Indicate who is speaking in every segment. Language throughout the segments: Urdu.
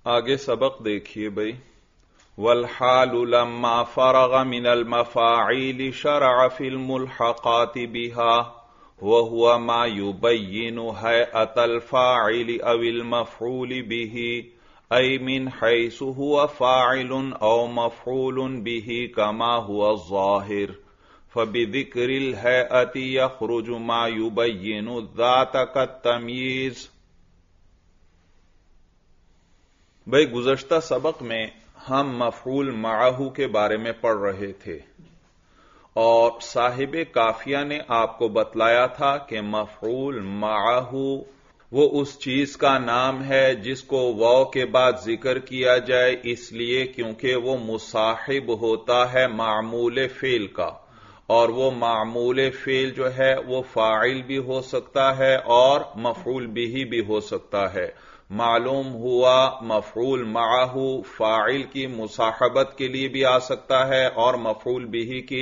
Speaker 1: آگے سبق دیکھیے بھائی. والحال لما فرغ من المفاعیل شرع فی الملحقات بها وهو ما يبين هيئة الفاعل او المفعول به أي من حيث هو فاعل او مفعول به كما هو الظاهر فبذكر الهيئة يخرج ما يبين الذات كالتمييز. بھئی گزشتہ سبق میں ہم مفعول معہ کے بارے میں پڑھ رہے تھے اور صاحب کافیہ نے آپ کو بتلایا تھا کہ مفعول معہ وہ اس چیز کا نام ہے جس کو واو کے بعد ذکر کیا جائے، اس لیے کیونکہ وہ مصاحب ہوتا ہے معمول فعل کا، اور وہ معمول فعل جو ہے وہ فاعل بھی ہو سکتا ہے اور مفعول بھی ہو سکتا ہے. معلوم ہوا مفعول معہ فاعل کی مصاحبت کے لیے بھی آ سکتا ہے اور مفعول بھی کی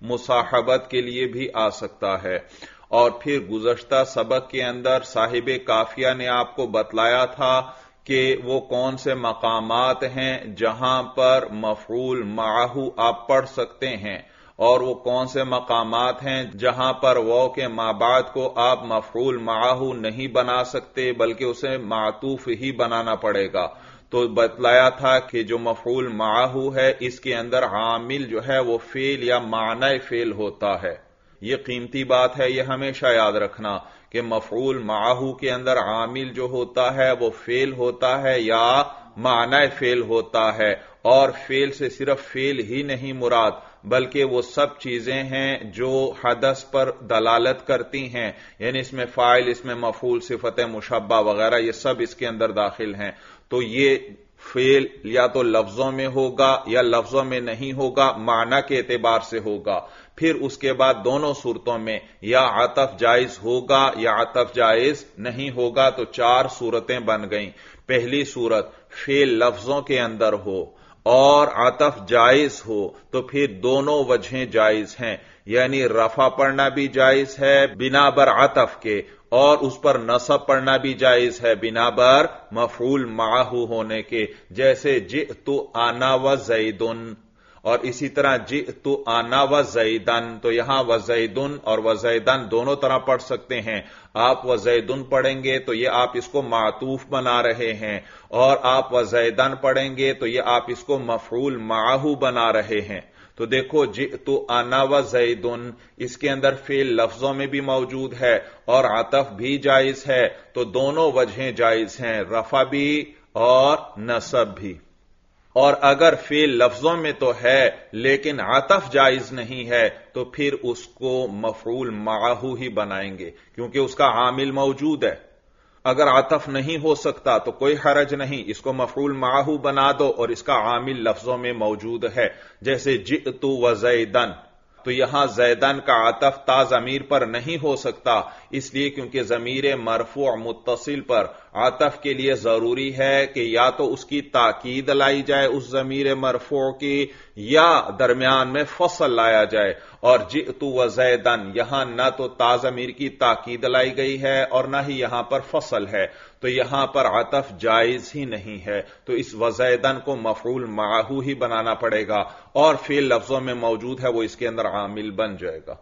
Speaker 1: مصاحبت کے لیے بھی آ سکتا ہے. اور پھر گزشتہ سبق کے اندر صاحب کافیہ نے آپ کو بتلایا تھا کہ وہ کون سے مقامات ہیں جہاں پر مفعول معہ آپ پڑھ سکتے ہیں، اور وہ کون سے مقامات ہیں جہاں پر واو کے مابعد کو آپ مفعول معہ نہیں بنا سکتے بلکہ اسے معطوف ہی بنانا پڑے گا. تو بتلایا تھا کہ جو مفعول معہ ہے اس کے اندر عامل جو ہے وہ فعل یا معنی فعل ہوتا ہے. یہ قیمتی بات ہے، یہ ہمیشہ یاد رکھنا کہ مفعول معہ کے اندر عامل جو ہوتا ہے وہ فعل ہوتا ہے یا معنی فعل ہوتا ہے. اور فعل سے صرف فعل ہی نہیں مراد بلکہ وہ سب چیزیں ہیں جو حدث پر دلالت کرتی ہیں، یعنی اس میں فاعل، اس میں مفعول، صفت مشبہ وغیرہ، یہ سب اس کے اندر داخل ہیں. تو یہ فعل یا تو لفظوں میں ہوگا یا لفظوں میں نہیں ہوگا، معنی کے اعتبار سے ہوگا. پھر اس کے بعد دونوں صورتوں میں یا عطف جائز ہوگا یا عطف جائز نہیں ہوگا. تو 4 صورتیں بن گئیں. پہلی صورت فعل لفظوں کے اندر ہو اور عطف جائز ہو تو پھر دونوں وجہیں جائز ہیں، یعنی رفع پڑھنا بھی جائز ہے بنا بر عطف کے، اور اس پر نصب پڑھنا بھی جائز ہے بنا بر مفعول معہ ہونے کے، جیسے جئت انا و زیدن، اور اسی طرح جئت انا و زیدن. تو یہاں و زیدن اور و زیدن دونوں طرح پڑھ سکتے ہیں. آپ و زیدن پڑھیں گے تو یہ آپ اس کو معطوف بنا رہے ہیں، اور آپ و زیدن پڑھیں گے تو یہ آپ اس کو مفعول معہ بنا رہے ہیں. تو دیکھو جئت انا و زیدن، اس کے اندر فعل لفظوں میں بھی موجود ہے اور عطف بھی جائز ہے، تو دونوں وجہیں جائز ہیں، رفع بھی اور نصب بھی. اور اگر فعل لفظوں میں تو ہے لیکن عطف جائز نہیں ہے تو پھر اس کو مفعول معہ ہی بنائیں گے کیونکہ اس کا عامل موجود ہے. اگر عطف نہیں ہو سکتا تو کوئی حرج نہیں، اس کو مفعول معہ بنا دو اور اس کا عامل لفظوں میں موجود ہے، جیسے جئت و زیدن. تو یہاں زیدن کا عطف تا ضمیر پر نہیں ہو سکتا، اس لیے کیونکہ ضمیر مرفوع متصل پر عطف کے لیے ضروری ہے کہ یا تو اس کی تاکید لائی جائے اس ضمیر مرفوع کی یا درمیان میں فصل لایا جائے. اور جئت و زیدن یہاں نہ تو تا ضمیر کی تاکید لائی گئی ہے اور نہ ہی یہاں پر فصل ہے، تو یہاں پر عطف جائز ہی نہیں ہے. تو اس وزیدن کو مفعول معہ ہی بنانا پڑے گا، اور فعل لفظوں میں موجود ہے وہ اس کے اندر عامل بن جائے گا.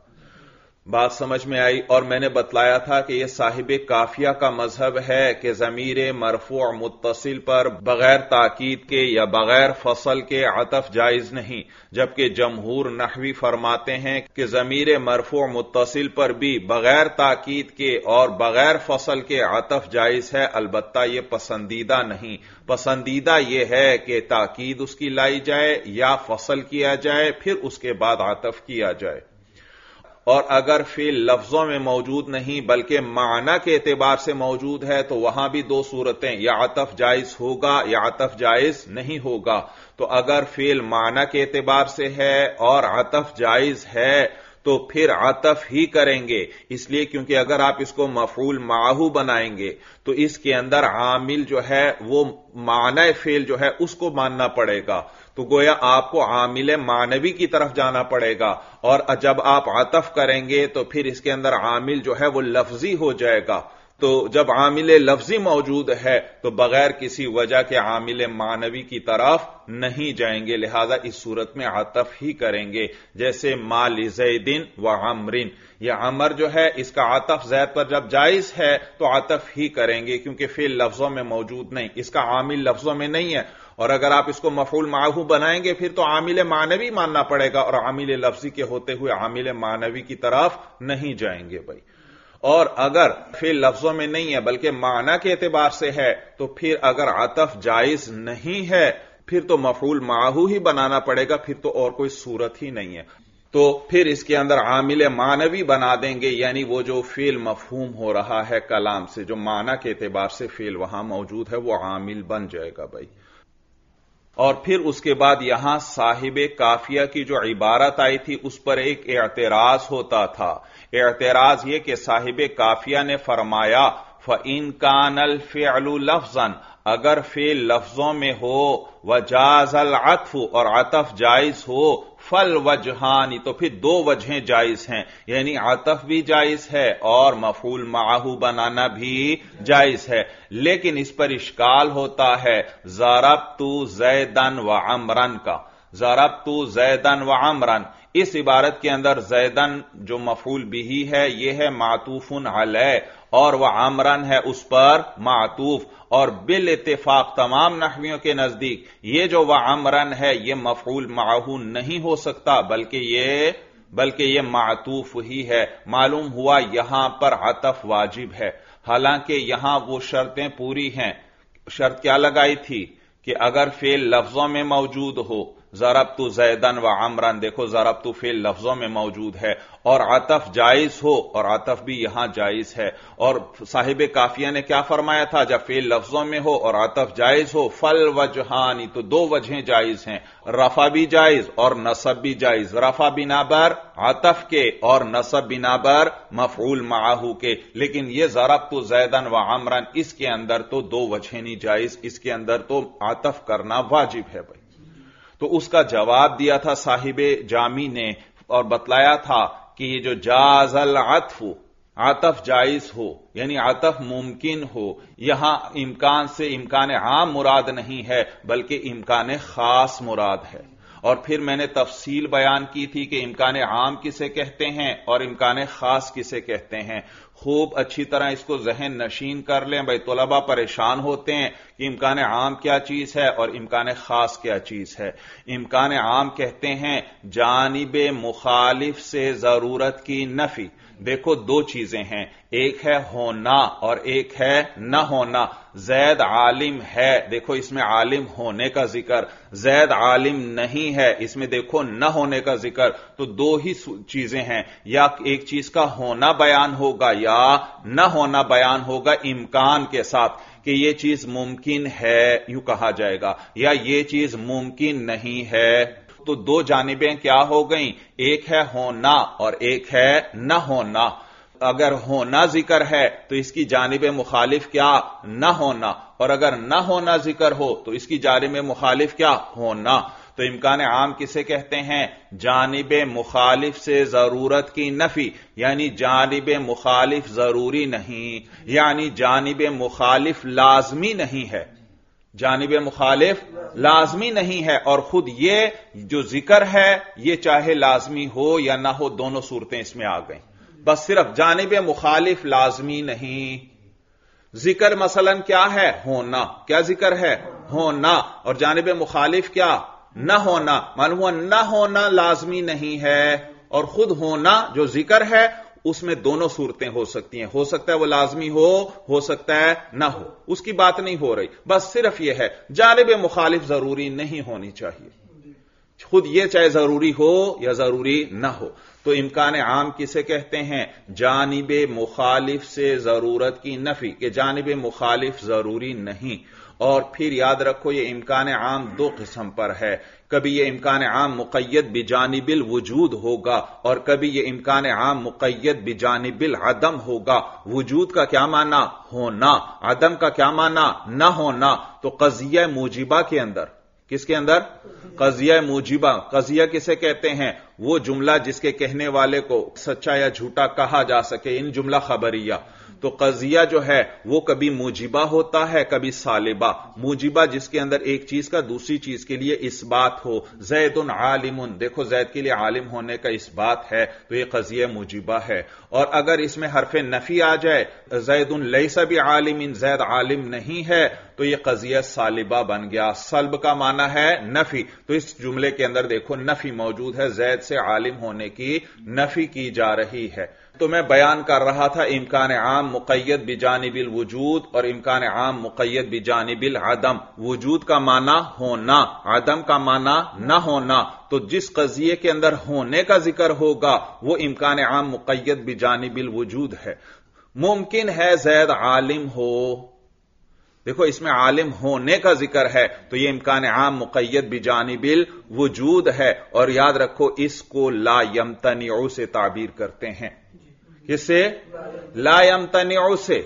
Speaker 1: بات سمجھ میں آئی؟ اور میں نے بتلایا تھا کہ یہ صاحب کافیہ کا مذہب ہے کہ ضمیر مرفوع متصل پر بغیر تاکید کے یا بغیر فصل کے عطف جائز نہیں، جبکہ جمہور نحوی فرماتے ہیں کہ ضمیر مرفوع متصل پر بھی بغیر تاکید کے اور بغیر فصل کے عطف جائز ہے، البتہ یہ پسندیدہ نہیں. پسندیدہ یہ ہے کہ تاکید اس کی لائی جائے یا فصل کیا جائے پھر اس کے بعد عطف کیا جائے. اور اگر فعل لفظوں میں موجود نہیں بلکہ معنی کے اعتبار سے موجود ہے تو وہاں بھی 2 صورتیں، یا عطف جائز ہوگا یا عطف جائز نہیں ہوگا. تو اگر فعل معنی کے اعتبار سے ہے اور عطف جائز ہے تو پھر عطف ہی کریں گے، اس لیے کیونکہ اگر آپ اس کو مفعول معہ بنائیں گے تو اس کے اندر عامل جو ہے وہ معنی فعل جو ہے اس کو ماننا پڑے گا. تو گویا آپ کو عامل معنوی کی طرف جانا پڑے گا، اور جب آپ عطف کریں گے تو پھر اس کے اندر عامل جو ہے وہ لفظی ہو جائے گا. تو جب عامل لفظی موجود ہے تو بغیر کسی وجہ کے عامل معنوی کی طرف نہیں جائیں گے، لہذا اس صورت میں عطف ہی کریں گے. جیسے ما لزیدن و عمرن، یہ عمر جو ہے اس کا عطف زید پر جب جائز ہے تو عطف ہی کریں گے کیونکہ فعل لفظوں میں موجود نہیں، اس کا عامل لفظوں میں نہیں ہے. اور اگر آپ اس کو مفعول معہ بنائیں گے پھر تو عامل معنوی ماننا پڑے گا، اور عامل لفظی کے ہوتے ہوئے عامل معنوی کی طرف نہیں جائیں گے بھائی. اور اگر فعل لفظوں میں نہیں ہے بلکہ معنی کے اعتبار سے ہے تو پھر اگر عطف جائز نہیں ہے پھر تو مفعول معہ ہی بنانا پڑے گا، پھر تو اور کوئی صورت ہی نہیں ہے. تو پھر اس کے اندر عامل معنوی بنا دیں گے، یعنی وہ جو فعل مفہوم ہو رہا ہے کلام سے، جو معنی کے اعتبار سے فعل وہاں موجود ہے وہ عامل بن جائے گا بھائی. اور پھر اس کے بعد یہاں صاحب کافیہ کی جو عبارت آئی تھی اس پر ایک اعتراض ہوتا تھا. اعتراض یہ کہ صاحب کافیہ نے فرمایا فَإِن كَانَ الْفِعْلُ لَفْظًا، اگر فعل لفظوں میں ہو، وَجَازَ الْعَطْفُ اور عطف جائز ہو، فَالْوَجْهَانِ تو پھر دو وجہیں جائز ہیں، یعنی عطف بھی جائز ہے اور مفعول معہ بنانا بھی جائز ہے. لیکن اس پر اشکال ہوتا ہے ضربت زیدن و عمرن کا. ضربت زیدن و عمرن، اس عبارت کے اندر زیدن جو مفعول بھی ہے یہ ہے معطوف علیہ، اور وہ عمرن ہے اس پر معطوف. اور بالاتفاق تمام نحویوں کے نزدیک یہ جو وہ عمرن ہے یہ مفعول معہ نہیں ہو سکتا بلکہ یہ معطوف ہی ہے. معلوم ہوا یہاں پر عطف واجب ہے، حالانکہ یہاں وہ شرطیں پوری ہیں. شرط کیا لگائی تھی کہ اگر فعل لفظوں میں موجود ہو، ضربت زیدن و عمرن، دیکھو ضربت فعل لفظوں میں موجود ہے، اور عطف جائز ہو، اور عطف بھی یہاں جائز ہے. اور صاحب کافیہ نے کیا فرمایا تھا؟ جب فعل لفظوں میں ہو اور عطف جائز ہو، فالوجہانی تو دو وجہیں جائز ہیں، رفع بھی جائز اور نصب بھی جائز. رفع بنا بر عطف کے اور نصب بنا بر مفعول معہ کے. لیکن یہ ضربت زیدن و عمرن اس کے اندر تو دو وجہیں نہیں جائز، اس کے اندر تو عطف کرنا واجب ہے بھائی. تو اس کا جواب دیا تھا صاحب جامی نے اور بتلایا تھا کہ یہ جو جاز العطف، عطف جائز ہو یعنی عطف ممکن ہو، یہاں امکان سے امکان عام مراد نہیں ہے بلکہ امکان خاص مراد ہے. اور پھر میں نے تفصیل بیان کی تھی کہ امکان عام کسے کہتے ہیں اور امکان خاص کسے کہتے ہیں. خوب اچھی طرح اس کو ذہن نشین کر لیں بھائی. طلبہ پریشان ہوتے ہیں کہ امکان عام کیا چیز ہے اور امکان خاص کیا چیز ہے. امکان عام کہتے ہیں جانب مخالف سے ضرورت کی نفی. دیکھو دو چیزیں ہیں، ایک ہے ہونا اور ایک ہے نہ ہونا. زید عالم ہے، دیکھو اس میں عالم ہونے کا ذکر، زید عالم نہیں ہے اس میں دیکھو نہ ہونے کا ذکر. تو دو ہی چیزیں ہیں، یا ایک چیز کا ہونا بیان ہوگا یا نہ ہونا بیان ہوگا امکان کے ساتھ کہ یہ چیز ممکن ہے یوں کہا جائے گا، یا یہ چیز ممکن نہیں ہے. تو دو جانبیں کیا ہو گئیں، ایک ہے ہونا اور ایک ہے نہ ہونا. اگر ہونا ذکر ہے تو اس کی جانب مخالف کیا؟ نہ ہونا. اور اگر نہ ہونا ذکر ہو تو اس کی جانب مخالف کیا؟ ہونا. تو امکان عام کسے کہتے ہیں؟ جانب مخالف سے ضرورت کی نفی، یعنی جانب مخالف ضروری نہیں، یعنی جانب مخالف لازمی نہیں ہے. جانب مخالف لازمی نہیں ہے، اور خود یہ جو ذکر ہے یہ چاہے لازمی ہو یا نہ ہو دونوں صورتیں اس میں آ گئیں. بس صرف جانب مخالف لازمی نہیں. ذکر مثلا کیا ہے؟ ہونا. کیا ذکر ہے؟ ہونا. اور جانب مخالف کیا؟ نہ ہونا. معلوم ہوا نہ ہونا لازمی نہیں ہے، اور خود ہونا جو ذکر ہے اس میں دونوں صورتیں ہو سکتی ہیں. ہو سکتا ہے وہ لازمی ہو سکتا ہے نہ ہو، اس کی بات نہیں ہو رہی. بس صرف یہ ہے جانب مخالف ضروری نہیں ہونی چاہیے، خود یہ چاہے ضروری ہو یا ضروری نہ ہو. تو امکان عام کسے کہتے ہیں؟ جانب مخالف سے ضرورت کی نفی، کہ جانب مخالف ضروری نہیں. اور پھر یاد رکھو یہ امکان عام دو قسم پر ہے. کبھی یہ امکان عام مقید بجانب الوجود ہوگا اور کبھی یہ امکان عام مقید بجانب العدم ہوگا. وجود کا کیا معنی؟ ہونا. عدم کا کیا معنی؟ نہ ہونا. تو قضیہ موجبہ کے اندر، کس کے اندر؟ قضیہ موجبہ. قضیہ کسے کہتے ہیں؟ وہ جملہ جس کے کہنے والے کو سچا یا جھوٹا کہا جا سکے، ان جملہ خبریہ. تو قضیہ جو ہے وہ کبھی موجبہ ہوتا ہے، کبھی سالبہ. موجبہ جس کے اندر ایک چیز کا دوسری چیز کے لیے اس بات ہو. زید عالم، دیکھو زید کے لیے عالم ہونے کا اس بات ہے تو یہ قضیہ موجبہ ہے. اور اگر اس میں حرف نفی آ جائے، زید لیس بعالم، زید عالم نہیں ہے، تو یہ قضیہ سالبہ بن گیا. سلب کا معنی ہے نفی، تو اس جملے کے اندر دیکھو نفی موجود ہے، زید سے عالم ہونے کی نفی کی جا رہی ہے. تو میں بیان کر رہا تھا امکان عام مقید بجانب الوجود اور امکان عام مقید بجانب العدم. وجود کا معنی ہونا، عدم کا معنی نہ ہونا. تو جس قضیے کے اندر ہونے کا ذکر ہوگا وہ امکان عام مقید بجانب الوجود ہے. ممکن ہے زید عالم ہو، دیکھو اس میں عالم ہونے کا ذکر ہے تو یہ امکان عام مقید بجانب الوجود ہے. اور یاد رکھو اس کو لا یمتنع سے تعبیر کرتے ہیں. کس سے؟ لا یمتنع سے.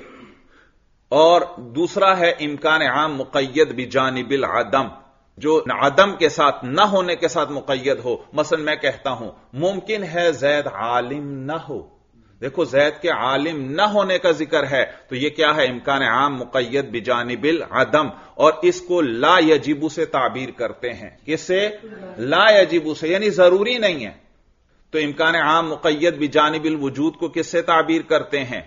Speaker 1: اور دوسرا ہے امکان عام مقید بجانب العدم، جو عدم کے ساتھ، نہ ہونے کے ساتھ مقید ہو. مثلا میں کہتا ہوں ممکن ہے زید عالم نہ ہو، دیکھو زید کے عالم نہ ہونے کا ذکر ہے تو یہ کیا ہے؟ امکان عام مقید بجانب العدم. اور اس کو لا یجب سے تعبیر کرتے ہیں. کس سے؟ لا یجب سے، یعنی ضروری نہیں ہے. تو امکان عام مقید بجانب الوجود کو کس سے تعبیر کرتے ہیں؟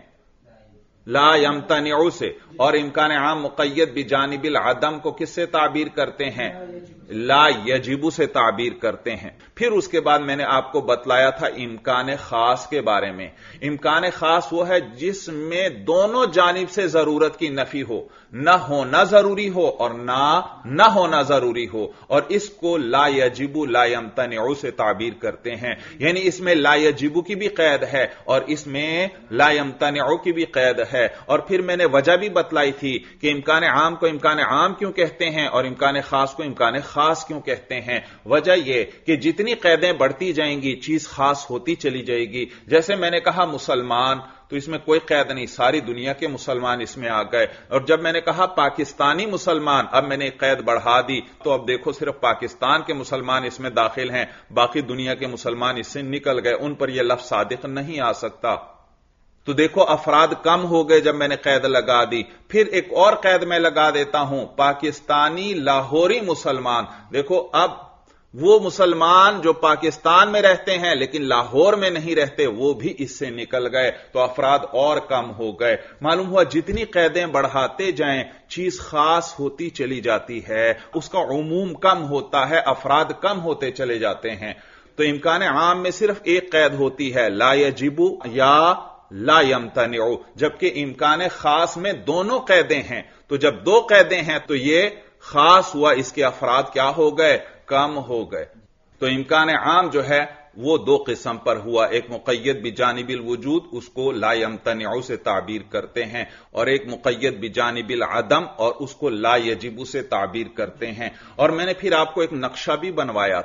Speaker 1: لا یمتنع سے. اور امکان عام مقید بجانب العدم کو کس سے تعبیر کرتے ہیں؟ لا یجب سے تعبیر کرتے ہیں. پھر اس کے بعد میں نے آپ کو بتلایا تھا امکان خاص کے بارے میں. امکان خاص وہ ہے جس میں دونوں جانب سے ضرورت کی نفی ہو، نہ ہونا ضروری ہو اور نہ ہونا ضروری ہو. اور اس کو لا یجب لا یمتنع سے تعبیر کرتے ہیں. یعنی اس میں لا یجب کی بھی قید ہے اور اس میں لا یمتنع کی بھی قید ہے. اور پھر میں نے وجہ بھی بتلائی تھی کہ امکان عام کو امکان عام کیوں کہتے ہیں اور امکان خاص کو امکان خاص کیوں کہتے ہیں. وجہ یہ کہ جتنی قیدیں بڑھتی جائیں گی چیز خاص ہوتی چلی جائے گی. جیسے میں نے کہا مسلمان، تو اس میں کوئی قید نہیں، ساری دنیا کے مسلمان اس میں آ گئے. اور جب میں نے کہا پاکستانی مسلمان، اب میں نے قید بڑھا دی تو اب دیکھو صرف پاکستان کے مسلمان اس میں داخل ہیں، باقی دنیا کے مسلمان اس سے نکل گئے. ان پر یہ لفظ صادق نہیں آ سکتا. تو دیکھو افراد کم ہو گئے جب میں نے قید لگا دی. پھر ایک اور قید میں لگا دیتا ہوں، پاکستانی لاہوری مسلمان. دیکھو اب وہ مسلمان جو پاکستان میں رہتے ہیں لیکن لاہور میں نہیں رہتے وہ بھی اس سے نکل گئے، تو افراد اور کم ہو گئے. معلوم ہوا جتنی قیدیں بڑھاتے جائیں چیز خاص ہوتی چلی جاتی ہے، اس کا عموم کم ہوتا ہے، افراد کم ہوتے چلے جاتے ہیں. تو امکان عام میں صرف ایک قید ہوتی ہے، لا یجب یا لا یمتنع. جبکہ امکان خاص میں دونوں قیدیں ہیں. تو جب دو قیدیں ہیں تو یہ خاص ہوا، اس کے افراد کیا ہو گئے؟ کم ہو گئے. تو امکان عام جو ہے وہ دو قسم پر ہوا، ایک مقید بجانب الوجود، اس کو لا یمتنع سے تعبیر کرتے ہیں، اور ایک مقید بجانب العدم اور اس کو لا یجب سے تعبیر کرتے ہیں. اور میں نے پھر آپ کو ایک نقشہ بھی بنوایا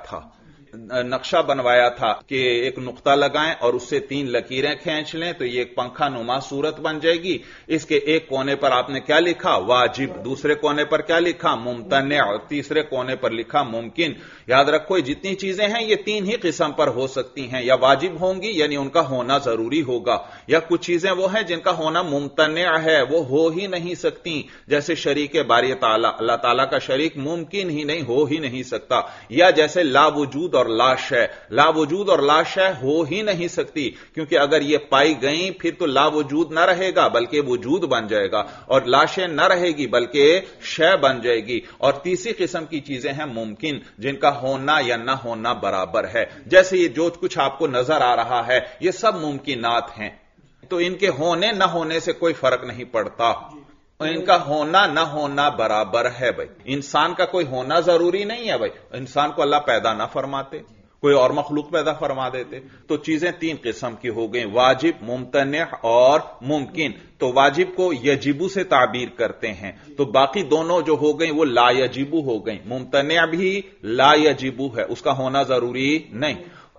Speaker 1: تھا کہ ایک نقطہ لگائیں اور اس سے 3 لکیریں کھینچ لیں تو یہ ایک پنکھا نما صورت بن جائے گی. اس کے ایک کونے پر آپ نے کیا لکھا؟ واجب. دوسرے کونے پر کیا لکھا؟ ممتنع. اور تیسرے کونے پر لکھا ممکن. یاد رکھو جتنی چیزیں ہیں یہ 3 ہی قسم پر ہو سکتی ہیں، یا واجب ہوں گی یعنی ان کا ہونا ضروری ہوگا، یا کچھ چیزیں وہ ہیں جن کا ہونا ممتنع ہے، وہ ہو ہی نہیں سکتی. جیسے شریک باری تعالیٰ، اللہ تعالیٰ کا شریک ممکن ہی نہیں، ہو ہی نہیں سکتا. یا جیسے لا وجود اور لا شے، لا وجود اور لا شے ہو ہی نہیں سکتی، کیونکہ اگر یہ پائی گئیں پھر تو لا وجود نہ رہے گا بلکہ وجود بن جائے گا، اور لا شے نہ رہے گی بلکہ شے بن جائے گی. اور تیسری قسم کی چیزیں ہیں ممکن، جن کا ہونا یا نہ ہونا برابر ہے. جیسے یہ جو کچھ آپ کو نظر آ رہا ہے یہ سب ممکنات ہیں، تو ان کے ہونے نہ ہونے سے کوئی فرق نہیں پڑتا، ان کا ہونا نہ ہونا برابر ہے. بھائی انسان کا کوئی ہونا ضروری نہیں ہے، بھائی انسان کو اللہ پیدا نہ فرماتے، کوئی اور مخلوق پیدا فرما دیتے. تو چیزیں 3 قسم کی ہو گئیں، واجب، ممتنع اور ممکن. تو واجب کو یجب سے تعبیر کرتے ہیں، تو باقی دونوں جو ہو گئیں وہ لا یجب ہو گئیں. ممتنع بھی لا یجب ہے، اس کا ہونا ضروری نہیں.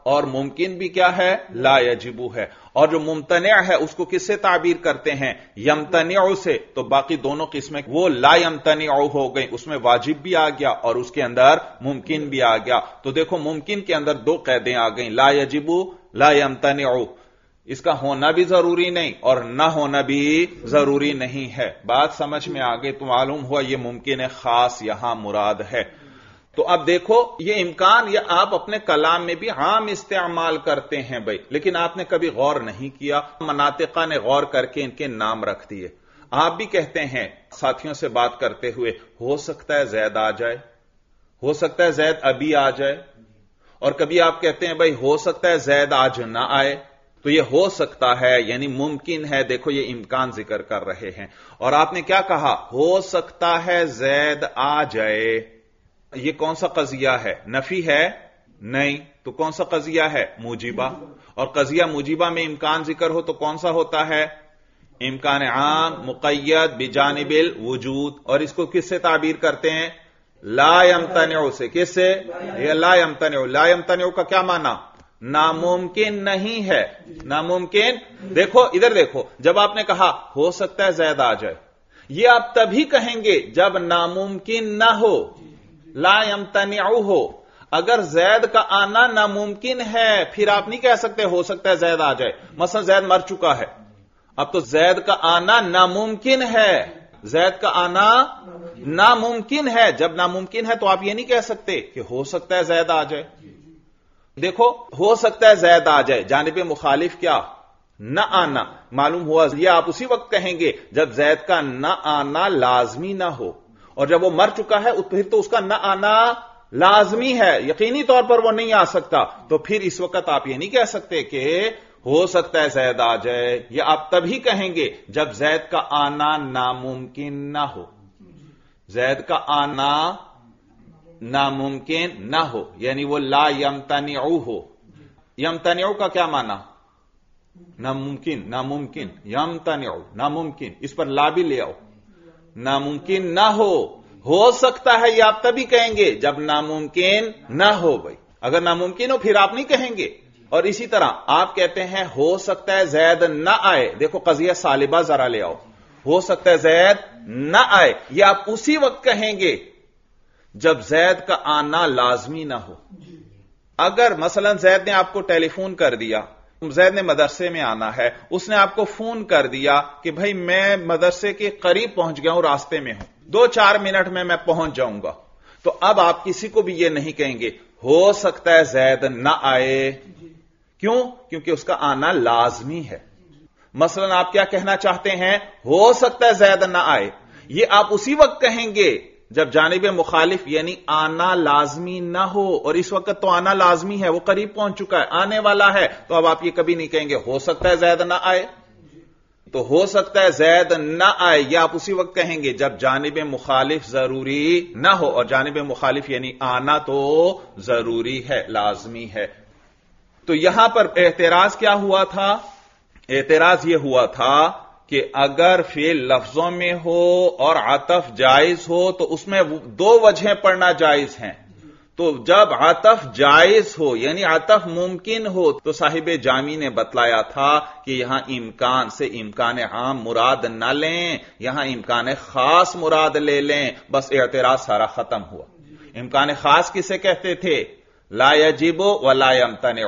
Speaker 1: اور ممکن بھی کیا ہے؟ لا یجبو ہے. اور جو ممتنع ہے اس کو کس سے تعبیر کرتے ہیں؟ یمتنع سے. تو باقی دونوں قسمیں وہ لا یمتنع ہو گئی، اس میں واجب بھی آ گیا اور اس کے اندر ممکن بھی آ گیا. تو دیکھو ممکن کے اندر دو قیدیں آ گئیں، لا یجبو لا یمتنع. اس کا ہونا بھی ضروری نہیں اور نہ ہونا بھی ضروری نہیں ہے. بات سمجھ میں آ گئی؟ تو معلوم ہوا یہ ممکن خاص یہاں مراد ہے. تو اب دیکھو یہ امکان یہ آپ اپنے کلام میں بھی عام استعمال کرتے ہیں بھائی، لیکن آپ نے کبھی غور نہیں کیا. مناطقہ نے غور کر کے ان کے نام رکھ دیے. آپ بھی کہتے ہیں ساتھیوں سے بات کرتے ہوئے، ہو سکتا ہے زید آ جائے، ہو سکتا ہے زید ابھی آ جائے. اور کبھی آپ کہتے ہیں بھائی ہو سکتا ہے زید آج نہ آئے. تو یہ ہو سکتا ہے یعنی ممکن ہے. دیکھو یہ امکان ذکر کر رہے ہیں. اور آپ نے کیا کہا؟ ہو سکتا ہے زید آ جائے. یہ کون سا قضیہ ہے؟ نفی ہے؟ نہیں. تو کون سا قضیہ ہے؟ موجبہ. اور قضیہ موجبہ میں امکان ذکر ہو تو کون سا ہوتا ہے؟ امکان عام مقید بجانب الوجود. اور اس کو کس سے تعبیر کرتے ہیں؟ لا یمتنع سے. کس سے؟ یہ لا یمتنع. لا یمتنع کا کیا معنی؟ ناممکن نہیں ہے. ناممکن. دیکھو ادھر دیکھو، جب آپ نے کہا ہو سکتا ہے زید آ جائے، یہ آپ تبھی کہیں گے جب ناممکن نہ ہو، لا یمتنع ہو. اگر زید کا آنا ناممکن ہے پھر آپ نہیں کہہ سکتے ہو سکتا ہے زید آ جائے. مثلا زید مر چکا ہے، اب تو زید کا آنا ناممکن ہے. زید کا آنا ناممکن ہے. جب ناممکن ہے تو آپ یہ نہیں کہہ سکتے کہ ہو سکتا ہے زید آ جائے. دیکھو ہو سکتا ہے زید آ جائے، جانب مخالف کیا؟ نہ آنا. معلوم ہوا یہ آپ اسی وقت کہیں گے جب زید کا نہ آنا لازمی نہ ہو. اور جب وہ مر چکا ہے پھر تو اس کا نہ آنا لازمی ہے، یقینی طور پر وہ نہیں آ سکتا. تو پھر اس وقت آپ یہ نہیں کہہ سکتے کہ ہو سکتا ہے زید آ جائے. یہ آپ تبھی کہیں گے جب زید کا آنا ناممکن نہ ہو. زید کا آنا ناممکن نہ ہو یعنی وہ لا یمتنع ہو. یمتنع کا کیا معنی؟ ناممکن. ناممکن یمتنع ناممکن. اس پر لا بھی لے آؤ. ناممکن نہ ہو سکتا ہے یہ آپ تبھی کہیں گے جب ناممکن نہ ہو. بھائی اگر ناممکن ہو پھر آپ نہیں کہیں گے. اور اسی طرح آپ کہتے ہیں ہو سکتا ہے زید نہ آئے. دیکھو قضیہ سالبہ ذرا لے آؤ. ہو سکتا ہے زید نہ آئے، یہ آپ اسی وقت کہیں گے جب زید کا آنا لازمی نہ ہو. اگر مثلا زید نے آپ کو ٹیلی فون کر دیا، زید نے مدرسے میں آنا ہے، اس نے آپ کو فون کر دیا کہ بھائی میں مدرسے کے قریب پہنچ گیا ہوں، راستے میں ہوں، 2-4 منٹ میں پہنچ جاؤں گا. تو اب آپ کسی کو بھی یہ نہیں کہیں گے ہو سکتا ہے زید نہ آئے. کیوں؟ کیونکہ اس کا آنا لازمی ہے. مثلا آپ کیا کہنا چاہتے ہیں؟ ہو سکتا ہے زید نہ آئے. یہ آپ اسی وقت کہیں گے جب جانب مخالف یعنی آنا لازمی نہ ہو. اور اس وقت تو آنا لازمی ہے، وہ قریب پہنچ چکا ہے، آنے والا ہے. تو اب آپ یہ کبھی نہیں کہیں گے ہو سکتا ہے زید نہ آئے. تو ہو سکتا ہے زید نہ آئے یہ آپ اسی وقت کہیں گے جب جانب مخالف ضروری نہ ہو. اور جانب مخالف یعنی آنا تو ضروری ہے، لازمی ہے. تو یہاں پر اعتراض کیا ہوا تھا؟ اعتراض یہ ہوا تھا کہ اگر فعل لفظوں میں ہو اور عطف جائز ہو تو اس میں 2 وجہیں پڑھنا جائز ہیں. تو جب عطف جائز ہو یعنی عطف ممکن ہو تو صاحب جامی نے بتلایا تھا کہ یہاں امکان سے امکان عام مراد نہ لیں، یہاں امکان خاص مراد لے لیں. بس اعتراض سارا ختم ہوا. امکان خاص کسے کہتے تھے؟ لا یجب ولا یمتنع.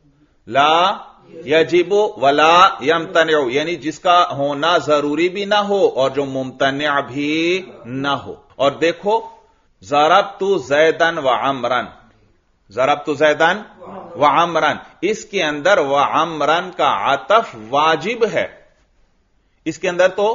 Speaker 1: لا یجب ولا یمتنع یعنی جس کا ہونا ضروری بھی نہ ہو اور جو ممتنع بھی نہ ہو. اور دیکھو ضربت زیدن وعمرن، ضربت زیدن وعمرن، اس کے اندر وعمرن کا عطف واجب ہے. اس کے اندر تو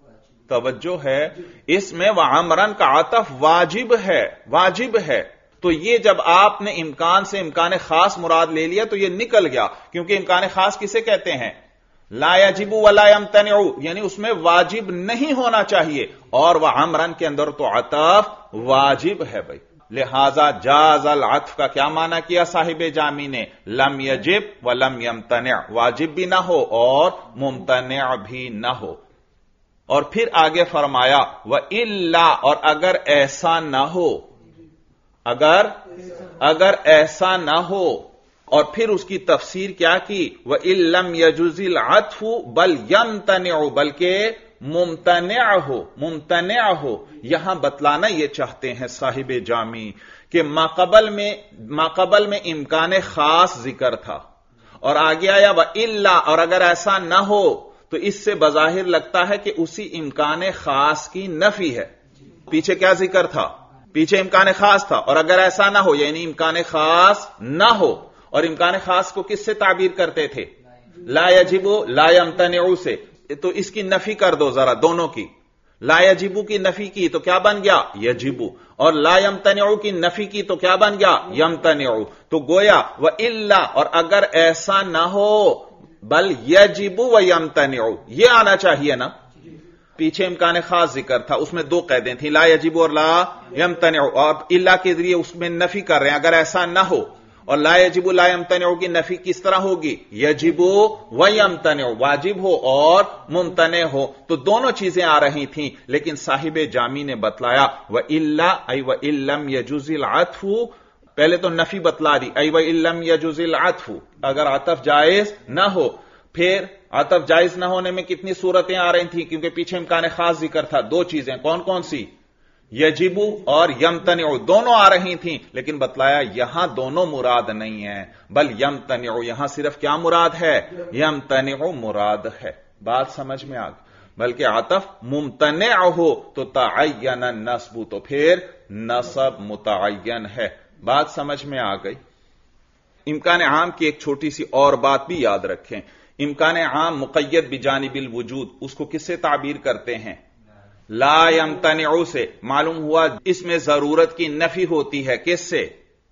Speaker 1: توجہ ہے، اس میں وعمرن کا عطف واجب ہے، واجب ہے. تو یہ جب آپ نے امکان سے امکان خاص مراد لے لیا تو یہ نکل گیا، کیونکہ امکان خاص کسے کہتے ہیں؟ لا یجب ولا یمتنع یعنی اس میں واجب نہیں ہونا چاہیے. اور وعمرن کے اندر تو عطف واجب ہے بھائی. لہذا جاز العطف کا کیا معنی کیا صاحب جامی نے؟ لم یجب ولم یمتنع، واجب بھی نہ ہو اور ممتنع بھی نہ ہو. اور پھر آگے فرمایا وَإِلَّا، اور اگر ایسا نہ ہو، اگر ایسا نہ ہو اور پھر اس کی تفسیر کیا کی؟ وَإِلَّمْ يَجُزِ الْعَطْفُ بَلْ يَمْتَنِعُ، بلکہ ممتنع ہو. یہاں بتلانا یہ چاہتے ہیں صاحب جامی کہ ماقبل میں امکان خاص ذکر تھا اور آگے آیا وَإِلَّا، اور اگر ایسا نہ ہو تو اس سے بظاہر لگتا ہے کہ اسی امکان خاص کی نفی ہے. پیچھے کیا ذکر تھا؟ پیچھے امکان خاص تھا، اور اگر ایسا نہ ہو یعنی امکان خاص نہ ہو. اور امکان خاص کو کس سے تعبیر کرتے تھے؟ لا یجب لا یمتنع سے. تو اس کی نفی کر دو ذرا دونوں کی. لا یجب کی نفی کی تو کیا بن گیا؟ یجب. اور لا یمتنع کی نفی کی تو کیا بن گیا؟ یمتنع. تو گویا وَإِلَّا، اور اگر ایسا نہ ہو بل یجب و یمتنع، یہ آنا چاہیے نا. پیچھے امکان خاص ذکر تھا، اس میں دو قیدیں تھیں، لا یجب اور لا یمتنع، اور الا کے ذریعے اس میں نفی کر رہے ہیں اگر ایسا نہ ہو. اور لا یجب لا یمتنع کی نفی کس طرح ہوگی؟ یجب و یمتنع، واجب ہو اور ممتنع ہو. تو دونوں چیزیں آ رہی تھیں، لیکن صاحب جامی نے بتلایا وَإِلَّا أَيْ وَإِن لَّمْ يَجُزِ الْعَطْفُ، پہلے تو نفی بتلا دی أَيْ وَإِن لَّمْ يَجُزِ الْعَطْفُ، اگر عطف جائز نہ ہو. پھر عطف جائز نہ ہونے میں کتنی صورتیں آ رہی تھیں؟ کیونکہ پیچھے امکان خاص ذکر تھا. دو چیزیں کون کون سی؟ یجب اور یمتنع، دونوں آ رہی تھیں، لیکن بتلایا یہاں دونوں مراد نہیں ہیں، بل یمتنع، یہاں صرف کیا مراد ہے؟ یمتنع مراد ہے. بات سمجھ میں آ گئی. بلکہ عطف ممتنع ہو تو تعین النصب، تو پھر نصب متعین ہے. بات سمجھ میں آ گئی. امکان عام کی ایک چھوٹی سی اور بات بھی یاد رکھیں. امکان عام مقید بجانب الوجود، اس کو کس سے تعبیر کرتے ہیں؟ لا یمتنع سے. معلوم ہوا اس میں ضرورت کی نفی ہوتی ہے، کس سے؟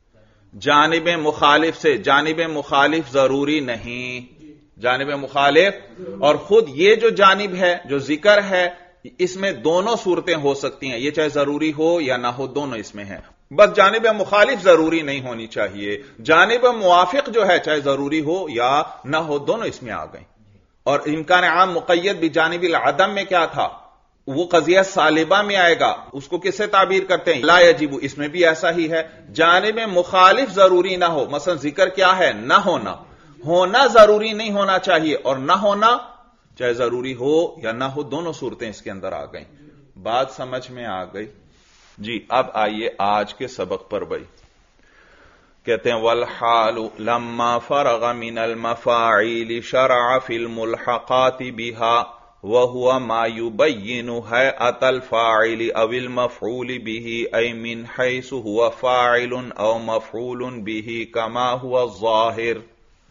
Speaker 1: جانب مخالف سے. جانب مخالف ضروری نہیں، جانب مخالف. اور خود یہ جو جانب ہے جو ذکر ہے اس میں دونوں صورتیں ہو سکتی ہیں، یہ چاہے ضروری ہو یا نہ ہو، دونوں اس میں ہیں. بس جانب مخالف ضروری نہیں ہونی چاہیے. جانب موافق جو ہے چاہے ضروری ہو یا نہ ہو، دونوں اس میں آ گئیں. اور امکان عام مقید بجانب العدم میں کیا تھا؟ وہ قضیہ سالبہ میں آئے گا. اس کو کس سے تعبیر کرتے ہیں؟ لا یجب. اس میں بھی ایسا ہی ہے، جانب مخالف ضروری نہ ہو. مثلا ذکر کیا ہے؟ نہ ہونا. ہونا ضروری نہیں ہونا چاہیے، اور نہ ہونا چاہے ضروری ہو یا نہ ہو، دونوں صورتیں اس کے اندر آ گئیں. بات سمجھ میں آ گئی جی. اب آئیے آج کے سبق پر بھائی. کہتے ہیں والحال لما فرغ من المفاعیل شرع فی الملحقات بها وهو ما يبين هيئة الفاعل او المفعول به اي من حيث هو فاعل او مفعول به كما هو الظاهر.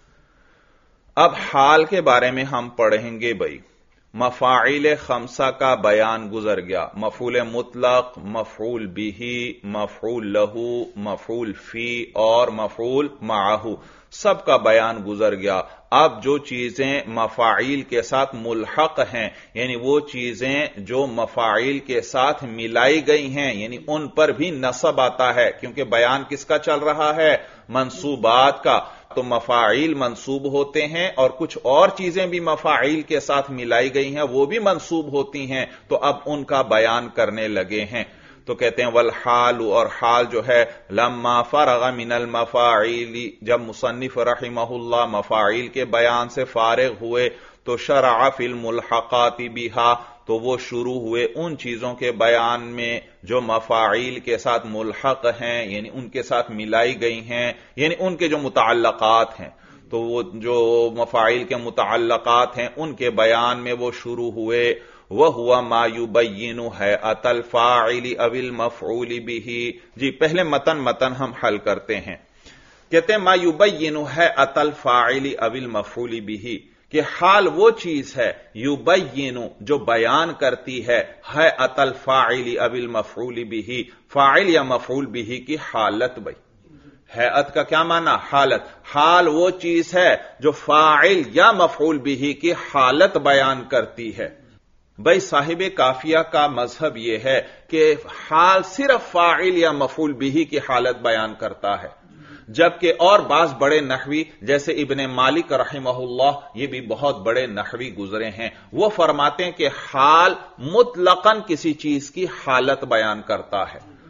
Speaker 1: اب حال کے بارے میں ہم پڑھیں گے بھائی. مفاعیل خمسہ کا بیان گزر گیا، مفعول مطلق، مفعول به، مفعول له، مفعول فی اور مفعول معه، سب کا بیان گزر گیا. اب جو چیزیں مفاعیل کے ساتھ ملحق ہیں، یعنی وہ چیزیں جو مفاعیل کے ساتھ ملائی گئی ہیں، یعنی ان پر بھی نصب آتا ہے، کیونکہ بیان کس کا چل رہا ہے؟ منصوبات کا. تو مفاعیل منصوب ہوتے ہیں، اور کچھ اور چیزیں بھی مفاعیل کے ساتھ ملائی گئی ہیں وہ بھی منصوب ہوتی ہیں. تو اب ان کا بیان کرنے لگے ہیں. تو کہتے ہیں والحال، اور حال جو ہے لما فرغ من المفاعیل، جب مصنف رحمہ اللہ مفاعیل کے بیان سے فارغ ہوئے تو شرع فی الملحقات بها، تو وہ شروع ہوئے ان چیزوں کے بیان میں جو مفاعیل کے ساتھ ملحق ہیں، یعنی ان کے ساتھ ملائی گئی ہیں، یعنی ان کے جو متعلقات ہیں. تو وہ جو مفاعیل کے متعلقات ہیں ان کے بیان میں وہ شروع ہوئے. وَهُوَ مَا يُبَيِّنُ هَيْئَةَ الْفَاعِلِ أَوِ الْمَفْعُولِ بِهِ. جی پہلے متن ہم حل کرتے ہیں. کہتے ہیں مَا يُبَيِّنُ هَيْئَةَ الْفَاعِلِ أَوِ الْمَفْعُولِ بِهِ، کہ حال وہ چیز ہے یبین جو بیان کرتی ہے هَيْئَةَ الْفَاعِلِ أَوِ الْمَفْعُولِ بِهِ، فاعل یا مفعول به کی حالت. بھائی حیات کا کیا معنی؟ حالت. حال وہ چیز ہے جو فاعل یا مفعول به کی حالت بیان کرتی ہے. بھائی صاحب کافیہ کا مذہب یہ ہے کہ حال صرف فاعل یا مفعول به کی حالت بیان کرتا ہے، جبکہ اور بعض بڑے نحوی جیسے ابن مالک رحمہ اللہ، یہ بھی بہت بڑے نحوی گزرے ہیں، وہ فرماتے ہیں کہ حال مطلقاً کسی چیز کی حالت بیان کرتا ہے.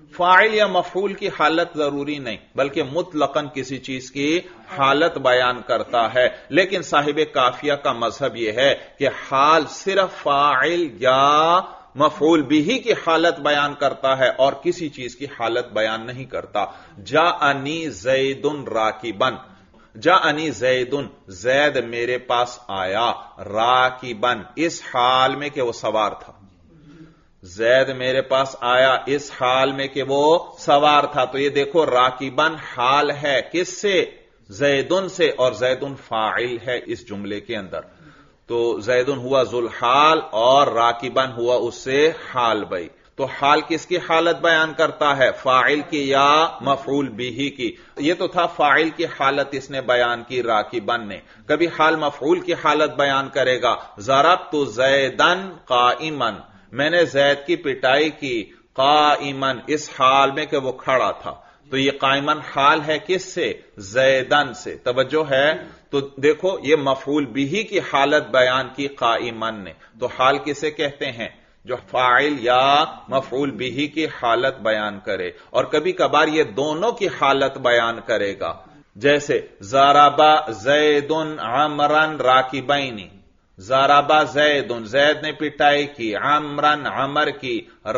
Speaker 1: فاعل یا مفعول کی حالت ضروری نہیں، بلکہ مطلقاً کسی چیز کی حالت بیان کرتا ہے. لیکن صاحب کافیہ کا مذہب یہ ہے کہ حال صرف فاعل یا مفعول بھی کی حالت بیان کرتا ہے اور کسی چیز کی حالت بیان نہیں کرتا. جاءنی زید راکبن، جاءنی زید، زید میرے پاس آیا، راکبن، اس حال میں کہ وہ سوار تھا. زید میرے پاس آیا اس حال میں کہ وہ سوار تھا. تو یہ دیکھو راکبن حال ہے کس سے؟ زیدن سے، اور زیدن فاعل ہے اس جملے کے اندر. تو زیدن ہوا ذوالحال اور راکبن ہوا اس سے حال. بھائی تو حال کس کی حالت بیان کرتا ہے؟ فاعل کی یا مفعول بھی کی؟ یہ تو تھا فاعل کی حالت اس نے بیان کی راکبن نے. کبھی حال مفعول کی حالت بیان کرے گا. ضربت زیدن قائما، میں نے زید کی پٹائی کی، قائمن، اس حال میں کہ وہ کھڑا تھا. تو یہ قائمن حال ہے کس سے؟ زیدن سے. توجہ ہے؟ تو دیکھو یہ مفعول بھی کی حالت بیان کی قائمن نے. تو حال کسے کہتے ہیں؟ جو فاعل یا مفعول بھی کی حالت بیان کرے، اور کبھی کبھار یہ دونوں کی حالت بیان کرے گا. جیسے ضرب زید عمرا راکبین، ضربا زید، زید نے پٹائی کی، عمرن، عمر کی،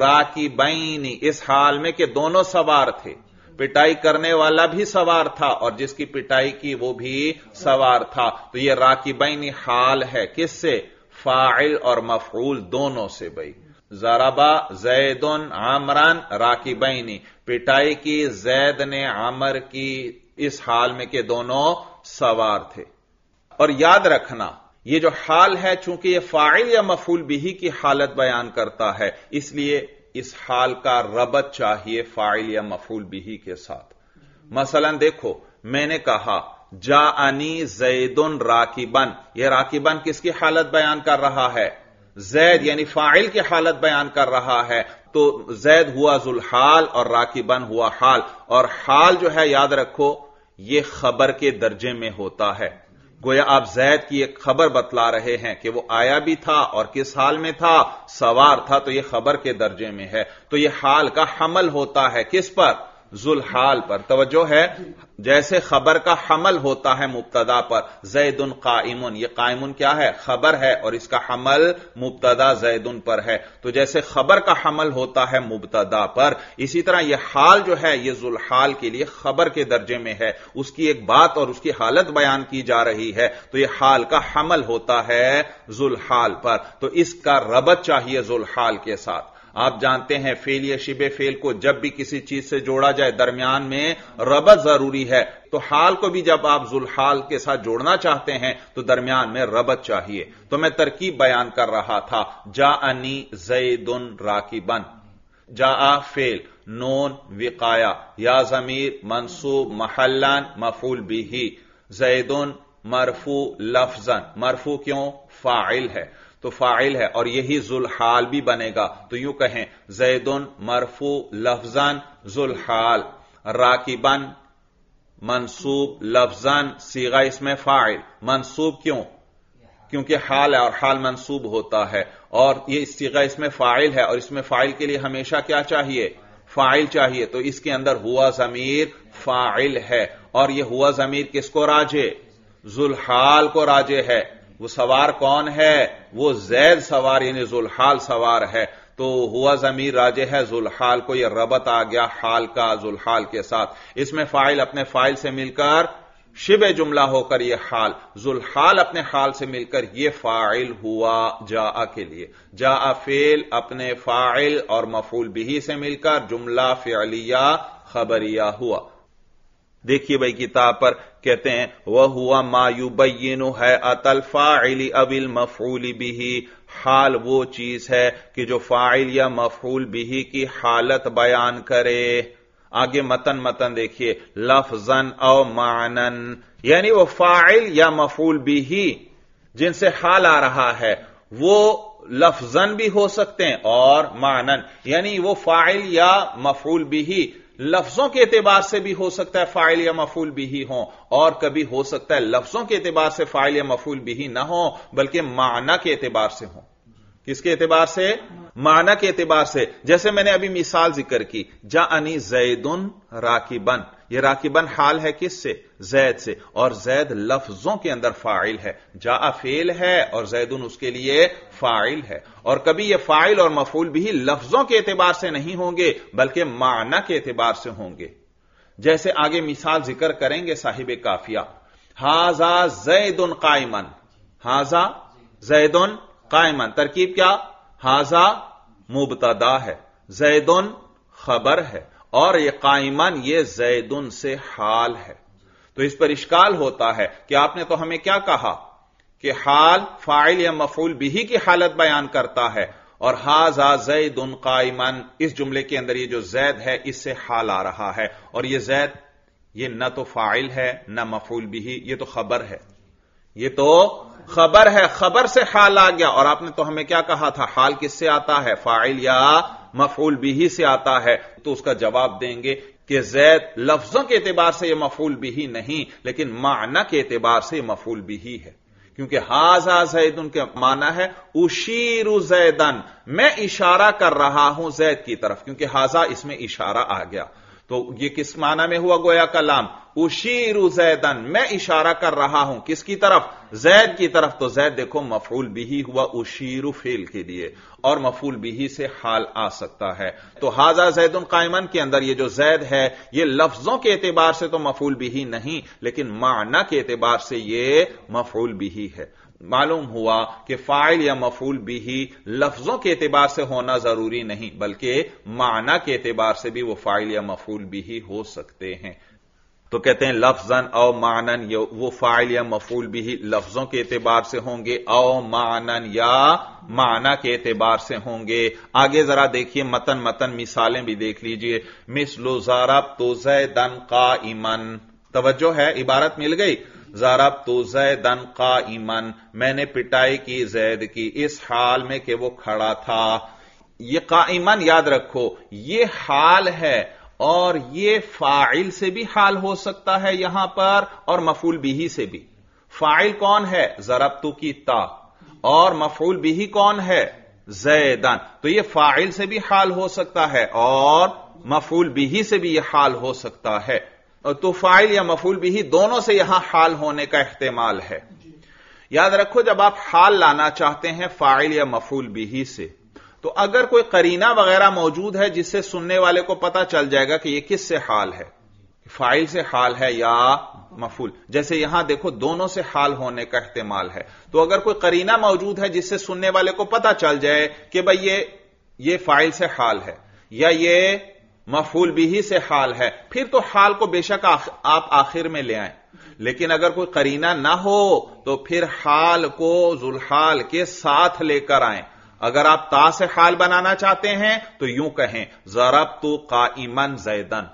Speaker 1: راکبین، اس حال میں کہ دونوں سوار تھے. پٹائی کرنے والا بھی سوار تھا اور جس کی پٹائی کی وہ بھی سوار تھا. تو یہ راکبین حال ہے کس سے؟ فاعل اور مفعول دونوں سے. بھائی ضربا زید عمرن راکبین، پٹائی کی زید نے عمر کی اس حال میں کہ دونوں سوار تھے. اور یاد رکھنا یہ جو حال ہے چونکہ یہ فاعل یا مفعول بھی کی حالت بیان کرتا ہے، اس لیے اس حال کا ربط چاہیے فاعل یا مفعول بھی کے ساتھ. مثلا دیکھو میں نے کہا جاءنی زید راکبن، یہ راکبن کس کی حالت بیان کر رہا ہے؟ زید، یعنی فاعل کی حالت بیان کر رہا ہے. تو زید ہوا ذوالحال اور راکبن ہوا حال. اور حال جو ہے یاد رکھو یہ خبر کے درجے میں ہوتا ہے. گویا آپ زید کی ایک خبر بتلا رہے ہیں کہ وہ آیا بھی تھا اور کس حال میں تھا؟ سوار تھا. تو یہ خبر کے درجے میں ہے. تو یہ حال کا حمل ہوتا ہے کس پر؟ ذوالحال پر. توجہ ہے؟ جیسے خبر کا حمل ہوتا ہے مبتدا پر، زید قائمن، یہ قائمن کیا ہے؟ خبر ہے، اور اس کا حمل مبتدا زید پر ہے. تو جیسے خبر کا حمل ہوتا ہے مبتدا پر، اسی طرح یہ حال جو ہے یہ ذوالحال کے لیے خبر کے درجے میں ہے. اس کی ایک بات اور اس کی حالت بیان کی جا رہی ہے، تو یہ حال کا حمل ہوتا ہے ذوالحال پر. تو اس کا ربط چاہیے ذوالحال کے ساتھ. آپ جانتے ہیں فعل یا شبہ فعل کو جب بھی کسی چیز سے جوڑا جائے درمیان میں ربط ضروری ہے. تو حال کو بھی جب آپ ذوالحال کے ساتھ جوڑنا چاہتے ہیں تو درمیان میں ربط چاہیے. تو میں ترکیب بیان کر رہا تھا، جاءنی زید راکبن، جاء فعل، نون وقایا، یا ضمیر منصوب محلن مفعول به، زید مرفوع لفظا، مرفوع کیوں؟ فاعل ہے تو فاعل ہے، اور یہی ذوالحال بھی بنے گا. تو یوں کہیں زید مرفوع لفظاً ذوالحال، راکبن منصوب لفظاً صیغہ اسم فاعل. منصوب کیوں؟ کیونکہ حال ہے اور حال منصوب ہوتا ہے، اور یہ صیغہ اسم فاعل ہے، اور اسم فاعل کے لیے ہمیشہ کیا چاہیے؟ فاعل چاہیے. تو اس کے اندر ہوا ضمیر فاعل ہے، اور یہ ہوا ضمیر کس کو راجع؟ ذوالحال کو راجع ہے. وہ سوار کون ہے؟ وہ زید سوار یعنی ذوالحال سوار ہے. تو ہوا ضمیر راجع ہے ذوالحال کو. یہ ربط آ گیا حال کا ذوالحال کے ساتھ. اس میں فاعل اپنے فاعل سے مل کر شبہ جملہ ہو کر یہ حال، ذوالحال اپنے حال سے مل کر یہ فاعل ہوا جاء کے لیے. جاء فعل اپنے فاعل اور مفعول به سے مل کر جملہ فعلیہ خبریہ ہوا. دیکھیے بھائی کتاب پر کہتے ہیں وَهُوَ مَا يُبَيِّنُ هَيْئَةَ الْفَاعِلِ أَوِ الْمَفْعُولِ بِهِ، حال وہ چیز ہے کہ جو فاعل یا مفعول به کی حالت بیان کرے. آگے متن دیکھیے، لفظاً او معنن، یعنی وہ فاعل یا مفعول به جن سے حال آ رہا ہے وہ لفظاً بھی ہو سکتے ہیں اور معنن، یعنی وہ فاعل یا مفعول به لفظوں کے اعتبار سے بھی ہو سکتا ہے فاعل یا مفعول به ہوں، اور کبھی ہو سکتا ہے لفظوں کے اعتبار سے فاعل یا مفعول به نہ ہوں بلکہ معنی کے اعتبار سے ہوں. کس کے اعتبار سے؟ معنی کے اعتبار سے. جیسے میں نے ابھی مثال ذکر کی، جاءنی زیدن راکبن، یہ راکبن حال ہے کس سے؟ زید سے، اور زید لفظوں کے اندر فاعل ہے. جاء فعل ہے اور زیدن اس کے لیے فاعل ہے. اور کبھی یہ فاعل اور مفعول بھی لفظوں کے اعتبار سے نہیں ہوں گے بلکہ معنی کے اعتبار سے ہوں گے. جیسے آگے مثال ذکر کریں گے صاحب کافیہ، ھذا زید قائمن، ھذا زید قائمن، ترکیب کیا؟ ھذا مبتدا ہے، زید خبر ہے، اور یہ قائمن یہ زید سے حال ہے. تو اس پر اشکال ہوتا ہے کہ آپ نے تو ہمیں کیا کہا کہ حال فاعل یا مفعول بھی کی حالت بیان کرتا ہے، اور ھذا زید قائمن اس جملے کے اندر یہ جو زید ہے اس سے حال آ رہا ہے، اور یہ زید یہ نہ تو فاعل ہے نہ مفعول بھی، یہ تو خبر ہے، یہ تو خبر ہے، خبر سے حال آ گیا. اور آپ نے تو ہمیں کیا کہا تھا؟ حال کس سے آتا ہے؟ فاعل یا مفعول بھی سے آتا ہے. تو اس کا جواب دیں گے کہ زید لفظوں کے اعتبار سے یہ مفعول بھی نہیں لیکن معنی کے اعتبار سے یہ مفعول بھی ہے، کیونکہ ھذا زیدن کے معنی ہے اشیر زیدن، میں اشارہ کر رہا ہوں زید کی طرف، کیونکہ ھذا اس میں اشارہ آ گیا. تو یہ کس معنی میں ہوا گویا کلام؟ اشیر زیدن، میں اشارہ کر رہا ہوں کس کی طرف؟ زید کی طرف. تو زید دیکھو مفعول بھی ہوا اشیر فعل کے لیے، اور مفعول بھی سے حال آ سکتا ہے. تو ھذا زید قائمن کے اندر یہ جو زید ہے یہ لفظوں کے اعتبار سے تو مفعول بھی نہیں لیکن معنی کے اعتبار سے یہ مفعول بھی ہے. معلوم ہوا کہ فاعل یا مفعول بھی لفظوں کے اعتبار سے ہونا ضروری نہیں بلکہ معنی کے اعتبار سے بھی وہ فاعل یا مفعول بھی ہو سکتے ہیں. تو کہتے ہیں لفظاً او معنن، وہ فاعل یا مفعول بھی لفظوں کے اعتبار سے ہوں گے، او معنن یا معنی کے اعتبار سے ہوں گے. آگے ذرا دیکھیے متن مثالیں بھی دیکھ لیجئے. مثل ضربت زیدن قائما، توجہ ہے، عبارت مل گئی. ضربت زیدن قائما، میں نے پٹائی کی زید کی اس حال میں کہ وہ کھڑا تھا. یہ قائما یاد رکھو یہ حال ہے، اور یہ فاعل سے بھی حال ہو سکتا ہے یہاں پر اور مفعول بھی سے بھی. فاعل کون ہے؟ ضربت کی تا، اور مفعول بھی کون ہے؟ زیدن. تو یہ فاعل سے بھی حال ہو سکتا ہے اور مفعول بھی سے بھی یہ حال ہو سکتا ہے. تو فاعل یا مفعول بھی دونوں سے یہاں حال ہونے کا احتمال ہے. یاد رکھو جب آپ حال لانا چاہتے ہیں فاعل یا مفعول بھی سے، تو اگر کوئی قرینہ وغیرہ موجود ہے جس سے سننے والے کو پتا چل جائے گا کہ یہ کس سے حال ہے، فاعل سے حال ہے یا مفعول. جیسے یہاں دیکھو دونوں سے حال ہونے کا احتمال ہے. تو اگر کوئی قرینہ موجود ہے جس سے سننے والے کو پتا چل جائے کہ بھئی یہ فاعل سے حال ہے یا یہ مفعول بھی سے حال ہے، پھر تو حال کو بے شک آپ آخر میں لے آئیں. لیکن اگر کوئی قرینہ نہ ہو تو پھر حال کو ذوالحال کے ساتھ لے کر آئیں. اگر آپ تا سے حال بنانا چاہتے ہیں تو یوں کہیں ضربت قائما زیدن،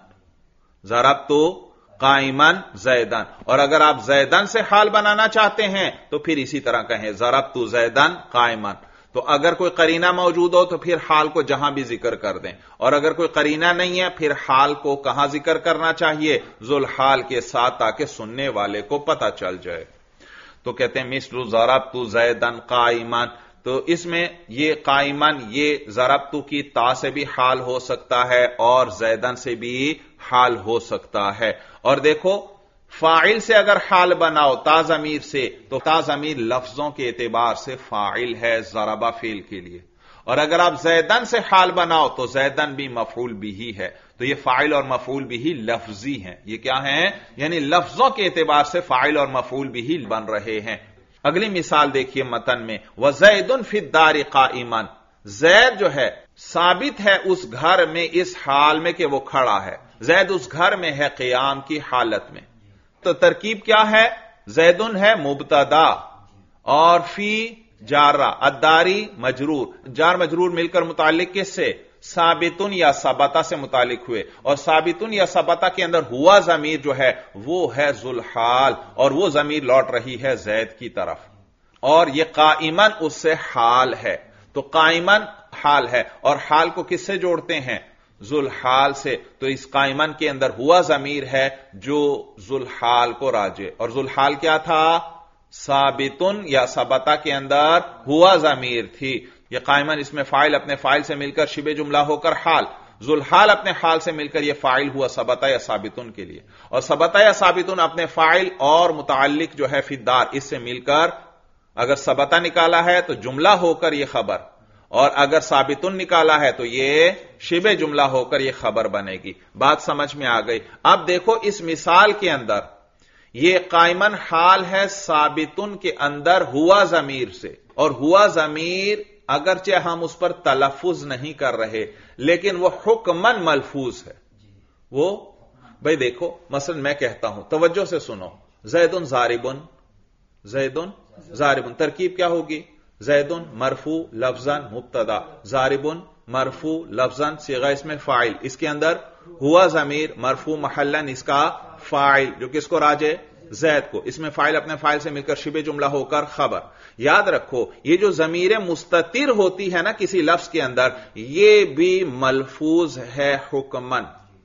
Speaker 1: ضربت قائما زیدن. اور اگر آپ زیدن سے حال بنانا چاہتے ہیں تو پھر اسی طرح کہیں ضربت زیدن قائما. تو اگر کوئی قرینہ موجود ہو تو پھر حال کو جہاں بھی ذکر کر دیں، اور اگر کوئی قرینہ نہیں ہے پھر حال کو کہاں ذکر کرنا چاہیے؟ ذوالحال کے ساتھ، تاکہ سننے والے کو پتا چل جائے. تو کہتے ہیں مثل ضربت زیدن قائما. تو اس میں یہ قائمن یہ ضربت کی تا سے بھی حال ہو سکتا ہے اور زیدن سے بھی حال ہو سکتا ہے. اور دیکھو فاعل سے اگر حال بناؤ تا ضمیر سے تو تا ضمیر لفظوں کے اعتبار سے فاعل ہے ضربہ فعل کے لیے، اور اگر آپ زیدن سے حال بناؤ تو زیدن بھی مفعول بھی ہے. تو یہ فاعل اور مفعول بھی لفظی ہیں. یہ کیا ہیں؟ یعنی لفظوں کے اعتبار سے فاعل اور مفعول بھی بن رہے ہیں. اگلی مثال دیکھیے متن میں، وَزَيْدٌ فِي الدَّارِ قَائِمًا، زید جو ہے ثابت ہے اس گھر میں اس حال میں کہ وہ کھڑا ہے. زید اس گھر میں ہے قیام کی حالت میں. تو ترکیب کیا ہے؟ زیدن ہے مبتدا اور فی جارہ، الداری مجرور، جار مجرور مل کر متعلق کس سے؟ ثابتن یا ثبتا سے متعلق ہوئے، اور ثابتن یا ثبتا کے اندر ہوا ضمیر جو ہے وہ ہے ذوالحال، اور وہ ضمیر لوٹ رہی ہے زید کی طرف، اور یہ قائمن اس سے حال ہے. تو قائمن حال ہے، اور حال کو کس سے جوڑتے ہیں؟ ذوالحال سے. تو اس قائمن کے اندر ہوا ضمیر ہے جو ذوالحال کو راجع، اور ذوالحال کیا تھا؟ ثابتن یا ثبتا کے اندر ہوا ضمیر تھی. یہ قائمن اس میں فاعل اپنے فاعل سے مل کر شبہ جملہ ہو کر حال، ذوالحال اپنے حال سے مل کر یہ فاعل ہوا ثبتا یا ثابتن کے لیے، اور ثبتا یا ثابتن اپنے فاعل اور متعلق جو ہے فی الدار اس سے مل کر اگر ثبتا نکالا ہے تو جملہ ہو کر یہ خبر، اور اگر ثابتن نکالا ہے تو یہ شبہ جملہ ہو کر یہ خبر بنے گی۔ بات سمجھ میں آ گئی؟ اب دیکھو اس مثال کے اندر یہ قائمن حال ہے ثابتن کے اندر ہوا ضمیر سے، اور ہوا ضمیر اگرچہ ہم اس پر تلفظ نہیں کر رہے لیکن وہ حکمن ملفوظ ہے۔ وہ بھئی دیکھو مثلا میں کہتا ہوں، توجہ سے سنو، زیدن ضاربن، زیدن ضاربن، ترکیب کیا ہوگی؟ زیدن مرفوع لفظاً مبتدا، ضاربن مرفوع لفظاً صیغہ اسم فاعل، اس کے اندر ہوا ضمیر مرفوع محلاً اس کا فاعل جو کس کو راجع؟ زید کو، اس میں فاعل اپنے فاعل سے مل کر شبہ جملہ ہو کر خبر۔ یاد رکھو یہ جو ضمیر مستتر ہوتی ہے نا کسی لفظ کے اندر، یہ بھی ملفوظ ہے حکمن،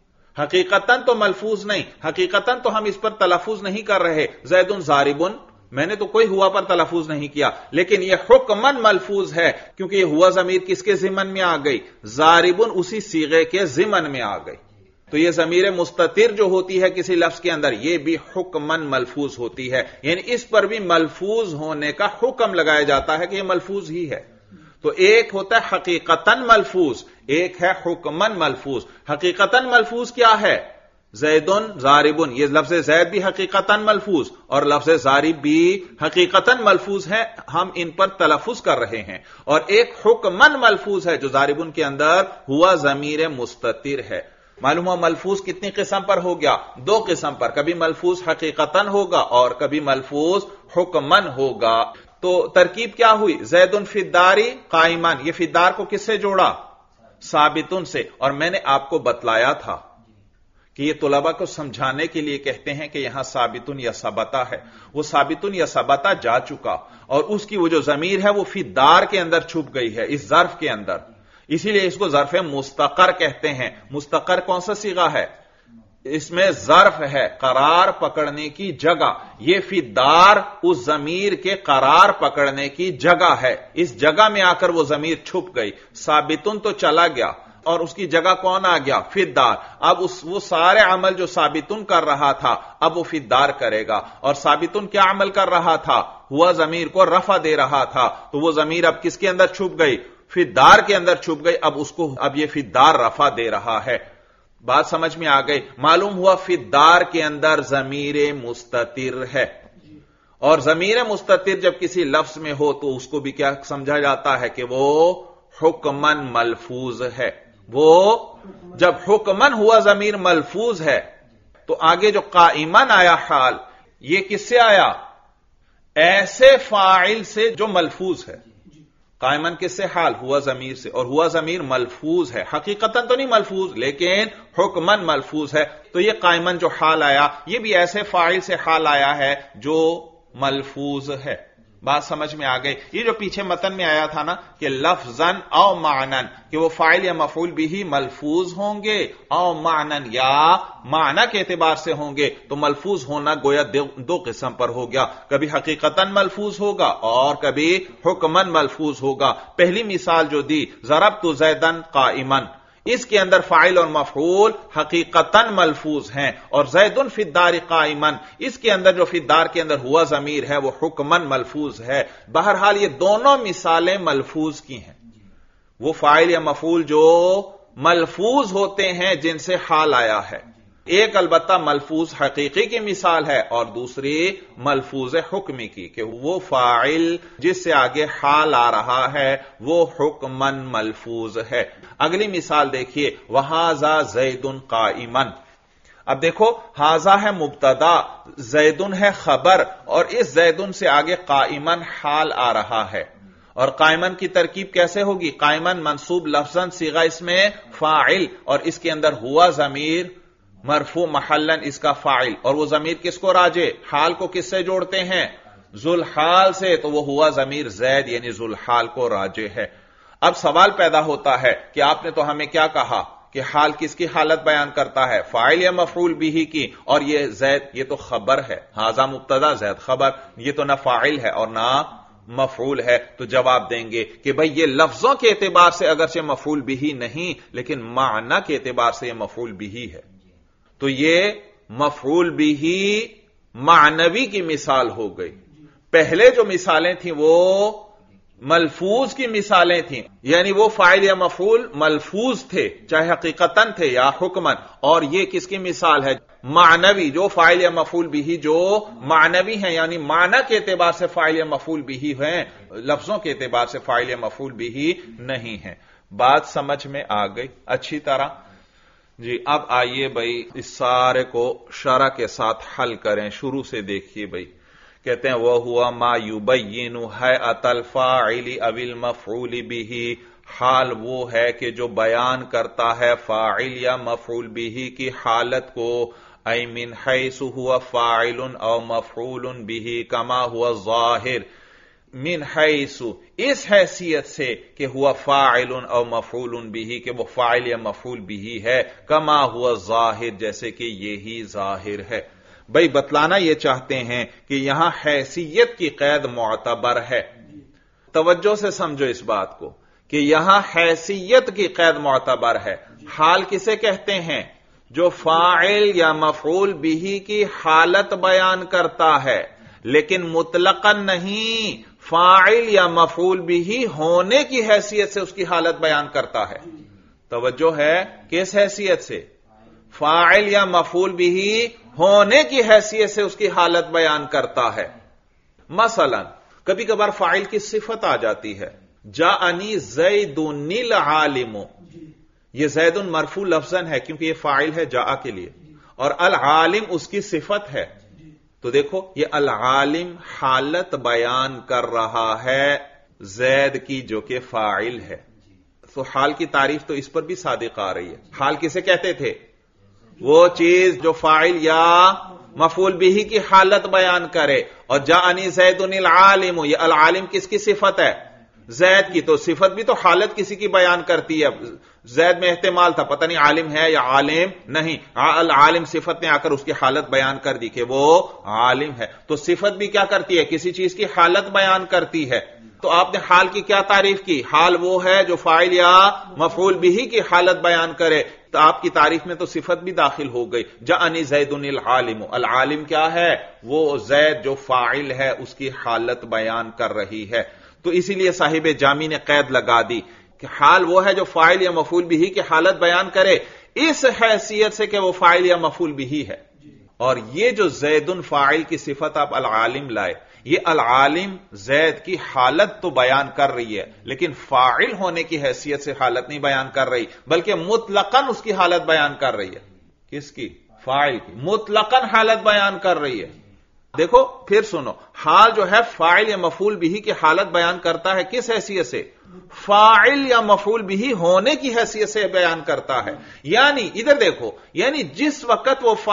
Speaker 1: حقیقتاً تو ملفوظ نہیں، حقیقتاً تو ہم اس پر تلفظ نہیں کر رہے، زیدن ضاربن میں نے تو کوئی ہوا پر تلفظ نہیں کیا، لیکن یہ حکمن ملفوظ ہے کیونکہ یہ ہوا ضمیر کس کے ضمن میں آ گئی؟ ضاربن اسی صیغے کے ضمن میں آ گئی۔ تو یہ ضمیر مستتر جو ہوتی ہے کسی لفظ کے اندر یہ بھی حکمن ملفوظ ہوتی ہے، یعنی اس پر بھی ملفوظ ہونے کا حکم لگایا جاتا ہے کہ یہ ملفوظ ہی ہے۔ تو ایک ہوتا ہے حقیقتاً ملفوظ، ایک ہے حکمن ملفوظ۔ حقیقتاً ملفوظ کیا ہے؟ زیدن ضاربن، یہ لفظ زید بھی حقیقتاً ملفوظ اور لفظ ضارب بھی حقیقتاً ملفوظ ہے، ہم ان پر تلفظ کر رہے ہیں۔ اور ایک حکمن ملفوظ ہے جو ضاربن کے اندر ہوا ضمیر مستتر ہے۔ معلوم ہوا ملفوظ کتنی قسم پر ہو گیا؟ دو قسم پر، کبھی ملفوظ حقیقتاً ہوگا اور کبھی ملفوظ حکمن ہوگا۔ تو ترکیب کیا ہوئی؟ زیدن فی الداری قائمن، یہ فی الدار کو کس سے جوڑا؟ ثابتن سے، اور میں نے آپ کو بتلایا تھا کہ یہ طلبہ کو سمجھانے کے لیے کہتے ہیں کہ یہاں ثابتن یا ثبتا ہے، وہ ثابتن یا ثبتا جا چکا اور اس کی وہ جو ضمیر ہے وہ فی الدار کے اندر چھپ گئی ہے، اس ظرف کے اندر، اسی لیے اس کو ظرف مستقر کہتے ہیں۔ مستقر کون سا صیغہ ہے؟ اس میں ظرف ہے، قرار پکڑنے کی جگہ، یہ فی الدار اس ضمیر کے قرار پکڑنے کی جگہ ہے، اس جگہ میں آ کر وہ ضمیر چھپ گئی۔ ثابتن تو چلا گیا اور اس کی جگہ کون آ گیا؟ فی الدار۔ اب وہ سارے عمل جو ثابتن کر رہا تھا اب وہ فی الدار کرے گا، اور ثابتن کیا عمل کر رہا تھا؟ ہوا ضمیر کو رفع دے رہا تھا، تو وہ ضمیر اب کس کے اندر چھپ گئی؟ فی الدار کے اندر چھپ گئی، اب اس کو اب یہ فی الدار رفع دے رہا ہے۔ بات سمجھ میں آ گئی؟ معلوم ہوا فی الدار کے اندر ضمیر مستتر ہے، اور ضمیر مستتر جب کسی لفظ میں ہو تو اس کو بھی کیا سمجھا جاتا ہے کہ وہ حکمن ملفوظ ہے۔ وہ جب حکمن ہوا ضمیر ملفوظ ہے تو آگے جو قائمن آیا حال، یہ کس سے آیا؟ ایسے فاعل سے جو ملفوظ ہے۔ قائمن کس سے؟ حال ہوا ضمیر سے، اور ہوا ضمیر ملفوظ ہے، حقیقتاً تو نہیں ملفوظ لیکن حکمن ملفوظ ہے۔ تو یہ قائمن جو حال آیا یہ بھی ایسے فاعل سے حال آیا ہے جو ملفوظ ہے۔ بات سمجھ میں آ گئی؟ یہ جو پیچھے متن میں آیا تھا نا کہ لفظاً او معنن، کہ وہ فاعل یا مفعول بھی ملفوظ ہوں گے، او معنن یا معنی کے اعتبار سے ہوں گے، تو ملفوظ ہونا گویا دو قسم پر ہو گیا، کبھی حقیقتاً ملفوظ ہوگا اور کبھی حکمن ملفوظ ہوگا۔ پہلی مثال جو دی ضربت زیدن قائمن، اس کے اندر فاعل اور مفعول حقیقتاً ملفوظ ہیں، اور زیدن فی الدار قائمن، اس کے اندر جو فی الدار کے اندر ہوا ضمیر ہے وہ حکمن ملفوظ ہے۔ بہرحال یہ دونوں مثالیں ملفوظ کی ہیں، وہ فاعل یا مفعول جو ملفوظ ہوتے ہیں جن سے حال آیا ہے۔ ایک البتہ ملفوظ حقیقی کی مثال ہے اور دوسری ملفوظ حکمی کی، کہ وہ فاعل جس سے آگے حال آ رہا ہے وہ حکمن ملفوظ ہے۔ اگلی مثال دیکھیے، وَهَذَا زَيْدٌ قَائِمًا۔ اب دیکھو ہاذا ہے مبتدا، زیدن ہے خبر، اور اس زیدن سے آگے قائمن حال آ رہا ہے، اور قائمن کی ترکیب کیسے ہوگی؟ قائمن منصوب لفظاً صیغہ اس میں فاعل، اور اس کے اندر ہوا ضمیر مرفوع محلاً اس کا فاعل، اور وہ ضمیر کس کو راجع؟ حال کو کس سے جوڑتے ہیں؟ ذوالحال سے، تو وہ ہوا ضمیر زید یعنی ذوالحال کو راجع ہے۔ اب سوال پیدا ہوتا ہے کہ آپ نے تو ہمیں کیا کہا کہ حال کس کی حالت بیان کرتا ہے؟ فاعل یا مفعول بھی کی، اور یہ زید یہ تو خبر ہے، ہاذا مبتدا زید خبر، یہ تو نہ فاعل ہے اور نہ مفعول ہے تو جواب دیں گے کہ بھئی یہ لفظوں کے اعتبار سے اگرچہ مفعول بھی نہیں لیکن معنی کے اعتبار سے یہ مفعول بھی ہے. تو یہ مفعول بھی معنوی کی مثال ہو گئی. پہلے جو مثالیں تھیں وہ ملفوظ کی مثالیں تھیں، یعنی وہ فاعل یا مفعول ملفوظ تھے چاہے حقیقتاً تھے یا حکماً، اور یہ کس کی مثال ہے؟ معنوی، جو فاعل یا مفعول بھی جو معنوی ہیں، یعنی معنی کے اعتبار سے فاعل یا مفعول بھی ہیں، لفظوں کے اعتبار سے فاعل یا مفعول بھی نہیں ہیں. بات سمجھ میں آ گئی اچھی طرح؟ جی اب آئیے بھائی اس سارے کو شرح کے ساتھ حل کریں. شروع سے دیکھیے بھائی، کہتے ہیں وَهُوَ مَا يُبَيِّنُ هَيْئَةَ الْفَاعِلِ أَوِ الْمَفْعُولِ بِهِ، حال وہ ہے کہ جو بیان کرتا ہے فاعل یا مفعول به کی حالت کو، اَيْ مِنْ حَيْثُ هُوَ فَاعِلٌ أَوْ مَفْعُولٌ بِهِ كَمَا هُوَ الظَّاهِرُ، من حیث اس حیثیت سے کہ ہوا فاعل او مفعول به کہ وہ فاعل یا مفعول به ہے، کما ہوا ظاہر جیسے کہ یہی ظاہر ہے. بھئی بتلانا یہ چاہتے ہیں کہ یہاں حیثیت کی قید معتبر ہے. توجہ سے سمجھو اس بات کو کہ یہاں حیثیت کی قید معتبر ہے. حال کسے کہتے ہیں؟ جو فاعل یا مفعول به کی حالت بیان کرتا ہے لیکن مطلقاً نہیں، فاعل یا مفعول به ہونے کی حیثیت سے اس کی حالت بیان کرتا ہے. توجہ ہے، کس حیثیت سے؟ فاعل یا مفعول به ہونے کی حیثیت سے اس کی حالت بیان کرتا ہے. مثلا کبھی کبھار فاعل کی صفت آ جاتی ہے، جاءنی زید العالم، یہ زید مرفوع لفظاً ہے کیونکہ یہ فاعل ہے جاء کے لیے، اور العالم اس کی صفت ہے. تو دیکھو یہ العالم حالت بیان کر رہا ہے زید کی جو کہ فاعل ہے. تو حال کی تعریف تو اس پر بھی صادق آ رہی ہے. حال کسے کہتے تھے؟ وہ چیز جو فاعل یا مفعول به کی حالت بیان کرے. اور جاءنی زید العالم، یہ العالم کس کی صفت ہے؟ زید کی. تو صفت بھی تو حالت کسی کی بیان کرتی ہے. زید میں احتمال تھا، پتہ نہیں عالم ہے یا عالم نہیں، العالم صفت نے آ کر اس کی حالت بیان کر دی کہ وہ عالم ہے. تو صفت بھی کیا کرتی ہے؟ کسی چیز کی حالت بیان کرتی ہے. تو آپ نے حال کی کیا تعریف کی؟ حال وہ ہے جو فاعل یا مفعول به کی حالت بیان کرے. تو آپ کی تعریف میں تو صفت بھی داخل ہو گئی. جاءنی زید العالم، العالم کیا ہے؟ وہ زید جو فاعل ہے اس کی حالت بیان کر رہی ہے. تو اسی لیے صاحب جامی نے قید لگا دی کہ حال وہ ہے جو فاعل یا مفعول به کی حالت بیان کرے اس حیثیت سے کہ وہ فاعل یا مفعول به ہے. اور یہ جو زید فاعل کی صفت آپ العالم لائے، یہ العالم زید کی حالت تو بیان کر رہی ہے لیکن فاعل ہونے کی حیثیت سے حالت نہیں بیان کر رہی، بلکہ مطلقاً اس کی حالت بیان کر رہی ہے. کس کی؟ فاعل کی. مطلقاً حالت بیان کر رہی ہے. دیکھو پھر سنو، حال جو ہے فاعل یا مفعول به کی حالت بیان کرتا ہے کس حیثیت سے؟ فاعل یا مفعول به ہونے کی حیثیت سے بیان کرتا ہے. یعنی ادھر دیکھو، یعنی جس وقت وہ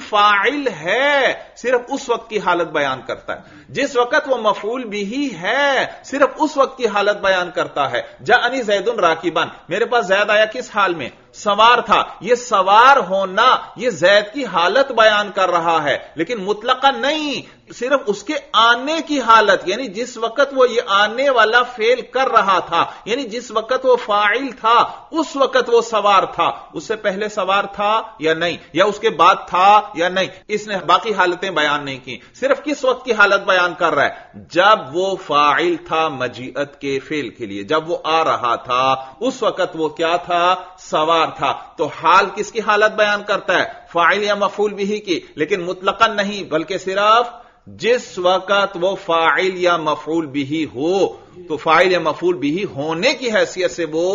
Speaker 1: فاعل ہے صرف اس وقت کی حالت بیان کرتا ہے، جس وقت وہ مفعول به ہے صرف اس وقت کی حالت بیان کرتا ہے. جاءنی زید راکبا، میرے پاس زید آیا کس حال میں؟ سوار تھا. یہ سوار ہونا یہ زید کی حالت بیان کر رہا ہے لیکن مطلقاً نہیں، صرف اس کے آنے کی حالت، یعنی جس وقت وہ یہ آنے والا فعل کر رہا تھا، یعنی جس وقت وہ فاعل تھا اس وقت وہ سوار تھا. اس سے پہلے سوار تھا یا نہیں، یا اس کے بعد تھا یا نہیں، اس نے باقی حالتیں بیان نہیں کی. صرف کس وقت کی حالت بیان کر رہا ہے؟ جب وہ فاعل تھا مجیئت کے فعل کے لیے، جب وہ آ رہا تھا اس وقت وہ کیا تھا؟ سوار تھا. تو حال کس کی حالت بیان کرتا ہے؟ فاعل یا مفعول به کی، لیکن مطلقاً نہیں بلکہ صرف جس وقت وہ فاعل یا مفعول به ہو. تو فاعل یا مفعول به ہونے کی حیثیت سے وہ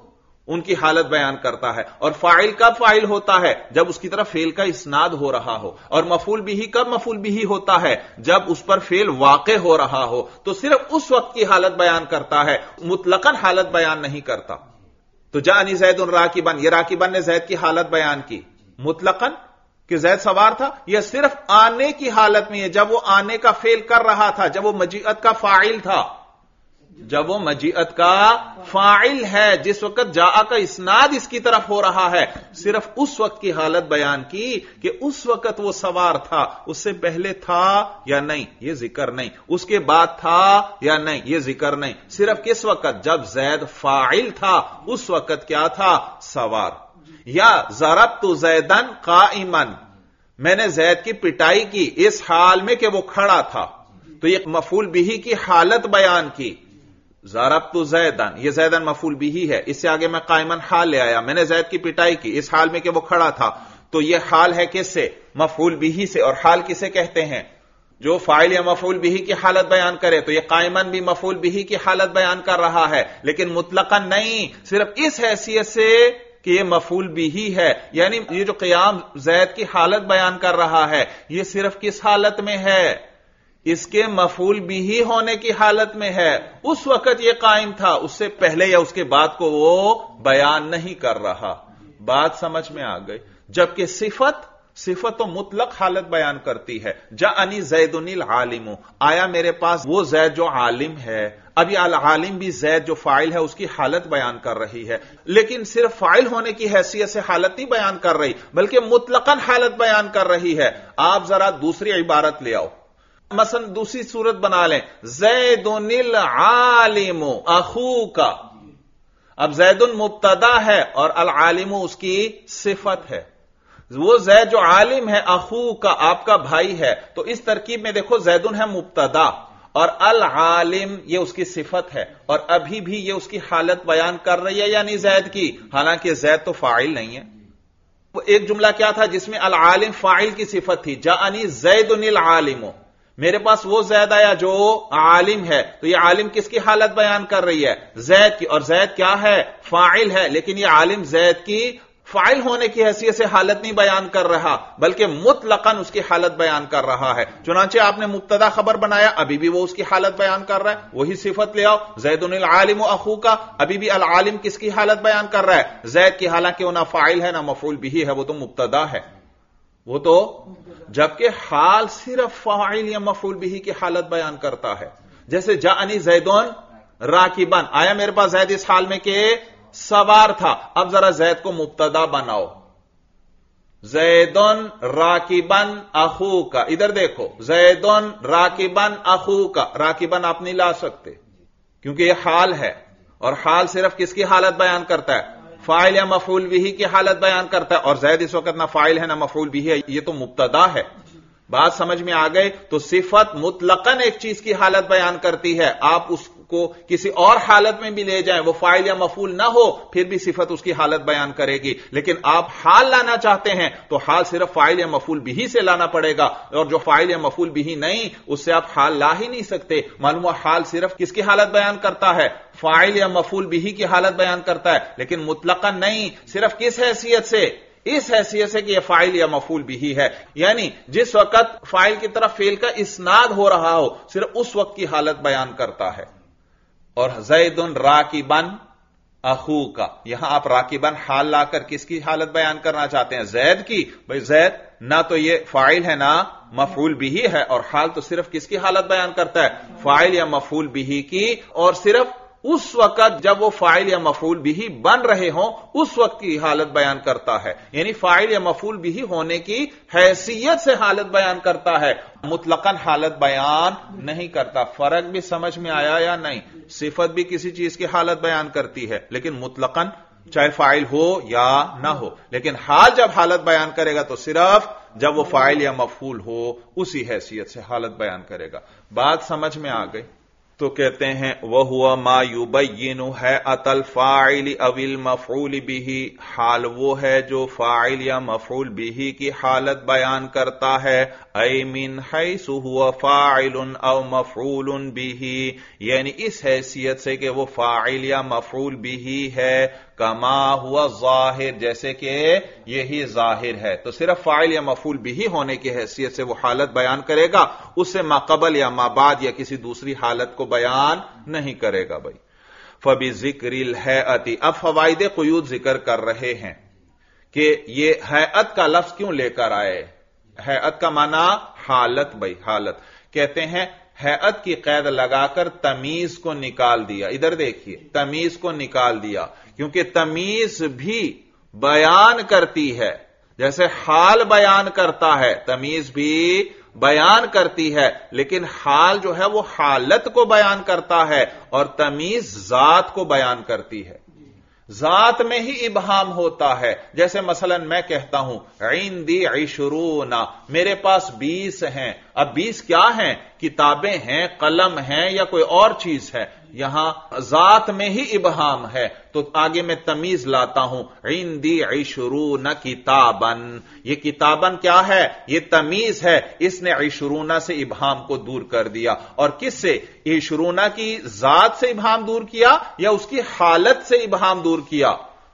Speaker 1: ان کی حالت بیان کرتا ہے. اور فاعل کب فاعل ہوتا ہے؟ جب اس کی طرف فعل کا اسناد ہو رہا ہو. اور مفعول به کب مفعول به ہوتا ہے؟ جب اس پر فعل واقع ہو رہا ہو. تو صرف اس وقت کی حالت بیان کرتا ہے، مطلقاً حالت بیان نہیں کرتا. تو جاءنی زید راکبا، یہ راکبا نے زید کی حالت بیان کی مطلقاً کہ زید سوار تھا، یا صرف آنے کی حالت میں ہے جب وہ آنے کا فعل کر رہا تھا، جب وہ مجیئت کا فاعل تھا. جب وہ مجیعت کا فاعل ہے، جس وقت جاء کا اسناد اس کی طرف ہو رہا ہے، صرف اس وقت کی حالت بیان کی کہ اس وقت وہ سوار تھا، اس سے پہلے تھا یا نہیں یہ ذکر نہیں، اس کے بعد تھا یا نہیں یہ ذکر نہیں، صرف کس وقت جب زید فاعل تھا اس وقت کیا تھا؟ سوار۔ یا ضربت زیدن قائما، میں نے زید کی پٹائی کی اس حال میں کہ وہ کھڑا تھا، تو یہ مفعول بہ کی حالت بیان کی۔ ضربت زیدن، یہ زیدن مفعول بہ ہے، اس سے آگے میں قائمن حال لے آیا، میں نے زید کی پٹائی کی اس حال میں کہ وہ کھڑا تھا، تو یہ حال ہے کس سے؟ مفعول بہ سے۔ اور حال کسے کہتے ہیں؟ جو فاعل یا مفعول بہ کی حالت بیان کرے، تو یہ قائمن بھی مفعول بہ کی حالت بیان کر رہا ہے، لیکن مطلقاً نہیں، صرف اس حیثیت سے کہ یہ مفعول بہ ہے، یعنی یہ جو قیام زید کی حالت بیان کر رہا ہے یہ صرف کس حالت میں ہے؟ اس کے مفعول بہ ہونے کی حالت میں ہے، اس وقت یہ قائم تھا، اس سے پہلے یا اس کے بعد کو وہ بیان نہیں کر رہا۔ بات سمجھ میں آ گئی؟ جبکہ صفت تو مطلق حالت بیان کرتی ہے۔ جاءنی زید العالم، آیا میرے پاس وہ زید جو عالم ہے۔ اب یہ العالم بھی زید جو فاعل ہے اس کی حالت بیان کر رہی ہے، لیکن صرف فاعل ہونے کی حیثیت سے حالت نہیں بیان کر رہی، بلکہ مطلقاً حالت بیان کر رہی ہے۔ آپ ذرا دوسری عبارت لے آؤ، مثلا دوسری صورت بنا لیں، زید العالم اخوک۔ اب زید مبتدا ہے اور العالم اس کی صفت ہے۔ وہ زید جو عالم ہے، اخوک آپ کا بھائی ہے، تو اس ترکیب میں دیکھو زید ہے مبتدا اور العالم یہ اس کی صفت ہے، اور ابھی بھی یہ اس کی حالت بیان کر رہی ہے یعنی زید کی، حالانکہ زید تو فاعل نہیں ہے۔ وہ ایک جملہ کیا تھا جس میں العالم فاعل کی صفت تھی، جاءنی زید العالم، میرے پاس وہ زید آیا جو عالم ہے، تو یہ عالم کس کی حالت بیان کر رہی ہے؟ زید کی، اور زید کیا ہے؟ فاعل ہے، لیکن یہ عالم زید کی فاعل ہونے کی حیثیت سے حالت نہیں بیان کر رہا، بلکہ مطلقاً اس کی حالت بیان کر رہا ہے۔ چنانچہ آپ نے مبتدا خبر بنایا، ابھی بھی وہ اس کی حالت بیان کر رہا ہے، وہی صفت لے آؤ، زید العالم اخوک، ابھی بھی العالم کس کی حالت بیان کر رہا ہے؟ زید کی، حالانکہ وہ نہ فاعل ہے نہ مفعول بہ ہے، وہ تو مبتدا ہے، وہ تو، جبکہ حال صرف فاعل یا مفعول بہ کی حالت بیان کرتا ہے۔ جیسے جاءنی زیدون راکبن، آیا میرے پاس زید اس حال میں کہ سوار تھا۔ اب ذرا زید کو مبتدا بناؤ، زیدن راکبن اخوک، ادھر دیکھو، زیدن راکبن اخوک، راکبن آپ نہیں لا سکتے کیونکہ یہ حال ہے، اور حال صرف کس کی حالت بیان کرتا ہے؟ فاعل یا مفعول بہ کی حالت بیان کرتا ہے، اور زید اس وقت نہ فاعل ہے نہ مفعول بہ ہے، یہ تو مبتدا ہے۔ بات سمجھ میں آ گئی؟ تو صفت مطلقاً ایک چیز کی حالت بیان کرتی ہے، آپ اس کو کسی اور حالت میں بھی لے جائیں، وہ فاعل یا مفعول نہ ہو پھر بھی صفت اس کی حالت بیان کرے گی، لیکن آپ حال لانا چاہتے ہیں تو حال صرف فاعل یا مفعول بہ سے لانا پڑے گا، اور جو فاعل یا مفعول بہ نہیں اس سے آپ حال لا ہی نہیں سکتے۔ معلوم ہوا حال صرف کس کی حالت بیان کرتا ہے؟ فاعل یا مفعول بہ کی حالت بیان کرتا ہے، لیکن مطلقاً نہیں، صرف کس حیثیت سے؟ اس حیثیت سے کہ یہ فاعل یا مفعول بہ ہے، یعنی جس وقت فاعل کی طرف فعل کا اسناد ہو رہا ہو صرف اس وقت کی حالت بیان کرتا ہے۔ اور زید راکبن اخوک، یہاں آپ راکبن حال لا کر کس کی حالت بیان کرنا چاہتے ہیں؟ زید کی۔ بھئی زید نہ تو یہ فاعل ہے نہ مفعول بہ ہے، اور حال تو صرف کس کی حالت بیان کرتا ہے؟ فاعل یا مفعول بہ کی، اور صرف اس وقت جب وہ فاعل یا مفعول بہ بن رہے ہوں اس وقت کی حالت بیان کرتا ہے، یعنی فاعل یا مفعول بہ ہونے کی حیثیت سے حالت بیان کرتا ہے، مطلقاً حالت بیان نہیں کرتا۔ فرق بھی سمجھ میں آیا یا نہیں؟ صفت بھی کسی چیز کی حالت بیان کرتی ہے لیکن مطلقاً چاہے فاعل ہو یا نہ ہو، لیکن حال جب حالت بیان کرے گا تو صرف جب وہ فاعل یا مفعول ہو اسی حیثیت سے حالت بیان کرے گا۔ بات سمجھ میں آ گئی؟ تو کہتے ہیں وَهُوَ مَا يُبَيِّنُ هَيْئَةَ الْفَاعِلِ أَوِ الْمَفْعُولِ بِهِ، حال وہ ہے جو فاعل یا مفعول بہ کی حالت بیان کرتا ہے، اَيْ مِنْ حَيْثُ هُوَ فَاعِلٌ أَوْ مَفْعُولٌ بِهِ، یعنی اس حیثیت سے کہ وہ فاعل یا مفعول بہ ہے، کما ہوا ظاہر، جیسے کہ یہی ظاہر ہے، تو صرف فاعل یا مفعول بہ ہونے کی حیثیت سے وہ حالت بیان کرے گا، اس سے ما قبل یا ما بعد یا کسی دوسری حالت کو بیان نہیں کرے گا۔ بھائی فَبِذِكْرِ الْهَيْئَةِ، اب فوائد قیود ذکر کر رہے ہیں کہ یہ ہیئت کا لفظ کیوں لے کر آئے۔ ہیئت کا معنی حالت، بھائی حالت، کہتے ہیں ہیئت کی قید لگا کر تمیز کو نکال دیا. ادھر دیکھیے تمیز کو نکال دیا کیونکہ تمیز بھی بیان کرتی ہے، جیسے حال بیان کرتا ہے تمیز بھی بیان کرتی ہے، لیکن حال جو ہے وہ حالت کو بیان کرتا ہے اور تمیز ذات کو بیان کرتی ہے. ذات میں ہی ابہام ہوتا ہے. جیسے مثلا میں کہتا ہوں عندی 20، میرے پاس 20 ہیں. اب 20 کیا ہیں؟ کتابیں ہیں، قلم ہیں یا کوئی اور چیز ہے. یہاں ذات میں ہی ابہام ہے تو آگے میں تمیز لاتا ہوں عندی 20 کتابن. یہ کتابن کیا ہے؟ یہ تمیز ہے. اس نے 20 سے ابہام کو دور کر دیا. اور کس سے؟ 20 کی ذات سے ابہام دور کیا یا اس کی حالت سے ابہام دور کیا؟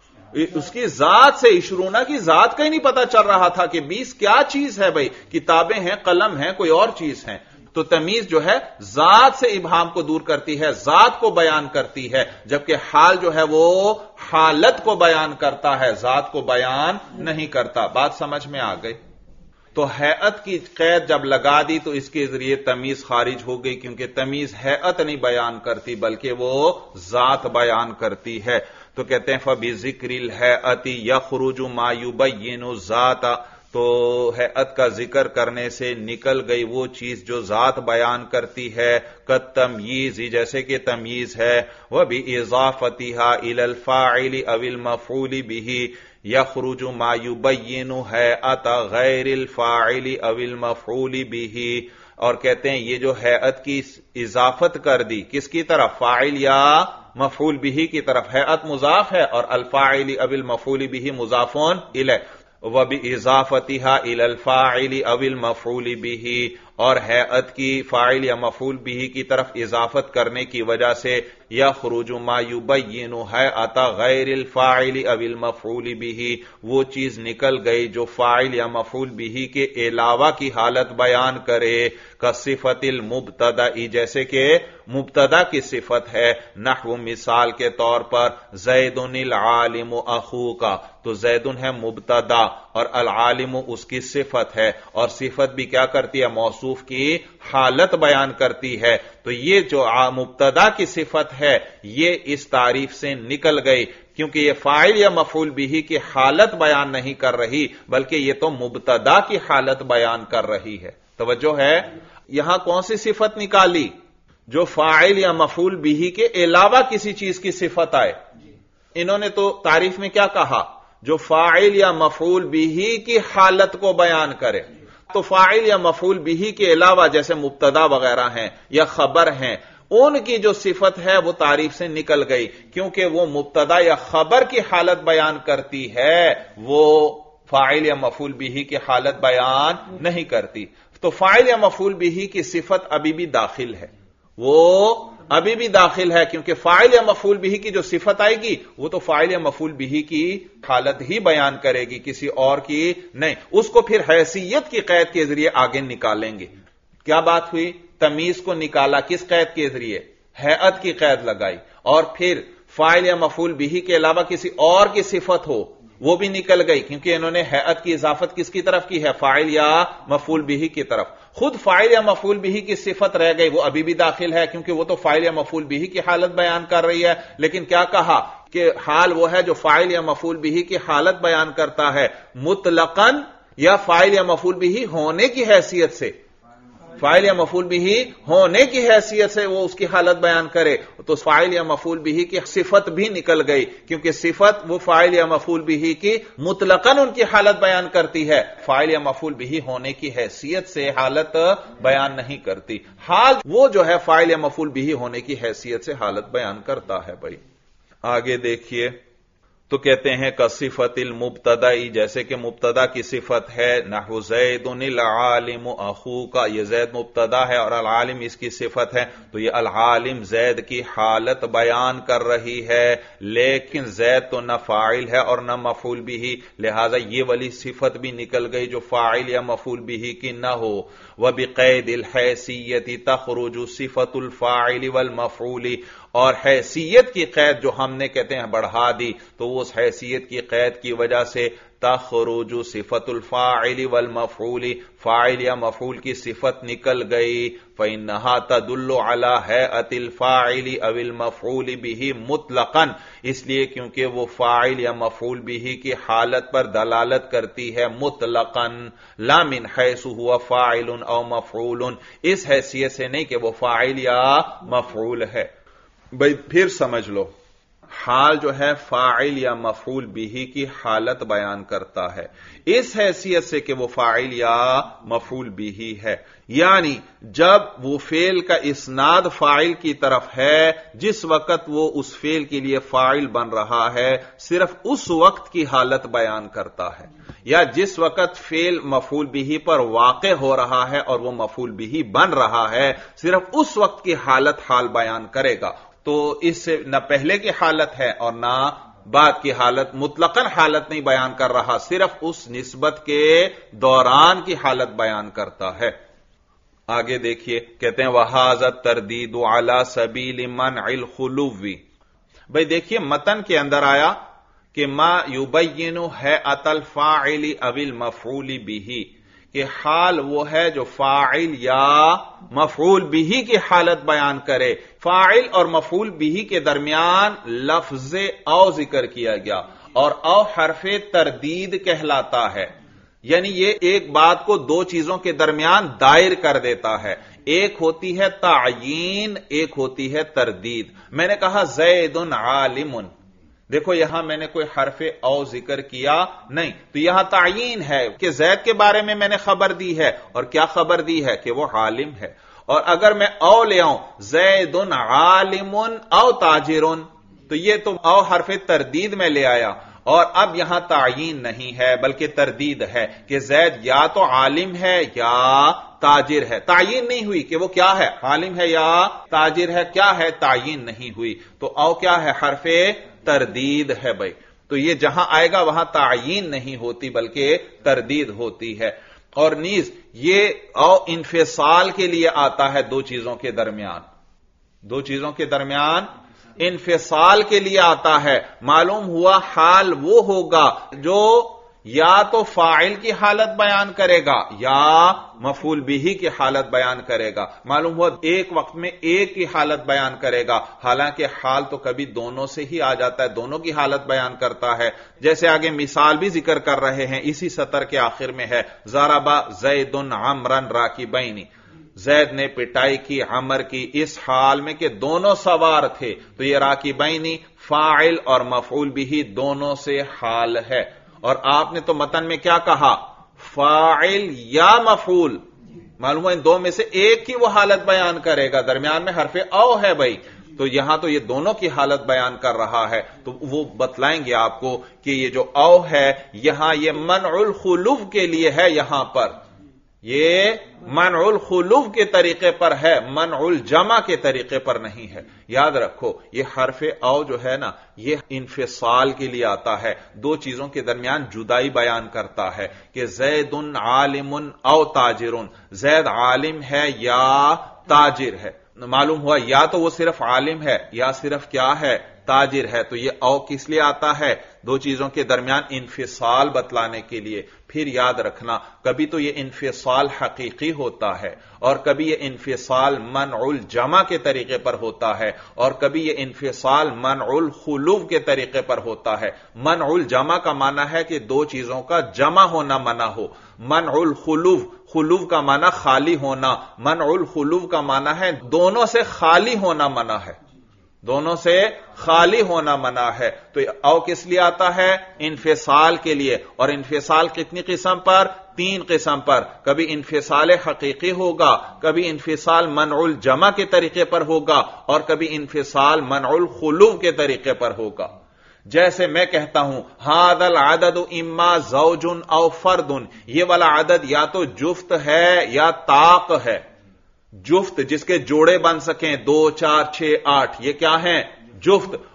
Speaker 1: اس کی ذات سے. 20 کی ذات کا ہی نہیں پتا چل رہا تھا کہ 20 کیا چیز ہے. بھائی کتابیں ہیں، قلم ہیں، کوئی اور چیز ہے. تو تمیز جو ہے ذات سے ابہام کو دور کرتی ہے، ذات کو بیان کرتی ہے، جبکہ حال جو ہے وہ حالت کو بیان کرتا ہے، ذات کو بیان نہیں کرتا. بات سمجھ میں آ گئی؟ تو ہیئت کی قید جب لگا دی تو اس کے ذریعے تمیز خارج ہو گئی، کیونکہ تمیز ہیئت نہیں بیان کرتی بلکہ وہ ذات بیان کرتی ہے. تو کہتے ہیں فَبِذِكْرِ الْهَيْئَةِ يَخْرُجُ مَا يُبَيِّنُ الذَّاتَ. تو ہیئت کا ذکر کرنے سے نکل گئی وہ چیز جو ذات بیان کرتی ہے. کالتمییز، جیسے کہ تمییز ہے. وَبِإِضَافَتِهَا إِلَى الْفَاعِلِ أَوِ الْمَفْعُولِ بِهِ يَخْرُجُ مَا يُبَيِّنُ هَيْئَةَ غَيْرِ الْفَاعِلِ أَوِ الْمَفْعُولِ بِهِ. اور کہتے ہیں یہ جو ہیئت کی اضافت کر دی کس کی طرف؟ فاعل یا مفعول بہ کی طرف. ہیئت مضاف ہے اور الفاعل أو المفعول به مضاف الیہ. وَبِإِضَافَتِهَا إِلَى الْفَاعِلِ أَوِ الْمَفْعُولِ بِهِ، اور ہیئت کی فاعل یا مفعول به کی طرف اضافت کرنے کی وجہ سے یخرج ما یبین ہیئۃ غیر الفاعل أو المفعول به، وہ چیز نکل گئی جو فاعل یا مفعول به کے علاوہ کی حالت بیان کرے. کصفۃ المبتدأ، جیسے کہ مبتدا کی صفت ہے. نحو، مثال کے طور پر زید العالم اخوک، تو زید ہے مبتدا اور العالم اس کی صفت ہے، اور صفت بھی کیا کرتی ہے؟ موصوف کی حالت بیان کرتی ہے. تو یہ جو مبتدا کی صفت ہے یہ اس تعریف سے نکل گئی، کیونکہ یہ فاعل یا مفعول به کی حالت بیان نہیں کر رہی بلکہ یہ تو مبتدا کی حالت بیان کر رہی ہے. توجہ ہے؟ یہاں کون سی صفت نکالی؟ جو فاعل یا مفعول به کے علاوہ کسی چیز کی صفت آئے. انہوں نے تو تعریف میں کیا کہا؟ جو فاعل یا مفعول به کی حالت کو بیان کرے. تو فاعل یا مفعول به کے علاوہ جیسے مبتدا وغیرہ ہیں یا خبر ہیں، ان کی جو صفت ہے وہ تعریف سے نکل گئی، کیونکہ وہ مبتدا یا خبر کی حالت بیان کرتی ہے، وہ فاعل یا مفعول به کی حالت بیان نہیں کرتی. تو فاعل یا مفعول به کی صفت ابھی بھی داخل ہے، وہ ابھی بھی داخل ہے، کیونکہ فاعل یا مفعول به کی جو صفت آئے گی وہ تو فاعل یا مفعول به کی حالت ہی بیان کرے گی، کسی اور کی نہیں. اس کو پھر حیثیت کی قید کے ذریعے آگے نکالیں گے. کیا بات ہوئی؟ تمیز کو نکالا کس قید کے ذریعے؟ ہیئت کی قید لگائی. اور پھر فاعل یا مفعول به کے علاوہ کسی اور کی صفت ہو وہ بھی نکل گئی، کیونکہ انہوں نے ہیئت کی اضافت کس کی طرف کی ہے؟ فاعل یا مفعول به کی طرف. خود فاعل یا مفعول به کی صفت رہ گئی، وہ ابھی بھی داخل ہے کیونکہ وہ تو فاعل یا مفعول به کی حالت بیان کر رہی ہے. لیکن کیا کہا کہ حال وہ ہے جو فاعل یا مفعول به کی حالت بیان کرتا ہے، مطلقاً یا فاعل یا مفعول به ہونے کی حیثیت سے. فاعل یا مفعول به ہونے کی حیثیت سے وہ اس کی حالت بیان کرے تو فاعل یا مفعول به کی صفت بھی نکل گئی، کیونکہ صفت وہ فاعل یا مفعول به کی مطلقاً ان کی حالت بیان کرتی ہے، فاعل یا مفعول به ہونے کی حیثیت سے حالت بیان نہیں کرتی. حال وہ جو ہے فاعل یا مفعول به ہونے کی حیثیت سے حالت بیان کرتا ہے. بھائی آگے دیکھیے تو کہتے ہیں کصفۃ المبتدا، جیسے کہ مبتدا کی صفت ہے. نحو زید العالم اخوک، یہ زید مبتدا ہے اور العالم اس کی صفت ہے، تو یہ العالم زید کی حالت بیان کر رہی ہے، لیکن زید تو نہ فاعل ہے اور نہ مفعول به، لہذا یہ والی صفت بھی نکل گئی جو فاعل یا مفعول به کی نہ ہو. وبقید الحیثیت تخرج صفت الفاعل والمفعول، اور حیثیت کی قید جو ہم نے کہتے ہیں بڑھا دی، تو وہ اس حیثیت کی قید کی وجہ سے تخرج صفت الفاعل والمفعول، فاعل یا مفعول کی صفت نکل گئی، فإنها تدل على هيئة الفاعل او المفعول به مطلقا، اس لیے کیونکہ وہ فاعل یا مفعول به کی حالت پر دلالت کرتی ہے مطلقا، لا من حيث هو فاعل او مفعول، اس حیثیت سے نہیں کہ وہ فاعل یا مفعول ہے۔ بھئی پھر سمجھ لو، حال جو ہے فاعل یا مفعول به کی حالت بیان کرتا ہے، اس حیثیت سے کہ وہ فاعل یا مفعول به ہے، یعنی جب وہ فعل کا اسناد فاعل کی طرف ہے، جس وقت وہ اس فعل کے لیے فاعل بن رہا ہے، صرف اس وقت کی حالت بیان کرتا ہے، یا جس وقت فعل مفعول به پر واقع ہو رہا ہے اور وہ مفعول به بن رہا ہے، صرف اس وقت کی حالت حال بیان کرے گا۔ تو اس سے نہ پہلے کی حالت ہے اور نہ بعد کی حالت، مطلقاً حالت نہیں بیان کر رہا، صرف اس نسبت کے دوران کی حالت بیان کرتا ہے۔ آگے دیکھیے، کہتے ہیں وَهَذَا التَّرْدِيدُ عَلَى سَبِيلِ مَنْعِ الْخُلُوِّ۔ بھئی دیکھیے متن کے اندر آیا کہ ما يُبَيِّنُ هَيئَةَ الْفَاعِلِ أَوِ الْمَفْعُولِ بِهِ، کہ حال وہ ہے جو فاعل یا مفعول به کی حالت بیان کرے۔ فاعل اور مفعول به کے درمیان لفظ او ذکر کیا گیا، اور او حرف تردید کہلاتا ہے، یعنی یہ ایک بات کو دو چیزوں کے درمیان دائر کر دیتا ہے، ایک ہوتی ہے تعیین، ایک ہوتی ہے تردید۔ میں نے کہا زید عالم، دیکھو یہاں میں نے کوئی حرف او ذکر کیا نہیں، تو یہاں تعیین ہے کہ زید کے بارے میں نے خبر دی ہے، اور کیا خبر دی ہے کہ وہ عالم ہے۔ اور اگر میں او لے آؤں زید عالم او تاجر، تو یہ تو او حرف تردید میں لے آیا، اور اب یہاں تعیین نہیں ہے بلکہ تردید ہے کہ زید یا تو عالم ہے یا تاجر ہے، تعیین نہیں ہوئی کہ وہ کیا ہے، عالم ہے یا تاجر ہے، کیا ہے، تعیین نہیں ہوئی، تو او کیا ہے، حرف تردید ہے۔ بھائی تو یہ جہاں آئے گا وہاں تعیین نہیں ہوتی بلکہ تردید ہوتی ہے۔ اور نیز یہ او انفصال کے لیے آتا ہے، دو چیزوں کے درمیان، دو چیزوں کے درمیان انفصال کے لیے آتا ہے۔ معلوم ہوا حال وہ ہوگا جو یا تو فاعل کی حالت بیان کرے گا یا مفعول به کی حالت بیان کرے گا، معلوم ہوا ایک وقت میں ایک کی حالت بیان کرے گا، حالانکہ حال تو کبھی دونوں سے ہی آ جاتا ہے، دونوں کی حالت بیان کرتا ہے۔ جیسے آگے مثال بھی ذکر کر رہے ہیں، اسی سطر کے آخر میں ہے ضرب زید عمرا راکبین، زید نے پٹائی کی عمر کی اس حال میں کہ دونوں سوار تھے، تو یہ راکبین فاعل اور مفعول به دونوں سے حال ہے۔ اور آپ نے تو متن میں کیا کہا، فاعل یا مفعول، معلوم ہے ان دو میں سے ایک کی وہ حالت بیان کرے گا، درمیان میں حرف او ہے بھائی، تو یہاں تو یہ دونوں کی حالت بیان کر رہا ہے، تو وہ بتلائیں گے آپ کو کہ یہ جو او ہے یہاں یہ منع الخلوف کے لیے ہے، یہاں پر یہ منع الخلوف کے طریقے پر ہے، منع الجمع کے طریقے پر نہیں ہے۔ یاد رکھو یہ حرف او جو ہے نا، یہ انفصال کے لیے آتا ہے، دو چیزوں کے درمیان جدائی بیان کرتا ہے کہ زید عالم او تاجر، زید عالم ہے یا تاجر ہے۔ معلوم ہوا یا تو وہ صرف عالم ہے یا صرف کیا ہے، تاجر ہے، تو یہ او کس لیے آتا ہے، دو چیزوں کے درمیان انفصال بتلانے کے لیے۔ پھر یاد رکھنا کبھی تو یہ انفصال حقیقی ہوتا ہے، اور کبھی یہ انفصال منع الجمع کے طریقے پر ہوتا ہے، اور کبھی یہ انفصال منع الخلوف کے طریقے پر ہوتا ہے۔ منع الجمع کا معنی ہے کہ دو چیزوں کا جمع ہونا منع ہو، منع الخلوف، خلوف کا معنی خالی ہونا، منع الخلوف کا معنی ہے دونوں سے خالی ہونا منع ہے، دونوں سے خالی ہونا منع ہے۔ تو او کس لیے آتا ہے، انفصال کے لیے، اور انفصال کتنی قسم پر، تین قسم پر، کبھی انفصال حقیقی ہوگا، کبھی انفصال منع الجمع کے طریقے پر ہوگا، اور کبھی انفصال منع الخلوف کے طریقے پر ہوگا۔ جیسے میں کہتا ہوں ھذا العدد اما زوج او فرد، یہ والا عدد یا تو جفت ہے یا طاق ہے، جفت جس کے جوڑے بن سکیں، 2 4 6 8، یہ کیا ہیں، جفت،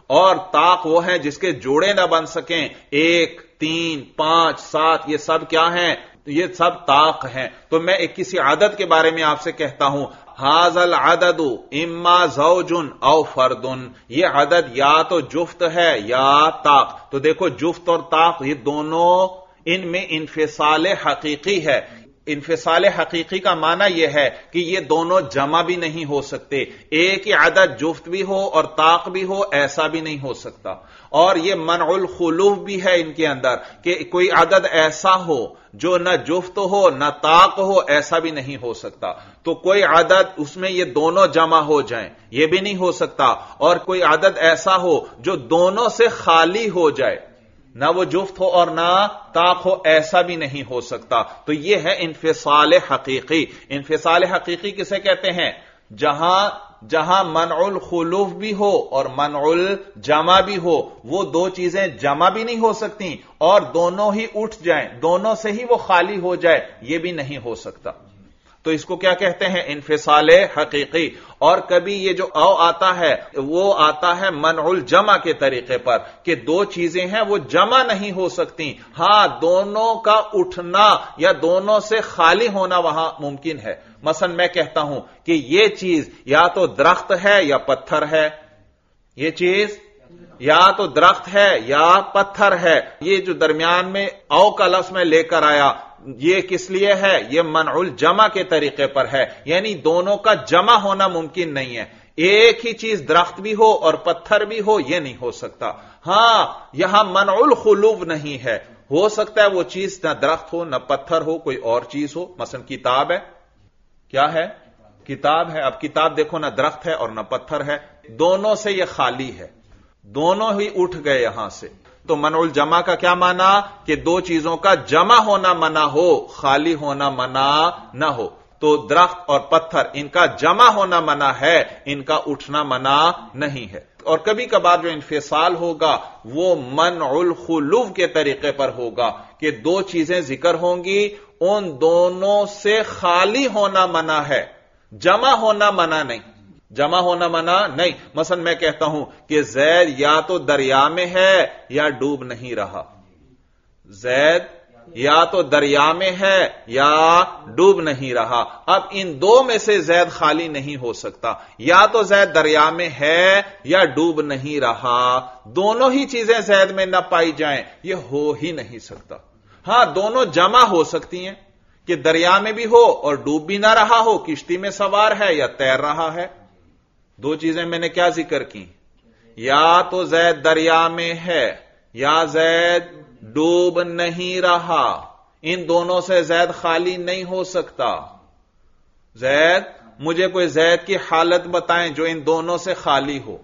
Speaker 1: اور طاق وہ ہیں جس کے جوڑے نہ بن سکیں، 1 3 5 7، یہ سب کیا ہیں؟ یہ سب طاق ہیں۔ تو میں ایک کسی عدد کے بارے میں آپ سے کہتا ہوں، ھذا العدد اما زوج او فرد، یہ عدد یا تو جفت ہے یا طاق۔ تو دیکھو جفت اور طاق یہ دونوں، ان میں انفصال حقیقی ہے۔ انفصال حقیقی کا معنی یہ ہے کہ یہ دونوں جمع بھی نہیں ہو سکتے، ایک ہی عدد جفت بھی ہو اور طاق بھی ہو، ایسا بھی نہیں ہو سکتا۔ اور یہ منع الخلوف بھی ہے ان کے اندر کہ کوئی عدد ایسا ہو جو نہ جفت ہو نہ طاق ہو، ایسا بھی نہیں ہو سکتا۔ تو کوئی عدد اس میں یہ دونوں جمع ہو جائیں، یہ بھی نہیں ہو سکتا۔ اور کوئی عدد ایسا ہو جو دونوں سے خالی ہو جائے، نہ وہ جفت ہو اور نہ طاق ہو، ایسا بھی نہیں ہو سکتا۔ تو یہ ہے انفصال حقیقی۔ انفصال حقیقی کسے کہتے ہیں؟ جہاں منع الخلوف بھی ہو اور منع الجمع بھی ہو، وہ دو چیزیں جمع بھی نہیں ہو سکتی، اور دونوں ہی اٹھ جائیں، دونوں سے ہی وہ خالی ہو جائے، یہ بھی نہیں ہو سکتا۔ تو اس کو کیا کہتے ہیں؟ انفصال حقیقی۔ اور کبھی یہ جو او آتا ہے وہ آتا ہے منع الجمع کے طریقے پر کہ دو چیزیں ہیں وہ جمع نہیں ہو سکتی، ہاں دونوں کا اٹھنا یا دونوں سے خالی ہونا وہاں ممکن ہے۔ مثلا میں کہتا ہوں کہ یہ چیز یا تو درخت ہے یا پتھر ہے، یہ چیز یا تو درخت ہے یا پتھر ہے، یہ جو درمیان میں او کا لفظ میں لے کر آیا، یہ کس لیے ہے؟ یہ منع الجمع کے طریقے پر ہے، یعنی دونوں کا جمع ہونا ممکن نہیں ہے۔ ایک ہی چیز درخت بھی ہو اور پتھر بھی ہو، یہ نہیں ہو سکتا۔ ہاں یہاں منع الخلوف نہیں ہے، ہو سکتا ہے وہ چیز نہ درخت ہو نہ پتھر ہو، کوئی اور چیز ہو، مثلا کتاب ہے، کیا ہے؟ کتاب ہے۔ اب کتاب دیکھو نہ درخت ہے اور نہ پتھر ہے، دونوں سے یہ خالی ہے، دونوں ہی اٹھ گئے یہاں سے۔ تو منع الجمع کا کیا معنی؟ کہ دو چیزوں کا جمع ہونا منع ہو، خالی ہونا منع نہ ہو۔ تو درخت اور پتھر ان کا جمع ہونا منع ہے، ان کا اٹھنا منع نہیں ہے۔ اور کبھی کبھار جو انفصال ہوگا وہ منع الخلوف کے طریقے پر ہوگا کہ دو چیزیں ذکر ہوں گی، ان دونوں سے خالی ہونا منع ہے، جمع ہونا منع نہیں، جمع ہونا منع نہیں۔ مثلا میں کہتا ہوں کہ زید یا تو دریا میں ہے یا ڈوب نہیں رہا، زید یا تو دریا میں ہے یا ڈوب نہیں رہا۔ اب ان دو میں سے زید خالی نہیں ہو سکتا، یا تو زید دریا میں ہے یا ڈوب نہیں رہا، دونوں ہی چیزیں زید میں نہ پائی جائیں، یہ ہو ہی نہیں سکتا۔ ہاں دونوں جمع ہو سکتی ہیں کہ دریا میں بھی ہو اور ڈوب بھی نہ رہا ہو، کشتی میں سوار ہے یا تیر رہا ہے۔ دو چیزیں میں نے کیا ذکر کی؟ یا تو زید دریا میں ہے یا زید ڈوب نہیں رہا، ان دونوں سے زید خالی نہیں ہو سکتا۔ زید، مجھے کوئی زید کی حالت بتائیں جو ان دونوں سے خالی ہو،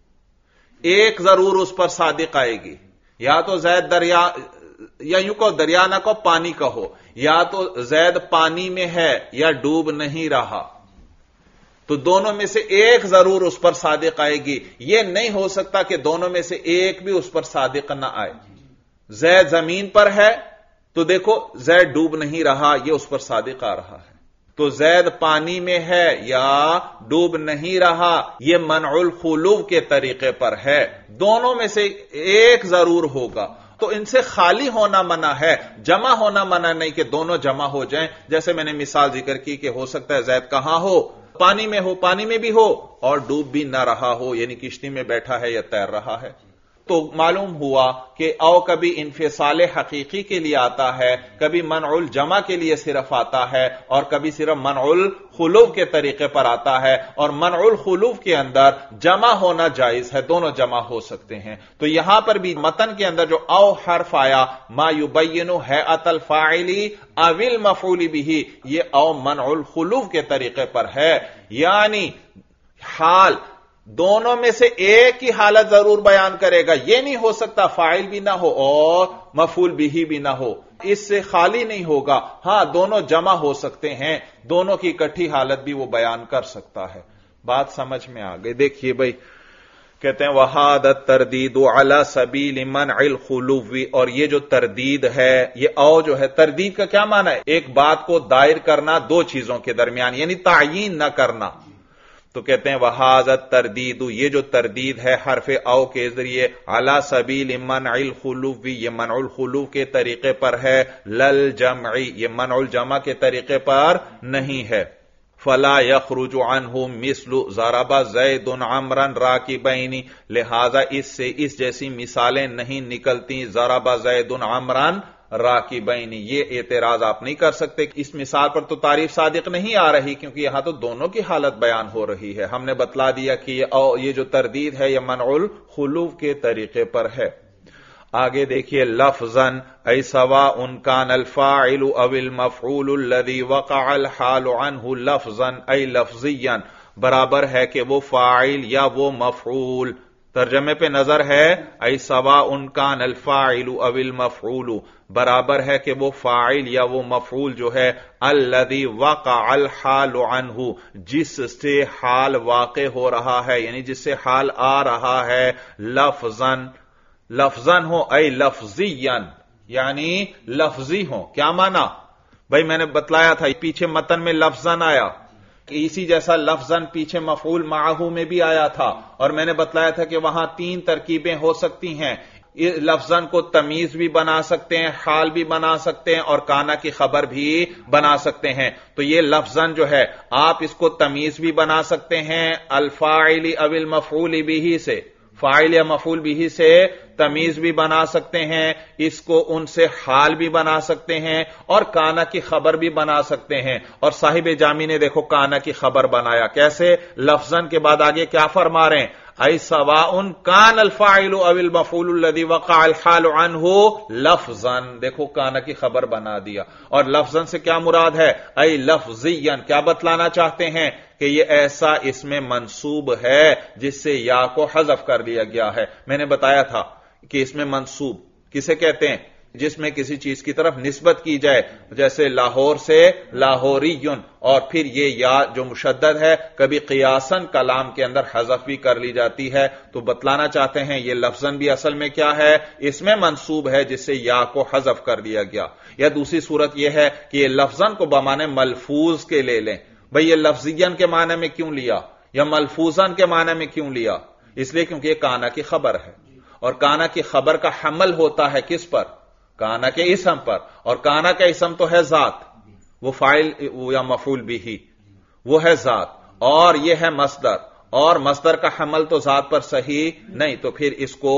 Speaker 1: ایک ضرور اس پر صادق آئے گی، یا تو زید دریا، یا یوں کہو دریا نہ کہو پانی کہو، یا تو زید پانی میں ہے یا ڈوب نہیں رہا، تو دونوں میں سے ایک ضرور اس پر صادق آئے گی۔ یہ نہیں ہو سکتا کہ دونوں میں سے ایک بھی اس پر صادق نہ آئے۔ زید زمین پر ہے تو دیکھو زید ڈوب نہیں رہا، یہ اس پر صادق آ رہا ہے۔ تو زید پانی میں ہے یا ڈوب نہیں رہا، یہ منع الخلوف کے طریقے پر ہے، دونوں میں سے ایک ضرور ہوگا۔ تو ان سے خالی ہونا منع ہے، جمع ہونا منع نہیں کہ دونوں جمع ہو جائیں۔ جیسے میں نے مثال ذکر کی کہ ہو سکتا ہے زید کہاں ہو؟ پانی میں ہو، پانی میں بھی ہو اور ڈوب بھی نہ رہا ہو، یعنی کشتی میں بیٹھا ہے یا تیر رہا ہے۔ تو معلوم ہوا کہ او کبھی انفصال حقیقی کے لیے آتا ہے، کبھی منع الجمع کے لیے صرف آتا ہے، اور کبھی صرف منع الخلوف کے طریقے پر آتا ہے۔ اور منع الخلوف کے اندر جمع ہونا جائز ہے، دونوں جمع ہو سکتے ہیں۔ تو یہاں پر بھی متن کے اندر جو او حرف آیا، ما یبین ہیئت الفاعل او المفعول به، یہ او منع الخلوف کے طریقے پر ہے، یعنی حال دونوں میں سے ایک ہی حالت ضرور بیان کرے گا، یہ نہیں ہو سکتا فاعل بھی نہ ہو اور مفعول بھی نہ ہو، اس سے خالی نہیں ہوگا۔ ہاں دونوں جمع ہو سکتے ہیں، دونوں کی اکٹھی حالت بھی وہ بیان کر سکتا ہے۔ بات سمجھ میں آ گئی؟ دیکھیے بھائی، کہتے ہیں وَهَذَا التَّرْدِيدُ عَلَى سَبِيلِ مَنْعِ الْخُلُوِّ، اور یہ جو تردید ہے، یہ او جو ہے، تردید کا کیا معنی ہے؟ ایک بات کو دائر کرنا دو چیزوں کے درمیان، یعنی تعیین نہ کرنا۔ تو کہتے ہیں وہذا تردید، یہ جو تردید ہے حرف او کے ذریعے، علی سبیل منع الخلو، یہ منع الخلو کے طریقے پر ہے، لل جمعی، یہ منع الجمع کے طریقے پر نہیں ہے۔ فلا یخرج عنہ مثل ضرب زید عمرا راکبین، لہذا اس سے اس جیسی مثالیں نہیں نکلتی ضرب زید عمرا راکبین، یہ اعتراض آپ نہیں کر سکتے۔ اس مثال پر تو تعریف صادق نہیں آ رہی، کیونکہ یہاں تو دونوں کی حالت بیان ہو رہی ہے۔ ہم نے بتلا دیا کہ یہ جو تردید ہے یہ منع الخلو کے طریقے پر ہے۔ آگے دیکھیے، لفظاً ای سواء کان الفاعل او المفعول الذي وقع الحال عنه لفظاً ای لفظیاً، برابر ہے کہ وہ فاعل یا وہ مفعول، ترجمے پہ نظر ہے، ای سواء کان الفاعل او المفعول، برابر ہے کہ وہ فاعل یا وہ مفعول جو ہے، الذي وقع الحال عنه، جس سے حال واقع ہو رہا ہے، یعنی جس سے حال آ رہا ہے، لفظاً، لفظاً ہو اے لفظیاً، یعنی لفظی ہو۔ کیا مانا؟ بھائی میں نے بتلایا تھا پیچھے متن میں لفظاً آیا، اسی جیسا لفظاً پیچھے مفعول معہو میں بھی آیا تھا، اور میں نے بتلایا تھا کہ وہاں تین ترکیبیں ہو سکتی ہیں، لفظاً کو تمیز بھی بنا سکتے ہیں، حال بھی بنا سکتے ہیں، اور کانا کی خبر بھی بنا سکتے ہیں۔ تو یہ لفظاً جو ہے آپ اس کو تمیز بھی بنا سکتے ہیں الفاعل او المفعول به سے، فاعل یا مفعول بھی سے تمیز بھی بنا سکتے ہیں، اس کو ان سے حال بھی بنا سکتے ہیں، اور کانا کی خبر بھی بنا سکتے ہیں۔ اور صاحب جامی نے دیکھو کانا کی خبر بنایا کیسے، لفظاً کے بعد آگے کیا فرما رہے ہیں، ای سواء کان الفاعل او المفعول الذي وقع الحال عنه لفظاً، دیکھو کانا کی خبر بنا دیا۔ اور لفظاً سے کیا مراد ہے، ای لفظیاً، کیا بتلانا چاہتے ہیں کہ یہ ایسا اس میں منصوب ہے جس سے یا کو حذف کر دیا گیا ہے۔ میں نے بتایا تھا کہ اس میں منصوب کسے کہتے ہیں، جس میں کسی چیز کی طرف نسبت کی جائے، جیسے لاہور سے لاہوریون، اور پھر یہ یا جو مشدد ہے کبھی قیاساً کلام کے اندر حذف بھی کر لی جاتی ہے، تو بتلانا چاہتے ہیں یہ لفظاً بھی اصل میں کیا ہے، اس میں منصوب ہے جس سے یا کو حذف کر دیا گیا۔ یا دوسری صورت یہ ہے کہ یہ لفظاً کو بمعنی ملفوظ کے لے لیں، بھئی یہ لفظیاً کے معنی میں کیوں لیا یا ملفوظاً کے معنی میں کیوں لیا، اس لیے کیونکہ یہ کانا کی خبر ہے، اور کانا کی خبر کا حمل ہوتا ہے کس پر، کانا کے اسم پر، اور کانا کا اسم تو ہے ذات، وہ فاعل یا مفعول بھی، وہ ہے ذات، اور یہ ہے مصدر، اور مصدر کا حمل تو ذات پر صحیح نہیں، تو پھر اس کو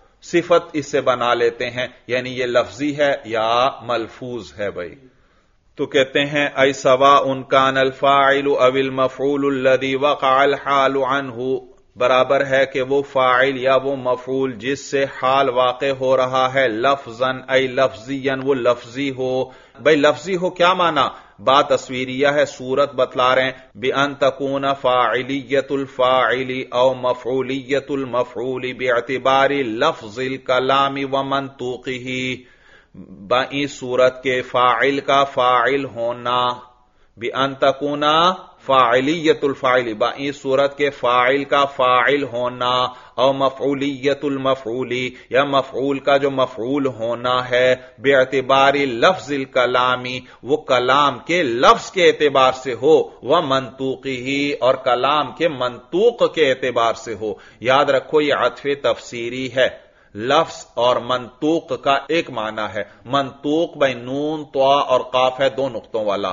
Speaker 1: صفت اس سے بنا لیتے ہیں، یعنی یہ لفظی ہے یا ملفوظ ہے بھائی۔ تو کہتے ہیں ای سواء کان الفاعل او المفعول الذي وقع الحال عنه، برابر ہے کہ وہ فاعل یا وہ مفعول جس سے حال واقع ہو رہا ہے، لفظاً ای لفظیاً، وہ لفظی ہو۔ بھئی لفظی ہو کیا مانا، بات تصویریہ ہے، صورت بتلا رہے ہیں، بِأَن تَكُونَ فَاعِلِيَّةُ الْفَاعِلِ أَوْ مَفْعُولِيَّةُ الْمَفْعُولِ بِاعْتِبَارِ لَفْظِ الْكَلَامِ وَمَنْطُوقِهِ، بائیں صورت کے فاعل کا فاعل ہونا، بِأَن تَكُونَ فاعلیت الفاعل، بائیں صورت کے فاعل کا فاعل ہونا، او مفعولیت المفعولی، یا مفعول کا جو مفعول ہونا ہے، باعتبار لفظ الکلامی، وہ کلام کے لفظ کے اعتبار سے ہو، وہ منطوقی، اور کلام کے منطوق کے اعتبار سے ہو۔ یاد رکھو یہ عطف تفسیری ہے، لفظ اور منطوق کا ایک معنی ہے، منطوق بھائی نون طا اور قاف ہے دو نقطوں والا،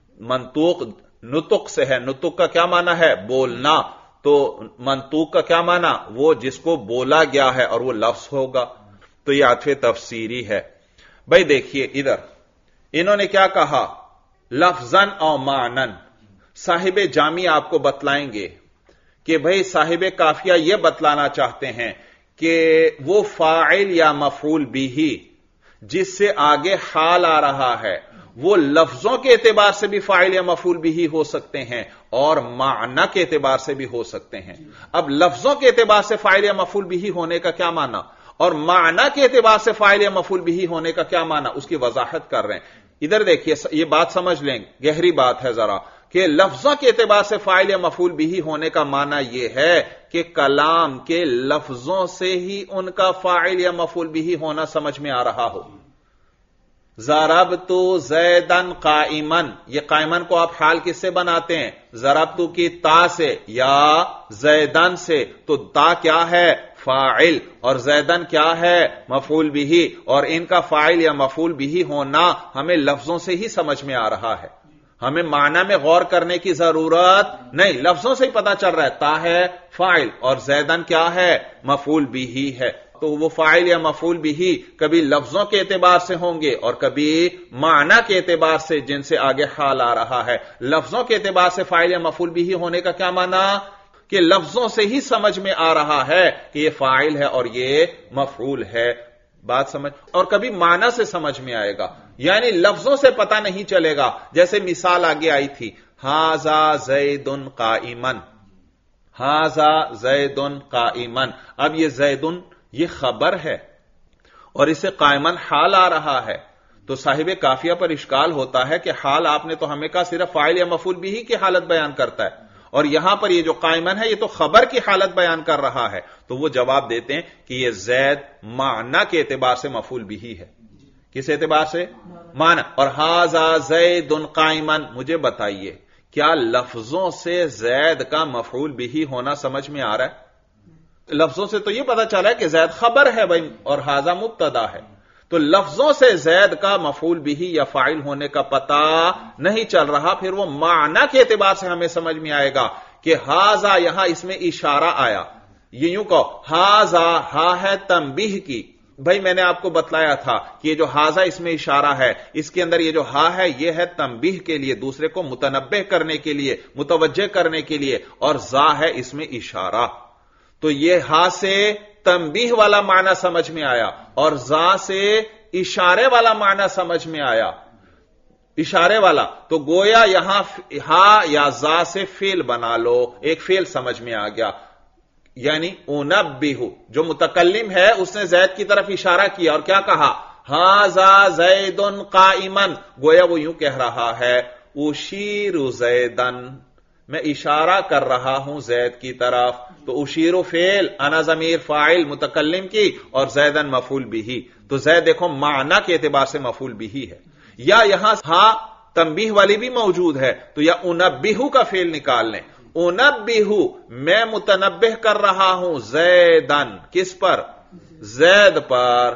Speaker 1: منطوق نطق سے ہے، نطق کا کیا معنی ہے، بولنا، تو منطوق کا کیا معنی، وہ جس کو بولا گیا ہے اور وہ لفظ ہوگا، تو یہ عطف تفسیری ہے۔ بھائی دیکھیے ادھر انہوں نے کیا کہا، لفظاً او معنن، صاحب جامی آپ کو بتلائیں گے کہ بھائی صاحب کافیہ یہ بتلانا چاہتے ہیں کہ وہ فاعل یا مفعول بھی جس سے آگے حال آ رہا ہے، وہ لفظوں کے اعتبار سے بھی فاعل یا مفعول بھی ہو سکتے ہیں اور معنی کے اعتبار سے بھی ہو سکتے ہیں۔ اب لفظوں کے اعتبار سے فاعل یا مفعول بھی ہونے کا کیا معنی، اور معنی کے اعتبار سے فاعل یا مفعول بھی ہونے کا کیا معنی، اس کی وضاحت کر رہے ہیں۔ ادھر دیکھیے یہ بات سمجھ لیں، گہری بات ہے ذرا، کہ لفظوں کے اعتبار سے فاعل یا مفعول بھی ہونے کا معنی یہ ہے کہ کلام کے لفظوں سے ہی ان کا فاعل یا مفعول بھی ہونا سمجھ میں آ رہا ہو۔ ضربت زیدن قائمن، یہ قائمن کو آپ حال کس سے بناتے ہیں؟ ضربت کی تا سے یا زیدن سے، تو تا کیا ہے؟ فاعل، اور زیدن کیا ہے؟ مفعول بھی، اور ان کا فاعل یا مفعول بھی ہونا ہمیں لفظوں سے ہی سمجھ میں آ رہا ہے، ہمیں معنی میں غور کرنے کی ضرورت نہیں، لفظوں سے ہی پتا چل رہا ہے تا ہے فاعل اور زیدن کیا ہے؟ مفعول بھی ہے۔ تو وہ فاعل یا مفعول بھی کبھی لفظوں کے اعتبار سے ہوں گے اور کبھی معنی کے اعتبار سے جن سے آگے حال آ رہا ہے۔ لفظوں کے اعتبار سے فاعل یا مفعول بھی ہونے کا کیا معنی؟ کہ لفظوں سے ہی سمجھ میں آ رہا ہے کہ یہ فاعل ہے اور یہ مفعول ہے، بات سمجھ، اور کبھی معنی سے سمجھ میں آئے گا، یعنی لفظوں سے پتہ نہیں چلے گا، جیسے مثال آگے آئی تھی، ھذا زید قائمن، ھذا زید قائمن، اب یہ زید یہ خبر ہے اور اسے قائمن حال آ رہا ہے، تو صاحب کافیہ پر اشکال ہوتا ہے کہ حال آپ نے تو ہمیں کہا صرف فاعل یا مفعول بھی کی حالت بیان کرتا ہے، اور یہاں پر یہ جو قائمن ہے یہ تو خبر کی حالت بیان کر رہا ہے، تو وہ جواب دیتے ہیں کہ یہ زید معنی کے اعتبار سے مفعول بھی ہے۔ کس اعتبار سے؟ معنی۔ اور ھذا زید قائمن، مجھے بتائیے کیا لفظوں سے زید کا مفعول بھی ہونا سمجھ میں آ رہا ہے؟ لفظوں سے تو یہ پتا چلا ہے کہ زید خبر ہے بھائی اور ھذا مبتدا ہے، تو لفظوں سے زید کا مفعول بھی یا فاعل ہونے کا پتہ نہیں چل رہا، پھر وہ معنی کے اعتبار سے ہمیں سمجھ میں آئے گا کہ ھذا یہاں اس میں اشارہ آیا، یہ یوں کہو ھذا ہا ہے تنبیہ کی، بھائی میں نے آپ کو بتلایا تھا کہ یہ جو ھذا اس میں اشارہ ہے، اس کے اندر یہ جو ہا ہے یہ ہے تنبیہ کے لیے، دوسرے کو متنبہ کرنے کے لیے، متوجہ کرنے کے لیے، اور ذا ہے اس میں اشارہ، تو یہ ہا سے تنبیہ والا معنی سمجھ میں آیا اور ذا سے اشارے والا معنی سمجھ میں آیا، اشارے والا، تو گویا یہاں ہا یا ذا سے فعل بنا لو، ایک فعل سمجھ میں آ گیا، یعنی انبہ، جو متکلم ہے اس نے زید کی طرف اشارہ کیا اور کیا کہا؟ ھذا زید قائمن، گویا وہ یوں کہہ رہا ہے اشیر زیدن، میں اشارہ کر رہا ہوں زید کی طرف، تو اشیر فعل، انا ضمیر فاعل متکلم کی، اور زیدن مفعول بھی، تو زید دیکھو معنی کے اعتبار سے مفعول بھی ہے، یا یہاں ہاں تنبیہ والی بھی موجود ہے، تو یا انبہ کا فعل نکال لیں، انبہ میں متنبہ کر رہا ہوں زیدن، کس پر؟ زید پر،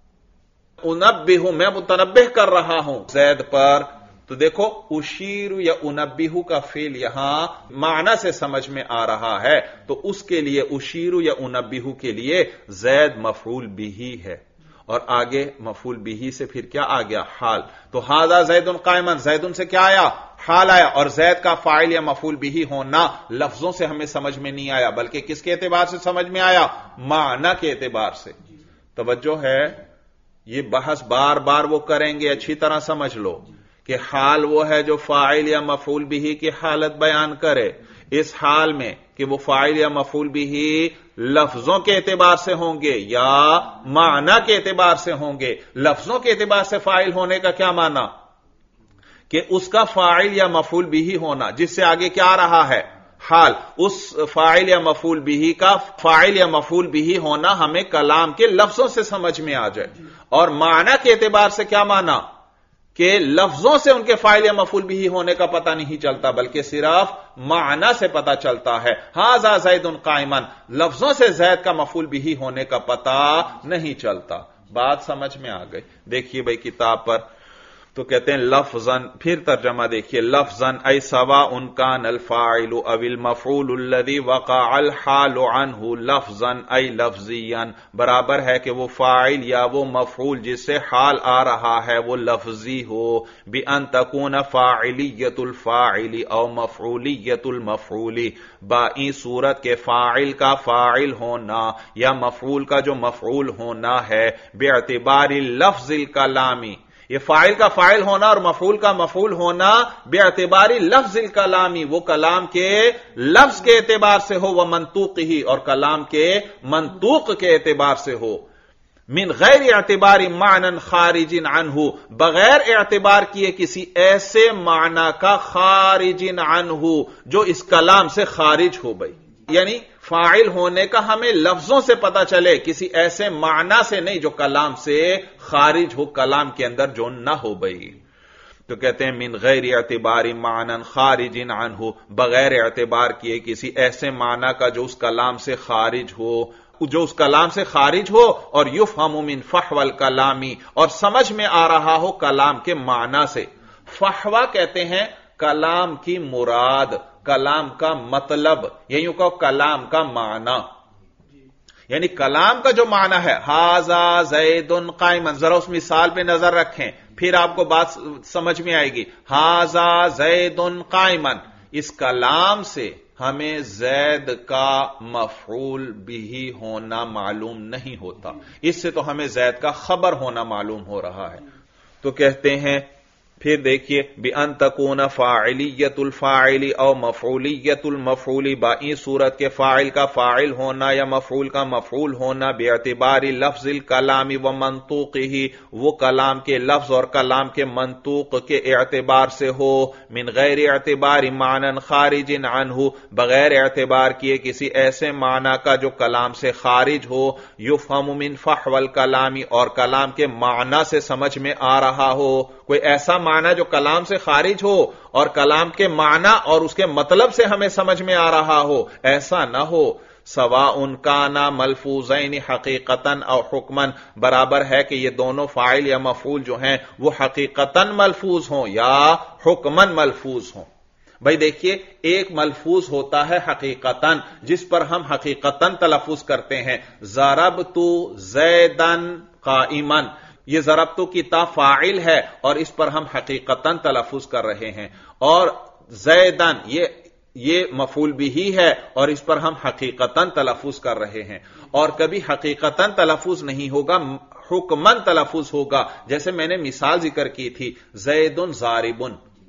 Speaker 1: انبہ میں متنبہ کر رہا ہوں زید پر، تو دیکھو اشیر یا انبہ کا فعل یہاں معنی سے سمجھ میں آ رہا ہے، تو اس کے لیے اشیر یا انبہ کے لیے زید مفعول بھی ہے، اور آگے مفعول بھی سے پھر کیا آ گیا؟ حال، تو ھذا زید قائمن، زید سے کیا آیا؟ حال آیا، اور زید کا فاعل یا مفعول بھی ہونا لفظوں سے ہمیں سمجھ میں نہیں آیا، بلکہ کس کے اعتبار سے سمجھ میں آیا؟ معنی کے اعتبار سے۔ توجہ ہے، یہ بحث بار بار وہ کریں گے، اچھی طرح سمجھ لو کہ حال وہ ہے جو فاعل یا مفعول بھی کی حالت بیان کرے، اس حال میں کہ وہ فاعل یا مفعول بھی لفظوں کے اعتبار سے ہوں گے یا معنی کے اعتبار سے ہوں گے۔ لفظوں کے اعتبار سے فاعل ہونے کا کیا معنی؟ کہ اس کا فاعل یا مفعول بھی ہونا، جس سے آگے کیا آ رہا ہے؟ حال، اس فاعل یا مفعول بھی کا فاعل یا مفعول بھی ہونا ہمیں کلام کے لفظوں سے سمجھ میں آ جائے، اور معنی کے اعتبار سے کیا معنی؟ کہ لفظوں سے ان کے فاعل یا مفعول بھی ہونے کا پتہ نہیں چلتا، بلکہ صرف معنی سے پتہ چلتا ہے۔ ھذا زید قائمن، لفظوں سے زید کا مفعول بھی ہونے کا پتہ نہیں چلتا، بات سمجھ میں آ گئی؟ دیکھیے بھائی کتاب پر تو کہتے ہیں لفظاً، پھر ترجمہ دیکھیے، لفظاً ای سواء کان الفاعل او المفعول الذي وقع الحال عنه لفظاً ای لفظیاً، برابر ہے کہ وہ فاعل یا وہ مفعول جس سے حال آ رہا ہے وہ لفظی ہو، بأن تكون فاعلیت الفاعل او مفعولیت المفعول، بائی صورت کے فاعل کا فاعل ہونا یا مفعول کا جو مفعول ہونا ہے، باعتبار لفظ الکلامی، یہ فاعل کا فاعل ہونا اور مفعول کا مفعول ہونا باعتبار لفظ الکلامی، وہ کلام کے لفظ کے اعتبار سے ہو، وہ منطوق ہی، اور کلام کے منطوق کے اعتبار سے ہو، من غیر اعتبار معنی خارج عنہ، بغیر اعتبار کیے کسی ایسے معنی کا خارج عنہ جو اس کلام سے خارج ہو، بھائی یعنی فاعل ہونے کا ہمیں لفظوں سے پتا چلے، کسی ایسے معنی سے نہیں جو کلام سے خارج ہو، کلام کے اندر جو نہ ہو بھئی. تو کہتے ہیں من غیر اعتبار معنی خارج عنہ، بغیر اعتبار کیے کسی ایسے معنی کا جو اس کلام سے خارج ہو، جو اس کلام سے خارج ہو، اور یفہم من فحوى الکلامی، اور سمجھ میں آ رہا ہو کلام کے معنی سے. فحوہ کہتے ہیں کلام کی مراد، کلام کا مطلب، یا یوں کہو کلام کا معنی. یعنی کلام کا جو معنی ہے ھذا زید قائما، ذرا اس مثال پہ نظر رکھیں پھر آپ کو بات سمجھ میں آئے گی. ھذا زید قائما، اس کلام سے ہمیں زید کا مفعول بھی ہونا معلوم نہیں ہوتا، اس سے تو ہمیں زید کا خبر ہونا معلوم ہو رہا ہے. تو کہتے ہیں پھر دیکھیے بِأَن تَكُونَ فَاعِلِيَّةُ الْفَاعِلِ او مفعولیت المفعول، بائی صورت کے فاعل کا فاعل ہونا یا مفعول کا مفعول ہونا، باعتبار لفظ الکلام و منطوقہ، وہ کلام کے لفظ اور کلام کے منطوق کے اعتبار سے ہو، من غیر اعتبار معنی خارج عنہ، بغیر اعتبار کیے کسی ایسے معنی کا جو کلام سے خارج ہو، یفہم من فحوى الکلام، اور کلام کے معنی سے سمجھ میں آ رہا ہو. کوئی ایسا معنی جو کلام سے خارج ہو اور کلام کے معنی اور اس کے مطلب سے ہمیں سمجھ میں آ رہا ہو، ایسا نہ ہو. سواء کانا ملفوظین حقیقتاً او حکماً، برابر ہے کہ یہ دونوں فاعل یا مفعول جو ہیں وہ حقیقتاً ملفوظ ہوں یا حکماً ملفوظ ہوں. بھائی دیکھیے، ایک ملفوظ ہوتا ہے حقیقتاً، جس پر ہم حقیقتاً تلفظ کرتے ہیں. ضربت زیدن قائما، یہ ضربتو کی تا فاعل ہے اور اس پر ہم حقیقتاً تلفظ کر رہے ہیں. اور زیدن یہ مفعول بھی ہے اور اس پر ہم حقیقتاً تلفظ کر رہے ہیں. اور کبھی حقیقتاً تلفظ نہیں ہوگا، حکماً تلفظ ہوگا. جیسے میں نے مثال ذکر کی تھی، زیدن ضاربن،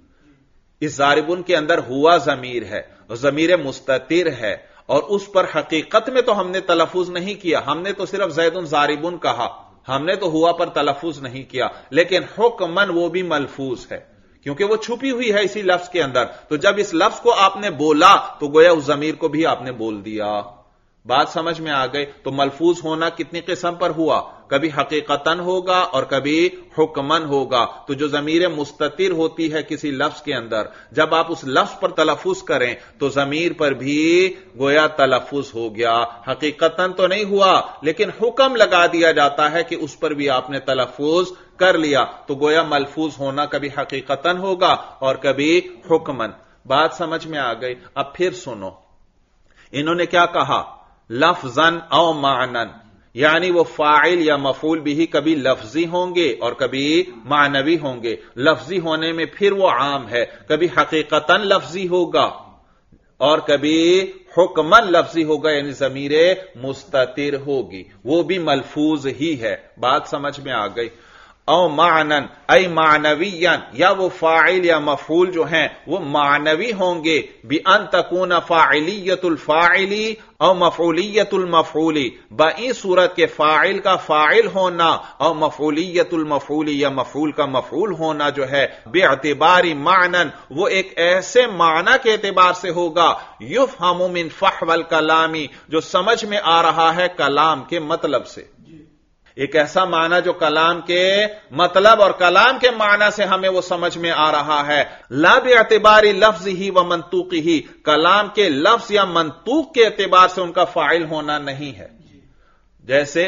Speaker 1: اس ضاربن کے اندر ہوا ضمیر ہے، ضمیر مستتر ہے، اور اس پر حقیقت میں تو ہم نے تلفظ نہیں کیا، ہم نے تو صرف زیدن ضاربن کہا، ہم نے تو ہوا پر تلفظ نہیں کیا. لیکن حکماً وہ بھی ملفوظ ہے کیونکہ وہ چھپی ہوئی ہے اسی لفظ کے اندر. تو جب اس لفظ کو آپ نے بولا تو گویا اس ضمیر کو بھی آپ نے بول دیا. بات سمجھ میں آ گئی؟ تو ملفوظ ہونا کتنی قسم پر ہوا؟ کبھی حقیقتاً ہوگا اور کبھی حکماً ہوگا. تو جو ضمیر مستتر ہوتی ہے کسی لفظ کے اندر، جب آپ اس لفظ پر تلفظ کریں تو ضمیر پر بھی گویا تلفظ ہو گیا. حقیقتاً تو نہیں ہوا لیکن حکم لگا دیا جاتا ہے کہ اس پر بھی آپ نے تلفظ کر لیا. تو گویا ملفوظ ہونا کبھی حقیقتاً ہوگا اور کبھی حکماً. بات سمجھ میں آ گئی؟ اب پھر سنو، انہوں نے کیا کہا؟ لفظاً او معنن، یعنی وہ فاعل یا مفعول بھی کبھی لفظی ہوں گے اور کبھی معنوی ہوں گے. لفظی ہونے میں پھر وہ عام ہے، کبھی حقیقتاً لفظی ہوگا اور کبھی حکماً لفظی ہوگا، یعنی ضمیر مستتر ہوگی، وہ بھی ملفوظ ہی ہے. بات سمجھ میں آ گئی؟ او معنن ای معنویاً، یا وہ فاعل یا مفعول جو ہیں وہ معنوی ہوں گے. بِأَن تَكُونَ فَاعِلِيَّةُ الْفَاعِلِ او مفعولیت المفعولی، بائی صورت کے فاعل کا فاعل ہونا او مفعولیت المفعولی یا مفعول کا مفعول ہونا جو ہے باعتبار معنن، وہ ایک ایسے معنی کے اعتبار سے ہوگا یفہم من فحوى الکلام، جو سمجھ میں آ رہا ہے کلام کے مطلب سے. ایک ایسا معنی جو کلام کے مطلب اور کلام کے معنی سے ہمیں وہ سمجھ میں آ رہا ہے. لا باعتبار لفظ ہی و منطوق ہی، کلام کے لفظ یا منطوق کے اعتبار سے ان کا فاعل ہونا نہیں ہے. جیسے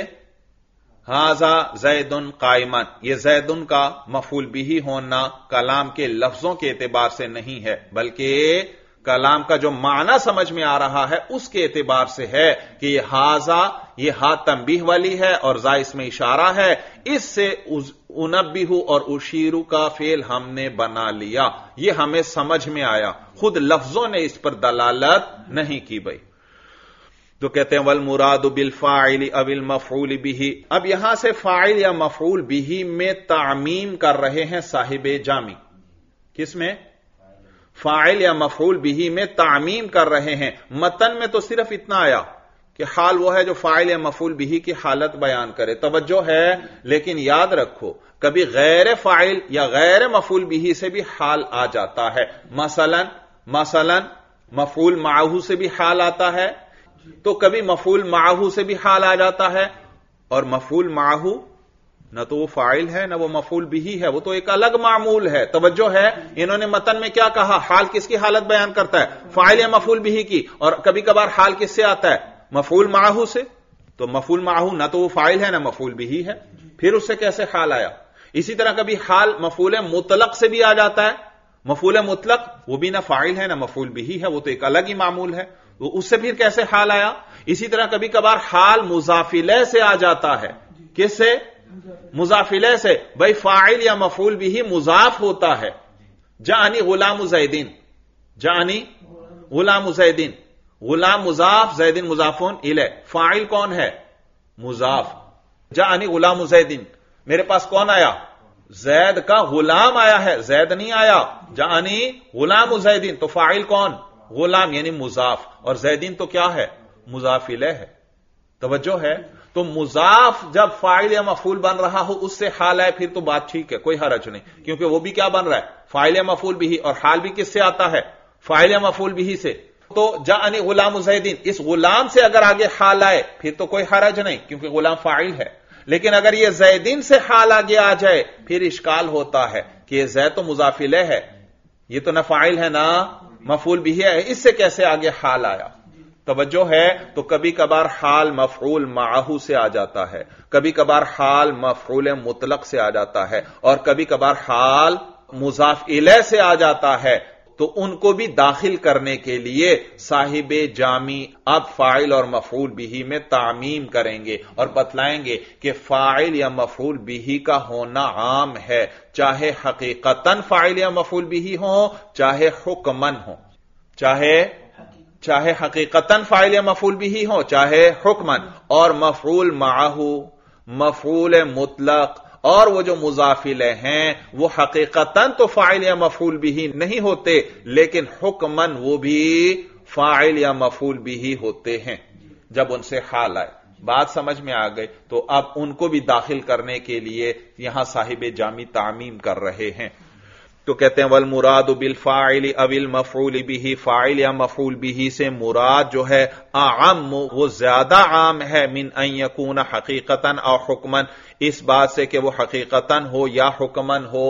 Speaker 1: ھذا زید قائما، یہ زیدن کا مفعول بھی ہونا کلام کے لفظوں کے اعتبار سے نہیں ہے بلکہ کلام کا جو معنی سمجھ میں آ رہا ہے اس کے اعتبار سے ہے کہ یہ ھذا، یہ ہا تنبیہ والی ہے اور زا اس میں اشارہ ہے، اس سے انبہ اور اشیرو کا فعل ہم نے بنا لیا. یہ ہمیں سمجھ میں آیا، خود لفظوں نے اس پر دلالت نہیں کی. بھائی تو کہتے ہیں والمراد بالفاعل او المفعول به. اب یہاں سے فاعل یا مفعول به میں تعمیم کر رہے ہیں صاحب جامی. کس میں؟ فاعل یا مفعول به میں تعمیم کر رہے ہیں. متن میں تو صرف اتنا آیا کہ حال وہ ہے جو فاعل یا مفعول به کی حالت بیان کرے. توجہ ہے، لیکن یاد رکھو کبھی غیر فاعل یا غیر مفعول به سے بھی حال آ جاتا ہے. مثلا مفعول معہو سے بھی حال آتا ہے، تو کبھی مفعول معہو سے بھی حال آ جاتا ہے، اور مفعول معہو نہ تو وہ فاعل ہے نہ وہ مفعول بھی ہے، وہ تو ایک الگ معمول ہے۔ توجہ ہے، انہوں نے متن میں کیا کہا؟ حال کس کی حالت بیان کرتا ہے؟ فاعل یا مفعول بھی کی، اور کبھی کبھار حال کس سے آتا ہے؟ مفعول معہو سے۔ تو مفعول معہو نہ تو وہ فاعل ہے نہ مفعول بھی ہے، پھر اس سے کیسے حال آیا؟ اسی طرح کبھی حال مفعول مطلق سے بھی آ جاتا ہے، مفعول مطلق وہ بھی نہ فاعل ہے نہ مفعول بھی ہے، وہ تو ایک الگ ہی معمول ہے، وہ اس سے پھر کیسے حال آیا؟ اسی طرح کبھی کبھار حال مضاف الیہ سے آ جاتا ہے۔ کس سے؟ مضاف الیہ سے۔ بھائی فاعل یا مفعول بھی مضاف ہوتا ہے۔ جاءنی غلام زیدین، جاءنی غلام زیدین، غلام مضاف، زیدین مضافون الیہ، فاعل کون ہے؟ مضاف۔ جاءنی غلام زیدین، میرے پاس کون آیا؟ زید کا غلام آیا ہے، زید نہیں آیا۔ جاءنی غلام زیدین، تو فاعل کون؟ غلام یعنی مضاف، اور زیدین تو کیا ہے؟ مضاف الیہ ہے۔ توجہ ہے، تو مضاف جب فاعل یا مفعول بن رہا ہو اس سے حال ہے، پھر تو بات ٹھیک ہے، کوئی حرج نہیں، کیونکہ وہ بھی کیا بن رہا ہے؟ فاعل یا مفعول بھی، اور حال بھی کس سے آتا ہے؟ فاعل یا مفعول بھی سے۔ تو جاءنی غلام زیدین، اس غلام سے اگر آگے حال آئے پھر تو کوئی حرج نہیں، کیونکہ غلام فاعل ہے۔ لیکن اگر یہ زیدین سے حال آگے آ جائے پھر اشکال ہوتا ہے کہ یہ زید تو مضاف الیہ ہے، یہ تو نہ فاعل ہے نہ مفعول بھی ہے، اس سے کیسے آگے حال آیا؟ توجہ ہے، تو کبھی کبھار حال مفعول معہو سے آ جاتا ہے، کبھی کبھار حال مفعول مطلق سے آ جاتا ہے، اور کبھی کبھار حال مضاف الیہ سے آ جاتا ہے، تو ان کو بھی داخل کرنے کے لیے صاحب جامی اب فاعل اور مفعول بھی میں تعمیم کریں گے اور بتلائیں گے کہ فاعل یا مفعول بھی کا ہونا عام ہے، چاہے حقیقتاً فاعل یا مفعول بھی ہوں چاہے حکماً ہوں، چاہے حقیقتاً فاعل یا مفعول بھی ہوں چاہے حکماً، اور مفعول معہو، مفعول مطلق اور وہ جو مضاف الیہ ہیں وہ حقیقتاً تو فاعل یا مفعول بھی نہیں ہوتے، لیکن حکماً وہ بھی فاعل یا مفعول بھی ہوتے ہیں جب ان سے حال آئے۔ بات سمجھ میں آ گئی؟ تو اب ان کو بھی داخل کرنے کے لیے یہاں صاحب جامی تعمیم کر رہے ہیں۔ تو کہتے ہیں والمراد بالفاعل او المفعول به، فاعل یا مفعول به سے مراد جو ہے اعم، وہ زیادہ عام ہے، من ان یکون حقیقتا او حکما، اس بات سے کہ وہ حقیقتا ہو یا حکما ہو،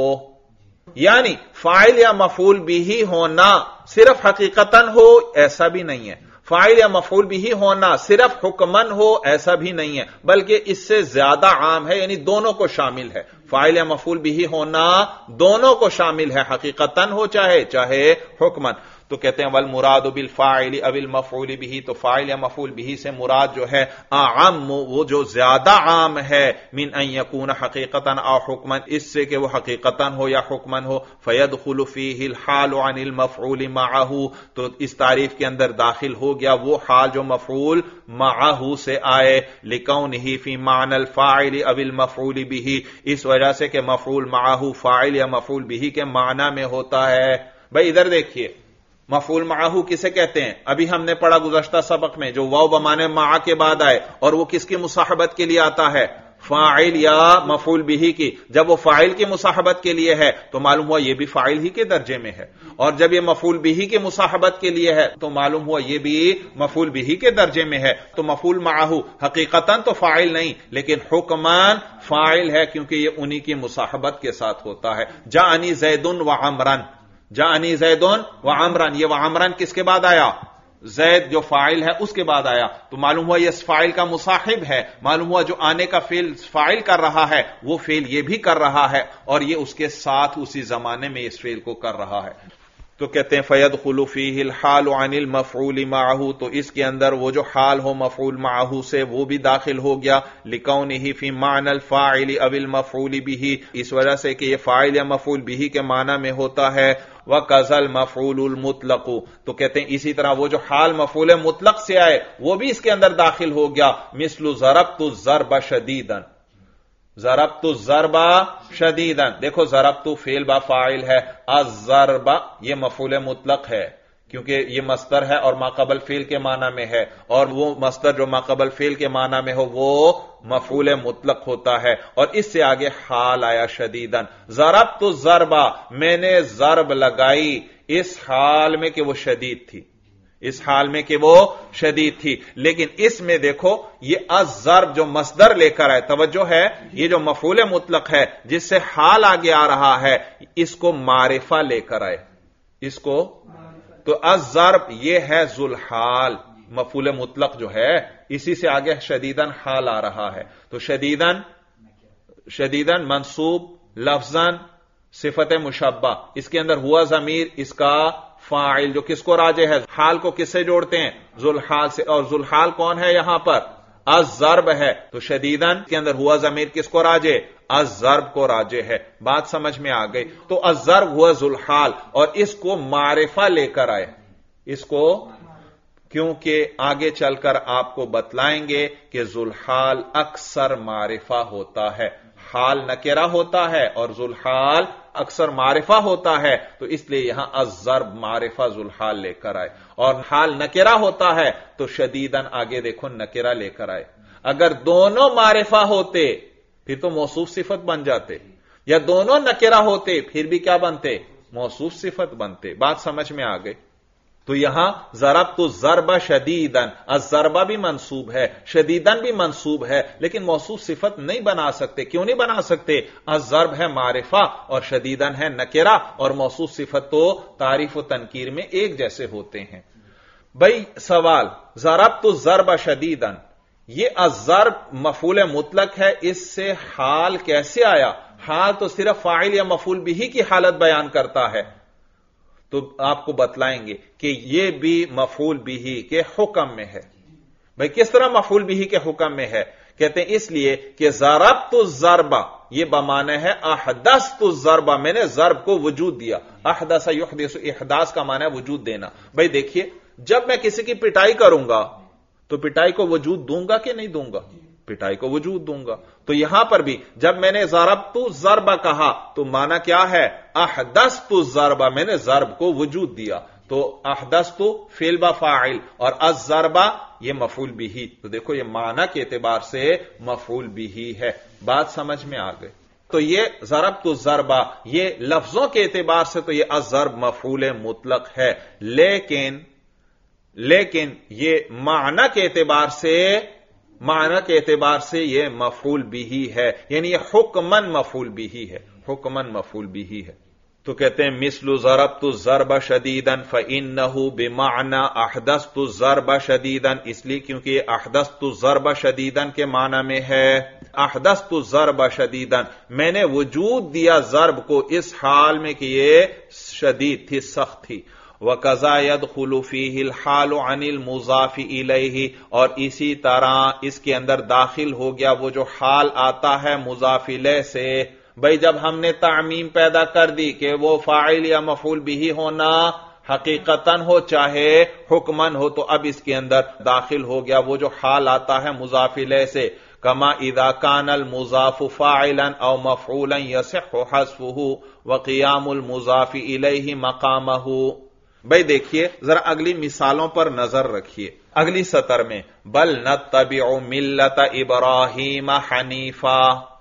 Speaker 1: یعنی فاعل یا مفعول به ہونا صرف حقیقتا ہو ایسا بھی نہیں ہے، فاعل یا مفعول بھی ہونا صرف حکمن ہو ایسا بھی نہیں ہے، بلکہ اس سے زیادہ عام ہے، یعنی دونوں کو شامل ہے، فاعل یا مفعول بھی ہونا دونوں کو شامل ہے، حقیقتاً ہو چاہے حکمن۔ تو کہتے ہیں والمراد بالفاعل او المفعول به، تو فاعل یا مفعول به سے مراد جو ہے اعم، وہ جو زیادہ عام ہے، من ان یکون حقیقتا او حکما، اس سے کہ وہ حقیقتا ہو یا حکما ہو، فیدخل فیہ الحال عن المفعول معه، تو اس تعریف کے اندر داخل ہو گیا وہ حال جو مفعول معه سے آئے، لکونہ فی معنی الفاعل او المفعول به، اس وجہ سے کہ مفعول معه فاعل یا مفعول به کے معنی میں ہوتا ہے۔ بھائی ادھر دیکھیے، مفعول معہو کسے کہتے ہیں؟ ابھی ہم نے پڑھا گزشتہ سبق میں، جو واو بمانے مع کے بعد آئے، اور وہ کس کی مصاحبت کے لیے آتا ہے؟ فاعل یا مفعول بھی کی۔ جب وہ فاعل کی مصاحبت کے لیے ہے تو معلوم ہوا یہ بھی فاعل ہی کے درجے میں ہے، اور جب یہ مفعول بھی کی مصاحبت کے لیے ہے تو معلوم ہوا یہ بھی مفعول بھی کے درجے میں ہے۔ تو مفعول معہو حقیقتاً تو فاعل نہیں لیکن حکمان فاعل ہے، کیونکہ یہ انہی کی مصاحبت کے ساتھ ہوتا ہے۔ جاءنی زید و عمران، جاءنی زید و عمران، یہ و عمران کس کے بعد آیا؟ زید جو فاعل ہے اس کے بعد آیا، تو معلوم ہوا یہ فاعل کا مصاحب ہے، معلوم ہوا جو آنے کا فعل فاعل کر رہا ہے وہ فعل یہ بھی کر رہا ہے، اور یہ اس کے ساتھ اسی زمانے میں اس فعل کو کر رہا ہے۔ تو کہتے ہیں فیدخل فیہ الحال عن المفعول معه، تو اس کے اندر وہ جو حال ہو مفعول معه سے وہ بھی داخل ہو گیا، لکونہ فی معنی الفاعل او المفعول به، اس وجہ سے کہ یہ فاعل یا مفعول به کے معنی میں ہوتا ہے۔ وَكَذَا الْمَفْعُولُ الْمُطْلَقُ، تو کہتے ہیں اسی طرح وہ جو حال مفعول مطلق سے آئے وہ بھی اس کے اندر داخل ہو گیا، مثل ضربت الضرب شدیدا، ضربت الضرب شدیدا، دیکھو ضربت فعل با فاعل ہے، الضرب یہ مفعول مطلق ہے کیونکہ یہ مصدر ہے اور ما قبل فعل کے معنی میں ہے، اور وہ مصدر جو ما قبل فعل کے معنی میں ہو وہ مفعول مطلق ہوتا ہے، اور اس سے آگے حال آیا شدیداً، ضربت الضرب، میں نے ضرب لگائی اس حال میں کہ وہ شدید تھی، اس حال میں کہ وہ شدید تھی. لیکن اس میں دیکھو یہ الضرب جو مصدر لے کر آئے, توجہ ہے, یہ جو مفعول مطلق ہے جس سے حال آگے آ رہا ہے, اس کو معرفہ لے کر آئے, اس کو. تو الضرب یہ ہے ذوالحال, مفعول مطلق جو ہے اسی سے آگے شدیدن حال آ رہا ہے. تو شدیدن منصوب لفظاً صفت مشبہ, اس کے اندر ہوا ضمیر اس کا فاعل جو کس کو راجع ہے, حال کو کس سے جوڑتے ہیں, ذوالحال سے, اور ذوالحال کون ہے یہاں پر, الضرب ہے. تو شدیدن کے اندر ہوا ضمیر کس کو راجع, الضرب کو راجع ہے. بات سمجھ میں آ گئی. تو الضرب ہوا ذوالحال, اور اس کو معرفہ لے کر آئے, اس کو, کیونکہ آگے چل کر آپ کو بتلائیں گے کہ ذوالحال اکثر معرفہ ہوتا ہے, حال نکرہ ہوتا ہے اور ذوالحال اکثر معرفہ ہوتا ہے. تو اس لیے یہاں الضرب معرفہ ذوالحال لے کر آئے, اور حال نکرہ ہوتا ہے تو شدیدن آگے دیکھو نکرہ لے کر آئے. اگر دونوں معرفہ ہوتے پھر تو موصوف صفت بن جاتے, یا دونوں نکرہ ہوتے پھر بھی کیا بنتے, موصوف صفت بنتے. بات سمجھ میں آ گئی. تو یہاں ضربت الضرب شدیدن, الضربہ بھی منصوب ہے, شدیدن بھی منصوب ہے, لیکن موصوف صفت نہیں بنا سکتے. کیوں نہیں بنا سکتے, الضرب ہے معرفہ اور شدیدن ہے نکرہ, اور موصوف صفت تو تعریف و تنکیر میں ایک جیسے ہوتے ہیں. بھئی سوال, ضربت الضرب شدیدن, یہ الضرب مفعول مطلق ہے, اس سے حال کیسے آیا؟ حال تو صرف فاعل یا مفعول بھی کی حالت بیان کرتا ہے. تو آپ کو بتلائیں گے کہ یہ بھی مفعول بھی کے حکم میں ہے. بھئی کس طرح مفعول بھی کے حکم میں ہے؟ کہتے ہیں اس لیے کہ ضربت الضرب یہ بمعنی ہے احدثت الضرب, میں نے ضرب کو وجود دیا. احدث یحدث, احداث کا معنی ہے وجود دینا. بھئی دیکھیے, جب میں کسی کی پٹائی کروں گا تو پٹائی کو وجود دوں گا کہ نہیں دوں گا, پٹائی کو وجود دوں گا. تو یہاں پر بھی جب میں نے ضربت الضرب کہا تو معنی کیا ہے, احدثت الضرب, میں نے ضرب کو وجود دیا. تو احدثت فعل با فاعل اور الضرب یہ مفعول بھی. تو دیکھو یہ معنی کے اعتبار سے مفعول بھی ہے. بات سمجھ میں آ گئی. تو یہ ضربت الضرب یہ لفظوں کے اعتبار سے تو یہ الضرب مفعول مطلق ہے, لیکن یہ معنی کے اعتبار سے یہ مفعول بھی ہے, یعنی یہ حکمن مفعول بھی ہے, حکمن مفعول بھی ہے. تو کہتے ہیں مثل ضربت الضرب شدیدا فإنه بمعنى احدثت الضرب شدیدا, اس لیے کیونکہ یہ احدثت الضرب شدیدا کے معنی میں ہے. احدثت الضرب شدیدا, میں نے وجود دیا ضرب کو اس حال میں کہ یہ شدید تھی, سخت تھی. وَقَذَا يَدْخُلُ فِيهِ الْحَالُ عَنِ الْمُضَافِ إِلَيْهِ, اور اسی طرح اس کے اندر داخل ہو گیا وہ جو حال آتا ہے مضاف الیہ سے. بھئی جب ہم نے تعمیم پیدا کر دی کہ وہ فاعل یا مفعول بھی ہونا حقیقتاً ہو چاہے حکماً ہو, تو اب اس کے اندر داخل ہو گیا وہ جو حال آتا ہے مضاف الیہ سے. کما اذا كان المضاف فاعلا او مفعولا يصح حذفه وقيام المضاف الیہ مقامه. بھئی دیکھیے ذرا اگلی مثالوں پر نظر رکھیے. اگلی سطر میں بل نتبع ملت ابراہیم حنیفا,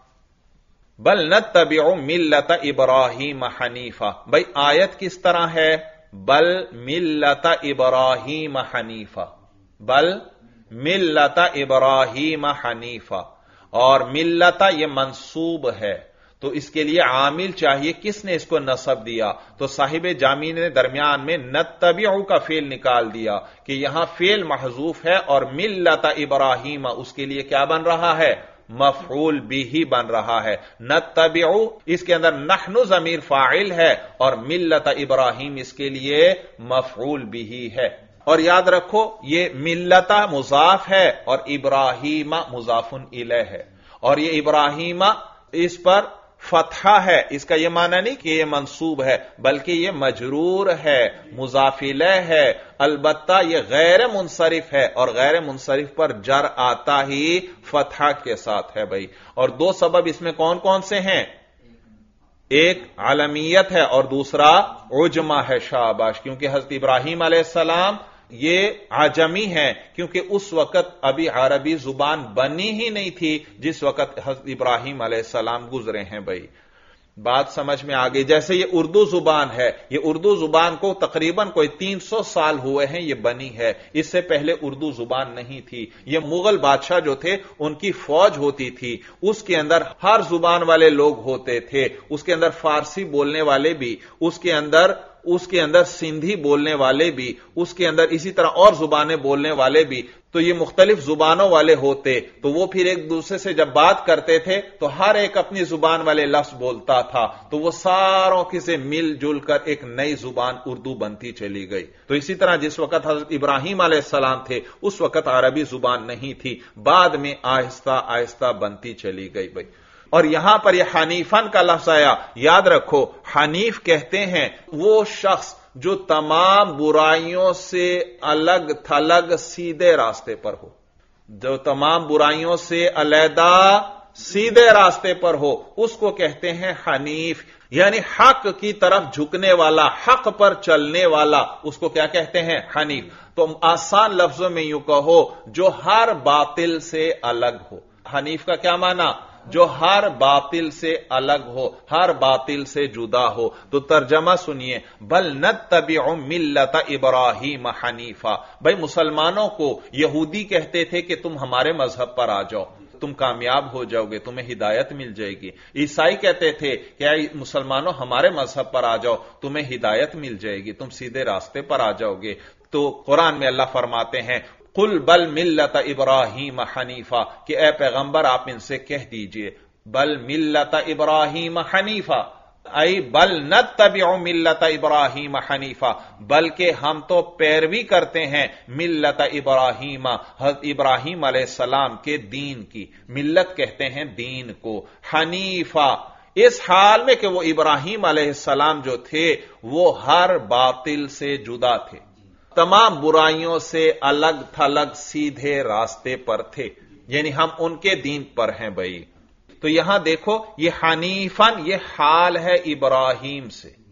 Speaker 1: بل نتبع ملت ابراہیم حنیفا. بھئی آیت کس طرح ہے, بل ملت ابراہیم حنیفا, بل ملت ابراہیم حنیفا, اور ملت یہ منصوب ہے تو اس کے لیے عامل چاہیے. کس نے اس کو نصب دیا؟ تو صاحب جامی نے درمیان میں نتبع کا فعل نکال دیا کہ یہاں فعل محذوف ہے, اور ملت ابراہیم اس کے لیے کیا بن رہا ہے, مفعول بھی بن رہا ہے. نتبع اس کے اندر نحن ضمیر فاعل ہے, اور ملت ابراہیم اس کے لیے مفعول بھی ہے. اور یاد رکھو یہ ملت مضاف ہے اور ابراہیم مضاف الیہ ہے, اور یہ ابراہیم اس پر فتحہ ہے. اس کا یہ معنی نہیں کہ یہ منصوب ہے, بلکہ یہ مجرور ہے, مضاف الیہ ہے. البتہ یہ غیر منصرف ہے, اور غیر منصرف پر جر آتا ہی فتحہ کے ساتھ ہے. بھائی اور دو سبب اس میں کون کون سے ہیں, ایک علمیت ہے اور دوسرا عجمہ ہے. شاباش, کیونکہ حضرت ابراہیم علیہ السلام یہ عجمی ہیں, کیونکہ اس وقت ابھی عربی زبان بنی ہی نہیں تھی جس وقت حضرت ابراہیم علیہ السلام گزرے ہیں. بھائی بات سمجھ میں آ گئی؟ جیسے یہ اردو زبان ہے، یہ اردو زبان کو تقریباً کوئی 300 سال ہوئے ہیں یہ بنی ہے، اس سے پہلے اردو زبان نہیں تھی۔ یہ مغل بادشاہ جو تھے ان کی فوج ہوتی تھی، اس کے اندر ہر زبان والے لوگ ہوتے تھے، اس کے اندر فارسی بولنے والے بھی، اس کے اندر سندھی بولنے والے بھی، اس کے اندر اسی طرح اور زبانیں بولنے والے بھی، تو یہ مختلف زبانوں والے ہوتے، تو وہ پھر ایک دوسرے سے جب بات کرتے تھے تو ہر ایک اپنی زبان والے لفظ بولتا تھا، تو وہ ساروں کی سے مل جل کر ایک نئی زبان اردو بنتی چلی گئی۔ تو اسی طرح جس وقت حضرت ابراہیم علیہ السلام تھے اس وقت عربی زبان نہیں تھی، بعد میں آہستہ آہستہ بنتی چلی گئی بھائی۔ اور یہاں پر یہ حنیفن کا لفظ آیا، یاد رکھو حنیف کہتے ہیں وہ شخص جو تمام برائیوں سے الگ تھلگ سیدھے راستے پر ہو، جو تمام برائیوں سے علیحدہ سیدھے راستے پر ہو، اس کو کہتے ہیں حنیف، یعنی حق کی طرف جھکنے والا، حق پر چلنے والا، اس کو کیا کہتے ہیں؟ حنیف۔ تو آسان لفظوں میں یوں کہو جو ہر باطل سے الگ ہو۔ حنیف کا کیا معنی؟ جو ہر باطل سے الگ ہو، ہر باطل سے جدا ہو۔ تو ترجمہ سنیے، بل نتبع ملت ابراہیم حنیفا۔ بھائی مسلمانوں کو یہودی کہتے تھے کہ تم ہمارے مذہب پر آ جاؤ، تم کامیاب ہو جاؤ گے، تمہیں ہدایت مل جائے گی۔ عیسائی کہتے تھے کہ اے مسلمانوں ہمارے مذہب پر آ جاؤ، تمہیں ہدایت مل جائے گی، تم سیدھے راستے پر آ جاؤ گے۔ تو قرآن میں اللہ فرماتے ہیں قل بل ملت ابراہیم حنیفا، کہ اے پیغمبر آپ ان سے کہہ دیجئے بل ملت ابراہیم حنیفا، ای بل نتبع ملت ابراہیم حنیفا، بلکہ ہم تو پیروی کرتے ہیں ملت ابراہیم، حضرت ابراہیم علیہ السلام کے دین کی۔ ملت کہتے ہیں دین کو، حنیفا اس حال میں کہ وہ ابراہیم علیہ السلام جو تھے وہ ہر باطل سے جدا تھے، تمام برائیوں سے الگ تھلگ سیدھے راستے پر تھے، یعنی ہم ان کے دین پر ہیں بھائی۔ تو یہاں دیکھو یہ حنیفن یہ حال ہے ابراہیم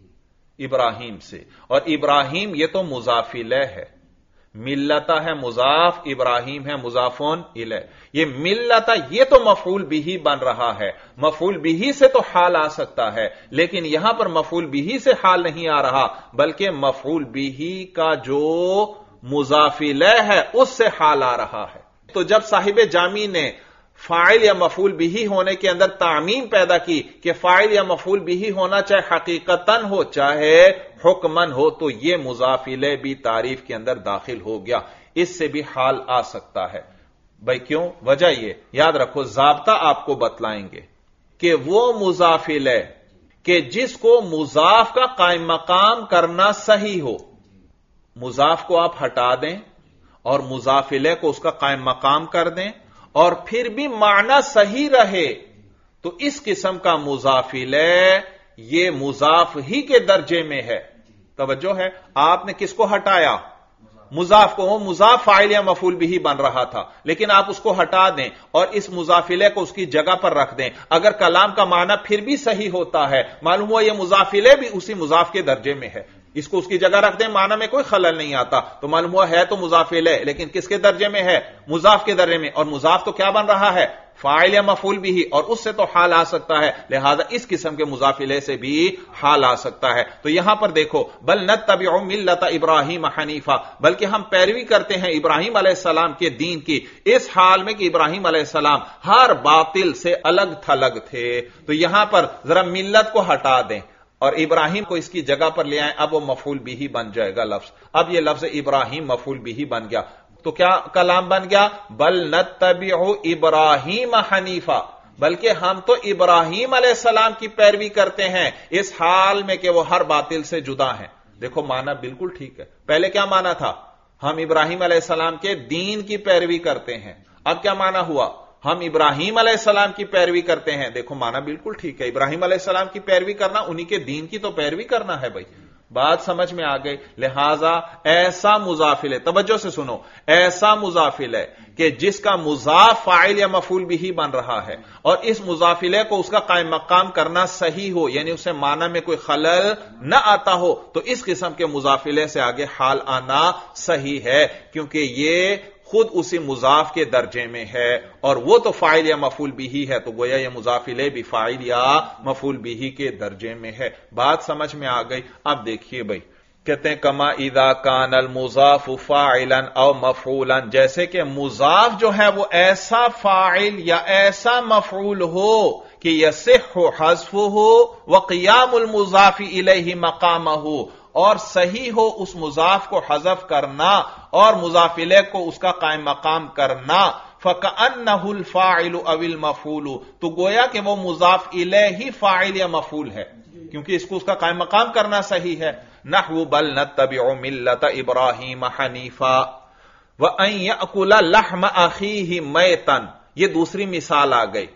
Speaker 1: سے، اور ابراہیم یہ تو مضاف الیہ ہے، ملتا ہے مضاف، ابراہیم ہے مضافون الیہ۔ یہ ملتا یہ تو مفعول بھی بن رہا ہے، مفعول بھی سے تو حال آ سکتا ہے، لیکن یہاں پر مفعول بھی سے حال نہیں آ رہا، بلکہ مفعول بھی کا جو مضاف الیہ ہے اس سے حال آ رہا ہے۔ تو جب صاحب جامی نے فاعل یا مفعول بھی ہونے کے اندر تعمیم پیدا کی کہ فاعل یا مفعول بھی ہونا چاہے حقیقتاً ہو چاہے حکمن ہو، تو یہ مضاف الیہ بھی تعریف کے اندر داخل ہو گیا، اس سے بھی حال آ سکتا ہے بھائی۔ کیوں؟ وجہ یہ یاد رکھو، ضابطہ آپ کو بتلائیں گے کہ وہ مضاف الیہ کہ جس کو مضاف کا قائم مقام کرنا صحیح ہو، مضاف کو آپ ہٹا دیں اور مضاف الیہ کو اس کا قائم مقام کر دیں اور پھر بھی معنی صحیح رہے، تو اس قسم کا مضاف الیہ یہ مضاف ہی کے درجے میں ہے۔ توجہ ہے، آپ نے کس کو ہٹایا؟ مضاف کو، وہ مضاف فاعل یا مفعول بھی بن رہا تھا، لیکن آپ اس کو ہٹا دیں اور اس مضاف الیہ کو اس کی جگہ پر رکھ دیں، اگر کلام کا معنی پھر بھی صحیح ہوتا ہے، معلوم ہوا یہ مضاف الیہ بھی اسی مضاف کے درجے میں ہے، اس کو اس کی جگہ رکھ دیں، معنی میں کوئی خلل نہیں آتا، تو معلوم ہوا ہے تو مضاف الیہ، لیکن کس کے درجے میں ہے؟ مضاف کے درجے میں، اور مضاف تو کیا بن رہا ہے؟ فاعل یا مفعول بھی، اور اس سے تو حال آ سکتا ہے، لہذا اس قسم کے مضاف الیہ سے بھی حال آ سکتا ہے۔ تو یہاں پر دیکھو بل نتبع ملت ابراہیم حنیفا، بلکہ ہم پیروی کرتے ہیں ابراہیم علیہ السلام کے دین کی، اس حال میں کہ ابراہیم علیہ السلام ہر باطل سے الگ تھلگ تھے۔ تو یہاں پر ذرا ملت کو ہٹا دیں اور ابراہیم کو اس کی جگہ پر لے آئیں، اب وہ مفعول بھی بن جائے گا لفظ، اب یہ لفظ ابراہیم مفعول بھی بن گیا، تو کیا کلام بن گیا؟ بل نتبع ابراہیم حنیفا، بلکہ ہم تو ابراہیم علیہ السلام کی پیروی کرتے ہیں اس حال میں کہ وہ ہر باطل سے جدا ہیں۔ دیکھو معنی بالکل ٹھیک ہے، پہلے کیا معنی تھا؟ ہم ابراہیم علیہ السلام کے دین کی پیروی کرتے ہیں، اب کیا معنی ہوا؟ ہم ابراہیم علیہ السلام کی پیروی کرتے ہیں۔ دیکھو معنی بالکل ٹھیک ہے، ابراہیم علیہ السلام کی پیروی کرنا انہی کے دین کی تو پیروی کرنا ہے بھائی، بات سمجھ میں آ گئی۔ لہذا ایسا مضاف الیہ، توجہ سے سنو، ایسا مضاف الیہ کہ جس کا مضاف فاعل یا مفعول بھی بن رہا ہے اور اس مضاف الیہ کو اس کا قائم مقام کرنا صحیح ہو، یعنی اسے معنی میں کوئی خلل نہ آتا ہو، تو اس قسم کے مضاف الیہ سے آگے حال آنا صحیح ہے، کیونکہ یہ خود اسی مضاف کے درجے میں ہے اور وہ تو فاعل یا مفعول بھی ہے، تو گویا یہ مضاف الیہ بھی فاعل یا مفعول بھی کے درجے میں ہے۔ بات سمجھ میں آ گئی؟ اب دیکھیے بھائی، کہتے ہیں کما اذا کان المضاف فاعلا او مفعولا، جیسے کہ مضاف جو ہے وہ ایسا فاعل یا ایسا مفعول ہو کہ یصح حذفہ وقیام المضاف الیہ مقامہ، اور صحیح ہو اس مضاف کو حذف کرنا اور مضاف الیہ کو اس کا قائم مقام کرنا، فکأنہ الفاعل او المفعول، تو گویا کہ وہ مضاف الیہ ہی فاعل یا مفعول ہے کیونکہ اس کو اس کا قائم مقام کرنا صحیح ہے۔ نحو بل نتبع ملت ابراہیم حنیفا وان یاکل لحم اخیہ میتا، یہ دوسری مثال آ گئی۔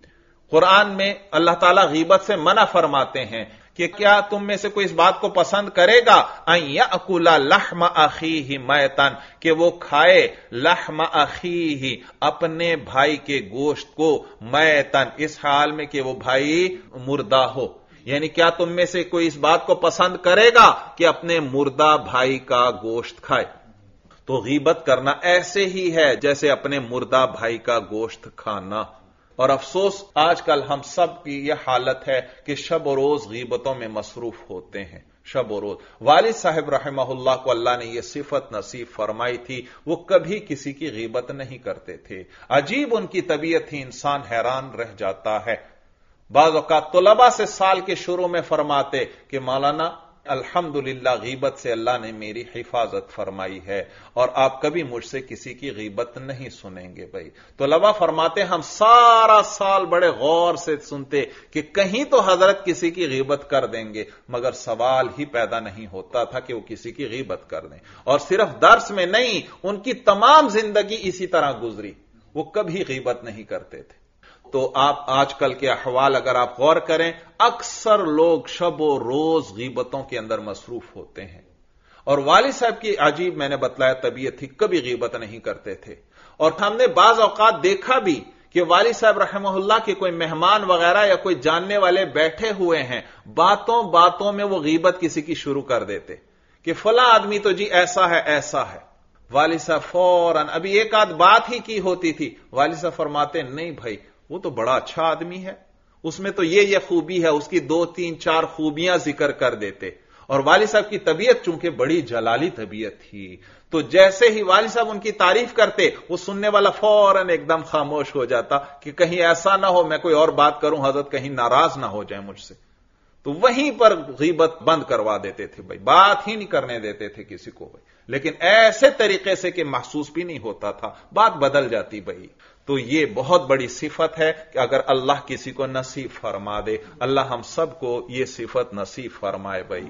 Speaker 1: قرآن میں اللہ تعالیٰ غیبت سے منع فرماتے ہیں کہ کیا تم میں سے کوئی اس بات کو پسند کرے گا ان یاکل لحم اخیہ میتا، کہ وہ کھائے لحم اخیہ اپنے بھائی کے گوشت کو، میتا اس حال میں کہ وہ بھائی مردہ ہو، یعنی کیا تم میں سے کوئی اس بات کو پسند کرے گا کہ اپنے مردہ بھائی کا گوشت کھائے؟ تو غیبت کرنا ایسے ہی ہے جیسے اپنے مردہ بھائی کا گوشت کھانا۔ اور افسوس آج کل ہم سب کی یہ حالت ہے کہ شب و روز غیبتوں میں مصروف ہوتے ہیں، شب و روز۔ والد صاحب رحمہ اللہ کو اللہ نے یہ صفت نصیب فرمائی تھی، وہ کبھی کسی کی غیبت نہیں کرتے تھے۔ عجیب ان کی طبیعت تھی، انسان حیران رہ جاتا ہے۔ بعض اوقات طلباء سے سال کے شروع میں فرماتے کہ مولانا الحمدللہ غیبت سے اللہ نے میری حفاظت فرمائی ہے اور آپ کبھی مجھ سے کسی کی غیبت نہیں سنیں گے۔ بھائی طلباء فرماتے ہم سارا سال بڑے غور سے سنتے کہ کہیں تو حضرت کسی کی غیبت کر دیں گے، مگر سوال ہی پیدا نہیں ہوتا تھا کہ وہ کسی کی غیبت کر دیں۔ اور صرف درس میں نہیں، ان کی تمام زندگی اسی طرح گزری، وہ کبھی غیبت نہیں کرتے تھے۔ تو آپ آج کل کے احوال اگر آپ غور کریں، اکثر لوگ شب و روز غیبتوں کے اندر مصروف ہوتے ہیں۔ اور والد صاحب کی عجیب میں نے بتلایا طبیعت تھی، کبھی غیبت نہیں کرتے تھے۔ اور ہم نے بعض اوقات دیکھا بھی کہ والد صاحب رحمہ اللہ کے کوئی مہمان وغیرہ یا کوئی جاننے والے بیٹھے ہوئے ہیں، باتوں باتوں میں وہ غیبت کسی کی شروع کر دیتے کہ فلاں آدمی تو جی ایسا ہے ایسا ہے۔ والد صاحب فوراً ابھی ایک آدھ بات ہی کی ہوتی تھی، والد صاحب فرماتے نہیں بھائی وہ تو بڑا اچھا آدمی ہے، اس میں تو یہ خوبی ہے، اس کی 2 3 4 خوبیاں ذکر کر دیتے۔ اور والد صاحب کی طبیعت چونکہ بڑی جلالی طبیعت تھی، تو جیسے ہی والد صاحب ان کی تعریف کرتے، وہ سننے والا فوراً ایک دم خاموش ہو جاتا کہ کہیں ایسا نہ ہو میں کوئی اور بات کروں، حضرت کہیں ناراض نہ ہو جائیں مجھ سے۔ تو وہیں پر غیبت بند کروا دیتے تھے، بھائی بات ہی نہیں کرنے دیتے تھے کسی کو بھائی، لیکن ایسے طریقے سے کہ محسوس بھی نہیں ہوتا تھا، بات بدل جاتی بھائی۔ تو یہ بہت بڑی صفت ہے کہ اگر اللہ کسی کو نصیب فرما دے، اللہ ہم سب کو یہ صفت نصیب فرمائے بھائی۔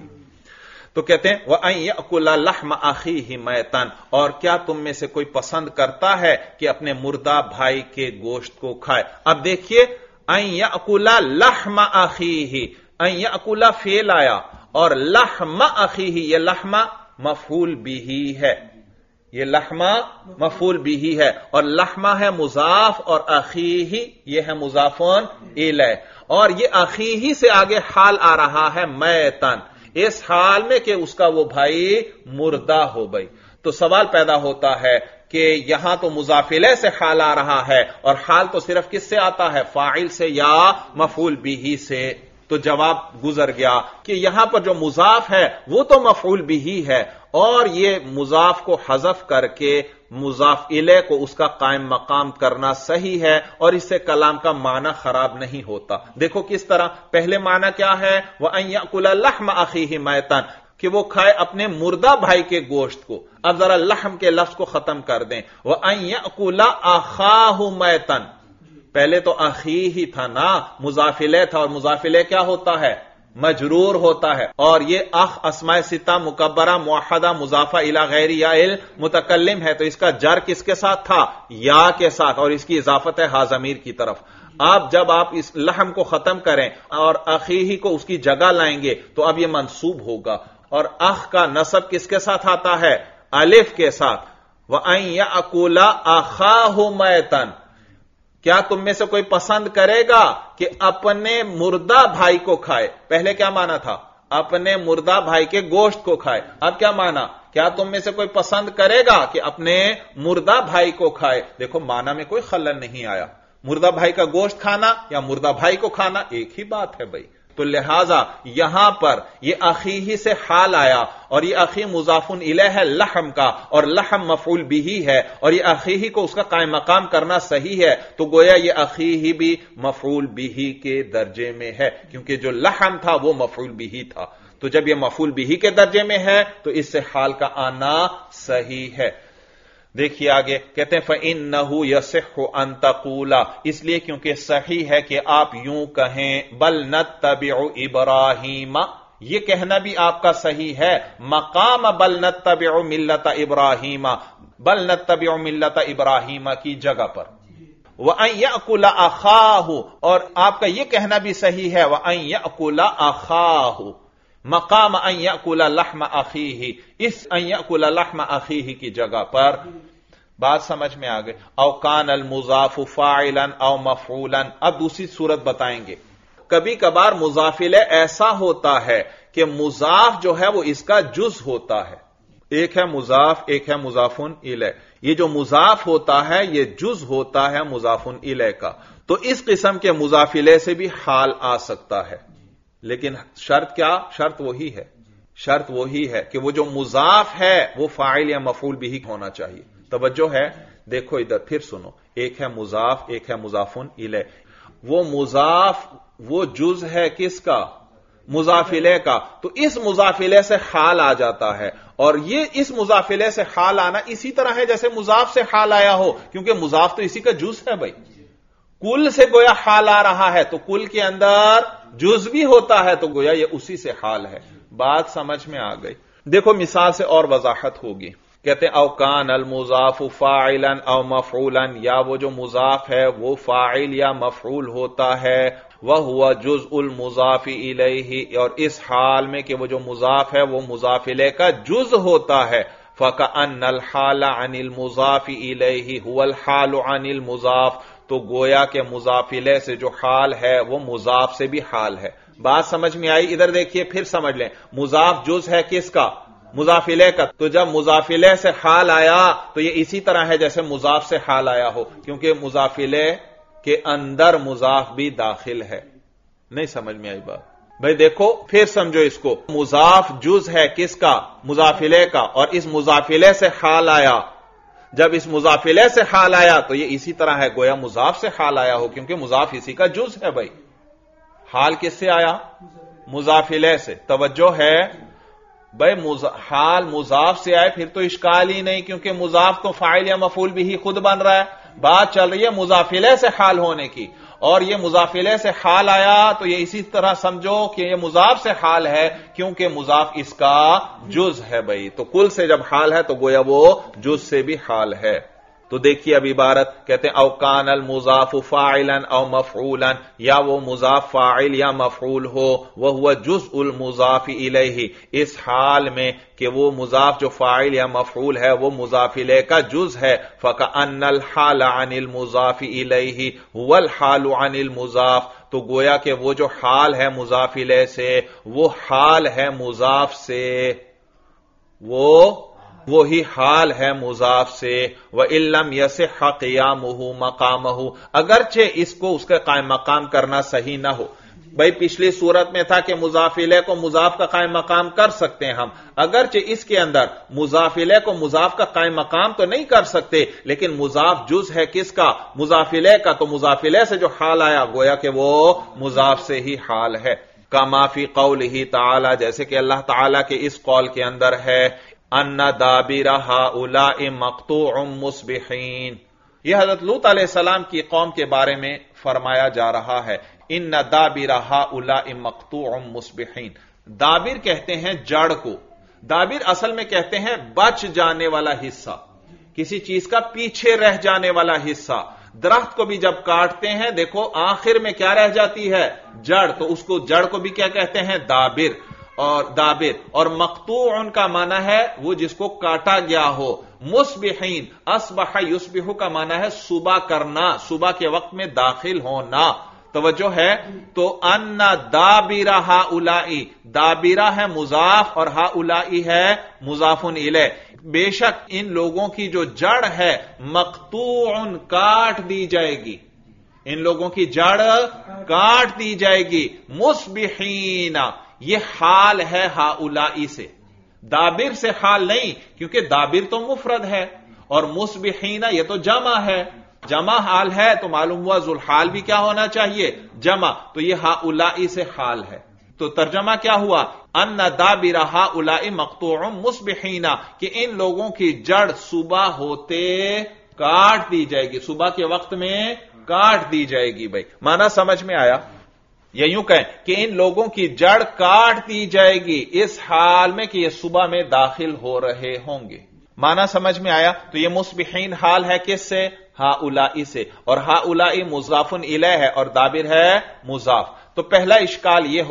Speaker 1: تو کہتے ہیں وَأَن يَأْكُلَ لَحْمَ أَخِيهِ مَيْتًا، اور کیا تم میں سے کوئی پسند کرتا ہے کہ اپنے مردہ بھائی کے گوشت کو کھائے؟ اب دیکھیے أَن يَأْكُلَ لَحْمَ أَخِيهِ، أَن يَأْكُلَ فعل آیا اور لحم أخیہ، یہ لحم مفعول بھی ہے، یہ لحمہ مفعول بھی ہے، اور لحمہ ہے مضاف اور اخیہ یہ ہے مضاف الیہ، اور یہ اخیہ سے آگے حال آ رہا ہے میتن، اس حال میں کہ اس کا وہ بھائی مردہ ہو بھائی۔ تو سوال پیدا ہوتا ہے کہ یہاں تو مضاف الیہ سے حال آ رہا ہے، اور حال تو صرف کس سے آتا ہے؟ فاعل سے یا مفعول بھی سے۔ تو جواب گزر گیا کہ یہاں پر جو مضاف ہے وہ تو مفعول بھی ہے، اور یہ مضاف کو حذف کر کے مضاف الیہ کو اس کا قائم مقام کرنا صحیح ہے، اور اس سے کلام کا معنی خراب نہیں ہوتا۔ دیکھو کس طرح، پہلے معنی کیا ہے؟ وَأَن يَأْكُلَ لَحْمَ أَخِيهِ مَيْتًا، کہ وہ کھائے اپنے مردہ بھائی کے گوشت کو۔ اب ذرا لحم کے لفظ کو ختم کر دیں، وَأَن يَأْكُلَ أَخَاهُ مَيْتًا، پہلے تو اخی ہی تھا نا، مضاف الیہ تھا، اور مضاف الیہ کیا ہوتا ہے؟ مجرور ہوتا ہے، اور یہ اخ اسماء ستہ مکبرہ موحدہ مضافہ الی غیر یا المتکلم ہے، تو اس کا جر کس کے ساتھ تھا؟ یا کے ساتھ، اور اس کی اضافت ہے ہا ضمیر کی طرف۔ اب جب آپ اس لحم کو ختم کریں اور اخیہ کو اس کی جگہ لائیں گے تو اب یہ منصوب ہوگا، اور اخ کا نصب کس کے ساتھ آتا ہے؟ الف کے ساتھ۔ وَأَن يَأْكُلَ أَخَاهُ مَيْتًا، کیا تم میں سے کوئی پسند کرے گا کہ اپنے مردہ بھائی کو کھائے؟ پہلے کیا مانا تھا؟ اپنے مردہ بھائی کے گوشت کو کھائے. اب کیا مانا؟ کیا تم میں سے کوئی پسند کرے گا کہ اپنے مردہ بھائی کو کھائے؟ دیکھو مانا میں کوئی خلل نہیں آیا. مردہ بھائی کا گوشت کھانا یا مردہ بھائی کو کھانا ایک ہی بات ہے بھائی. تو لہذا یہاں پر یہ اخی ہی سے حال آیا، اور یہ اخی مضاف الیہ ہے لحم کا، اور لحم مفعول بھی ہے، اور یہ اخی ہی کو اس کا قائم مقام کرنا صحیح ہے. تو گویا یہ اخی ہی بھی مفعول بھی کے درجے میں ہے، کیونکہ جو لحم تھا وہ مفعول بھی تھا. تو جب یہ مفعول بھی کے درجے میں ہے تو اس سے حال کا آنا صحیح ہے. دیکھیے آگے کہتے ہیں فَإِنَّهُ يَصِحُّ أَن تَقُولَ، اس لیے کیونکہ صحیح ہے کہ آپ یوں کہیں بل نتبع ابراہیم، یہ کہنا بھی آپ کا صحیح ہے مقام بل نتبع ملت ابراہیم، بل نتبع ملت ابراہیم کی جگہ پر. وَأَن يَأْكُلَ أَخَاهُ، اور آپ کا یہ کہنا بھی صحیح ہے وَأَن يَأْكُلَ أَخَاهُ مقام ان یأکل لحم اخیہ، اس ان یأکل لحم اخیہ کی جگہ پر. بات سمجھ میں آ گئی. او کان المضاف فاعلا او مفعولا. اب دوسری صورت بتائیں گے. کبھی کبھار مضاف الیہ ایسا ہوتا ہے کہ مضاف جو ہے وہ اس کا جز ہوتا ہے. ایک ہے مضاف، ایک ہے مضاف الیہ. یہ جو مضاف ہوتا ہے یہ جز ہوتا ہے مضاف الیہ کا. تو اس قسم کے مضاف الیہ سے بھی حال آ سکتا ہے، لیکن شرط کیا؟ شرط وہی ہے، شرط وہی ہے کہ وہ جو مضاف ہے وہ فاعل یا مفعول بھی ہونا چاہیے. توجہ ہے؟ دیکھو ادھر پھر سنو، ایک ہے مضاف، ایک ہے مضاف الیہ. وہ مضاف وہ جز ہے کس کا؟ مضاف الیہ کا. تو اس مضاف الیہ سے حال آ جاتا ہے، اور یہ اس مضاف الیہ سے حال آنا اسی طرح ہے جیسے مضاف سے حال آیا ہو، کیونکہ مضاف تو اسی کا جز ہے بھائی. کل سے گویا حال آ رہا ہے تو کل کے اندر جز بھی ہوتا ہے، تو گویا یہ اسی سے حال ہے. بات سمجھ میں آ گئی. دیکھو مثال سے اور وضاحت ہوگی. کہتے ہیں او کان المضاف فاعلا او مفعولا، یا وہ جو مضاف ہے وہ فاعل یا مفعول ہوتا ہے. وہو جزء المضاف الیہ، اور اس حال میں کہ وہ جو مضاف ہے وہ مضاف الیہ کا جز ہوتا ہے. فکأن الحال عن المضاف الیہ هو الحال عن المضاف، تو گویا کہ مضاف الیہ سے جو حال ہے وہ مضاف سے بھی حال ہے. بات سمجھ میں آئی؟ ادھر دیکھیے پھر سمجھ لیں. مضاف جز ہے کس کا؟ مضاف الیہ کا. تو جب مضاف الیہ سے حال آیا تو یہ اسی طرح ہے جیسے مضاف سے حال آیا ہو، کیونکہ مضاف الیہ کے اندر مضاف بھی داخل ہے. نہیں سمجھ میں آئی بات؟ بھئی دیکھو پھر سمجھو اس کو. مضاف جز ہے کس کا؟ مضاف الیہ کا. اور اس مضاف الیہ سے حال آیا. جب اس مضاف الیہ سے حال آیا تو یہ اسی طرح ہے گویا مضاف سے حال آیا ہو، کیونکہ مضاف اسی کا جز ہے. بھائی حال کس سے آیا؟ مضاف الیہ سے. توجہ ہے بھائی، حال مضاف سے آئے پھر تو اشکال ہی نہیں، کیونکہ مضاف تو فاعل یا مفعول بھی خود بن رہا ہے. بات چل رہی ہے مضاف الیہ سے حال ہونے کی، اور یہ مضاف الیہ سے حال آیا تو یہ اسی طرح سمجھو کہ یہ مضاف سے حال ہے، کیونکہ مضاف اس کا جز ہے. بھائی تو کل سے جب حال ہے تو گویا وہ جز سے بھی حال ہے. تو دیکھیے اب عبارت کہتے ہیں او کان المضاف فاعلا او مفعولا، یا وہ مضاف فاعل یا مفعول ہو. وہو جزء المضاف الیہ، اس حال میں کہ وہ مضاف جو فاعل یا مفعول ہے وہ مضاف الیہ کا جز ہے. فکأن الحال عن المضاف الیہ هو الحال عن المضاف، تو گویا کہ وہ جو حال ہے مضاف الیہ سے وہ حال ہے مضاف سے، وہی حال ہے مضاف سے. وَإِن لَّمْ يَصِحَّ قِيَامُهُ مَقَامَهُ، اگرچہ اس کو اس کا قائم مقام کرنا صحیح نہ ہو. بھائی پچھلی صورت میں تھا کہ مضاف الیہ کو مضاف کا قائم مقام کر سکتے ہیں ہم، اگرچہ اس کے اندر مضاف الیہ کو مضاف کا قائم مقام تو نہیں کر سکتے، لیکن مضاف جز ہے کس کا؟ مضاف الیہ کا. تو مضاف الیہ سے جو حال آیا گویا کہ وہ مضاف سے ہی حال ہے. کما فی قولہ تعالی، جیسے کہ اللہ تعالی کے اس قول کے اندر ہے ان دابر ہؤلاء مقطوع مصبحین. یہ حضرت لوط علیہ السلام کی قوم کے بارے میں فرمایا جا رہا ہے. ان دابر ہؤلاء مقطوع مصبحین. دابر کہتے ہیں جڑ کو. دابر اصل میں کہتے ہیں بچ جانے والا حصہ، کسی چیز کا پیچھے رہ جانے والا حصہ. درخت کو بھی جب کاٹتے ہیں دیکھو آخر میں کیا رہ جاتی ہے؟ جڑ. تو اس کو جڑ کو بھی کیا کہتے ہیں؟ دابر. اور مقطوع کا معنی ہے وہ جس کو کاٹا گیا ہو. مصبحین، اصبح یصبح کا معنی ہے صبح کرنا، صبح کے وقت میں داخل ہونا. توجہ ہے؟ تو ان دابر ہؤلائی، دابرہ ہے مضاف اور ہؤلائی ہے مضاف الیہ، بے شک ان لوگوں کی جو جڑ ہے مقطوع کاٹ دی جائے گی، ان لوگوں کی جڑ کاٹ دی جائے گی، مصبحین یہ حال ہے ہؤلائی سے، دابر سے حال نہیں، کیونکہ دابر تو مفرد ہے اور مصبحین یہ تو جمع ہے، جمع حال ہے تو معلوم ہوا ذوالحال بھی کیا ہونا چاہیے؟ جمع، تو یہ ہؤلائی سے حال ہے۔ تو ترجمہ کیا ہوا؟ ان دابر ہؤلاء مقطوع مصبحین، کہ ان لوگوں کی جڑ صبح ہوتے کاٹ دی جائے گی، صبح کے وقت میں کاٹ دی جائے گی۔ بھائی معنی سمجھ میں آیا؟ یا یوں کہیں کہ ان لوگوں کی جڑ کاٹ دی جائے گی اس حال میں کہ یہ صبح میں داخل ہو رہے ہوں گے۔ معنی سمجھ میں آیا؟ تو یہ مصبحین حال ہے کس سے؟ ہؤلاء سے، اور ہؤلاء مضاف الیہ ہے اور دابر ہے مضاف۔ تو پہلا اشکال یہ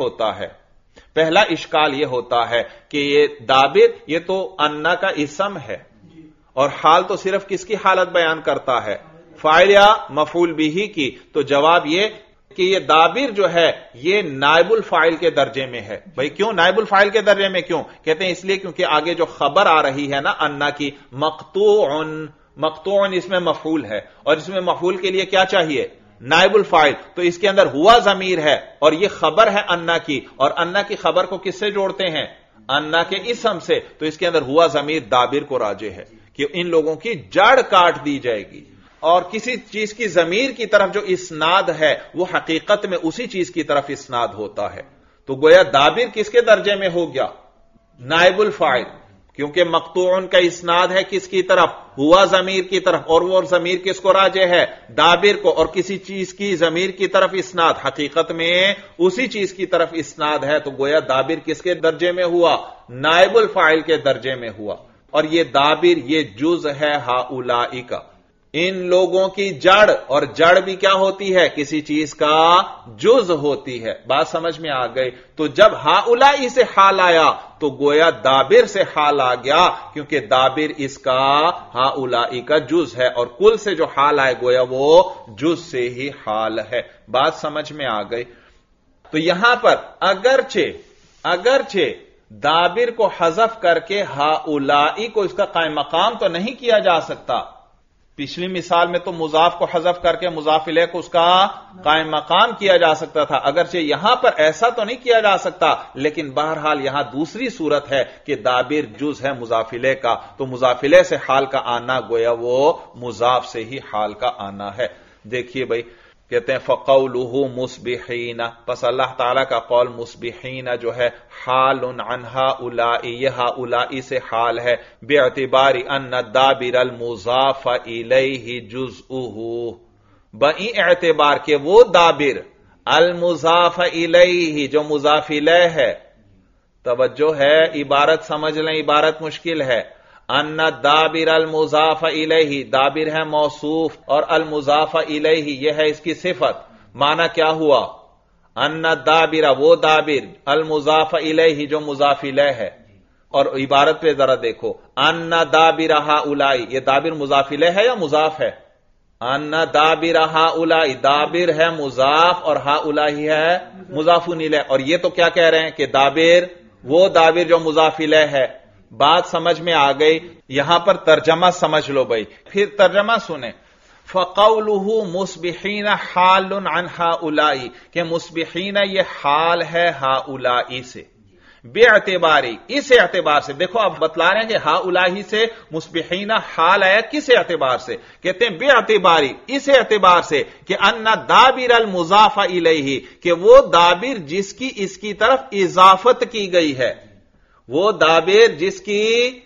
Speaker 1: ہوتا ہے کہ یہ دابر یہ تو انا کا اسم ہے اور حال تو صرف کس کی حالت بیان کرتا ہے؟ فاعل یا مفعول بہ کی۔ تو جواب یہ کہ یہ دابر جو ہے یہ نائب الفاعل کے درجے میں ہے۔ بھئی کیوں نائب الفاعل کے درجے میں؟ کیوں کہتے ہیں؟ اس لیے کیونکہ آگے جو خبر آ رہی ہے نا انا کی، مقطوع اس میں مفعول ہے، اور اس میں مفعول کے لیے کیا چاہیے؟ نائب الفاعل، تو اس کے اندر ہوا ضمیر ہے اور یہ خبر ہے انا کی، اور انا کی خبر کو کس سے جوڑتے ہیں؟ انا کے اسم سے، تو اس کے اندر ہوا ضمیر دابر کو راجع ہے کہ ان لوگوں کی جڑ کاٹ دی جائے گی۔ اور کسی چیز کی ضمیر کی طرف جو اسناد ہے وہ حقیقت میں اسی چیز کی طرف اسناد ہوتا ہے، تو گویا دابر کس کے درجے میں ہو گیا؟ نائب الفاعل، کیونکہ مقطوع کا اسناد ہے کس کی طرف؟ ہوا ضمیر کی طرف، اور وہ ضمیر کس کو راجع ہے؟ دابر کو، اور کسی چیز کی ضمیر کی طرف اسناد حقیقت میں اسی چیز کی طرف اسناد ہے، تو گویا دابر کس کے درجے میں ہوا؟ نائب الفاعل کے درجے میں ہوا۔ اور یہ دابر یہ جز ہے ہؤلاء کا، ان لوگوں کی جڑ، اور جڑ بھی کیا ہوتی ہے؟ کسی چیز کا جز ہوتی ہے۔ بات سمجھ میں آ گئی؟ تو جب ہؤلاء سے حال آیا تو گویا دابر سے حال آ گیا، کیونکہ دابر اس کا ہؤلاء کا جز ہے، اور کل سے جو حال آئے گویا وہ جز سے ہی حال ہے۔ بات سمجھ میں آ گئی؟ تو یہاں پر اگرچہ دابر کو حذف کر کے ہؤلاء کو اس کا قائم مقام تو نہیں کیا جا سکتا، پچھلی مثال میں تو مضاف کو حذف کر کے مضاف الیہ کو اس کا قائم مقام کیا جا سکتا تھا، اگرچہ یہاں پر ایسا تو نہیں کیا جا سکتا، لیکن بہرحال یہاں دوسری صورت ہے کہ دابر جز ہے مضاف الیہ کا، تو مضاف الیہ سے حال کا آنا گویا وہ مضاف سے ہی حال کا آنا ہے۔ دیکھیے بھائی کہتے ہیں فقولہ مصبحین، پس اللہ تعالیٰ کا قول مصبحین جو ہے حال عن ہؤلاء، یہ ہؤلاء سے حال ہے، باعتبار ان دابر المضاف الیہ جزءہ، بئی اعتبار کہ وہ دابر المضاف الیہ جو مضاف الیہ ہے، توجہ ہے عبارت سمجھ لیں، عبارت مشکل ہے، ان دابر المضاف الیہ، دابر ہے موصوف اور المضاف الیہ یہ ہے اس کی صفت، معنی کیا ہوا؟ ان دابر وہ دابر المضاف الیہ جو مضاف الیہ ہے، اور عبارت پہ ذرا دیکھو، ان دابر ہؤلاء، یہ دابر مضاف الیہ ہے یا مضاف ہے؟ ان دابر ہؤلاء، دابر ہے مضاف اور ہؤلاء ہے مضاف الیہ، اور یہ تو کیا کہہ رہے ہیں کہ دابر وہ دابر جو مضاف الیہ ہے۔ بات سمجھ میں آ گئی؟ یہاں پر ترجمہ سمجھ لو بھائی، پھر ترجمہ سنیں، فقولہ مصبحین حال عن ہؤلاء، کہ مصبحین یہ حال ہے ہؤلاء سے، باعتباری اس اعتبار سے، دیکھو اب بتلا رہے ہیں کہ ہؤلاء سے مصبحین حال آیا کس اعتبار سے؟ کہتے ہیں باعتباری اس اعتبار سے کہ ان دابر المضاف الیہ، کہ وہ دابر جس کی اس کی طرف اضافت کی گئی ہے، وہ دابر جس کی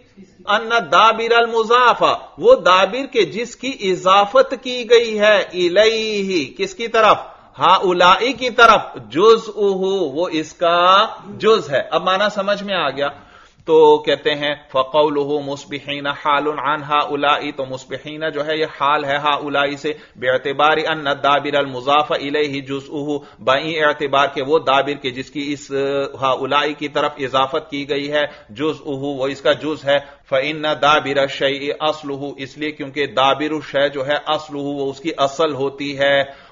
Speaker 1: ان دابر المضاف، وہ دابر کے جس کی اضافت کی گئی ہے الیہ کس کی طرف؟ ہؤلاء کی طرف، جزءہ وہ اس کا جز ہے۔ اب معنی سمجھ میں آ گیا؟ تو کہتے ہیں فقولہ مصبحین حال عن ہؤلاء، تو مصبحین جو ہے یہ حال ہے ہؤلاء سے، باعتبار ان دابر المضاف الیہ جزءہ، بئی اعتبار کہ وہ دابر کے جس کی اس ہؤلاء کی طرف اضافت کی گئی ہے، جزءہ وہ اس کا جز ہے، فإن دابر الشیء اصلہ، اس لیے کیونکہ دابر الشیء جو ہے اصلہ وہ اس کی اصل ہوتی ہے،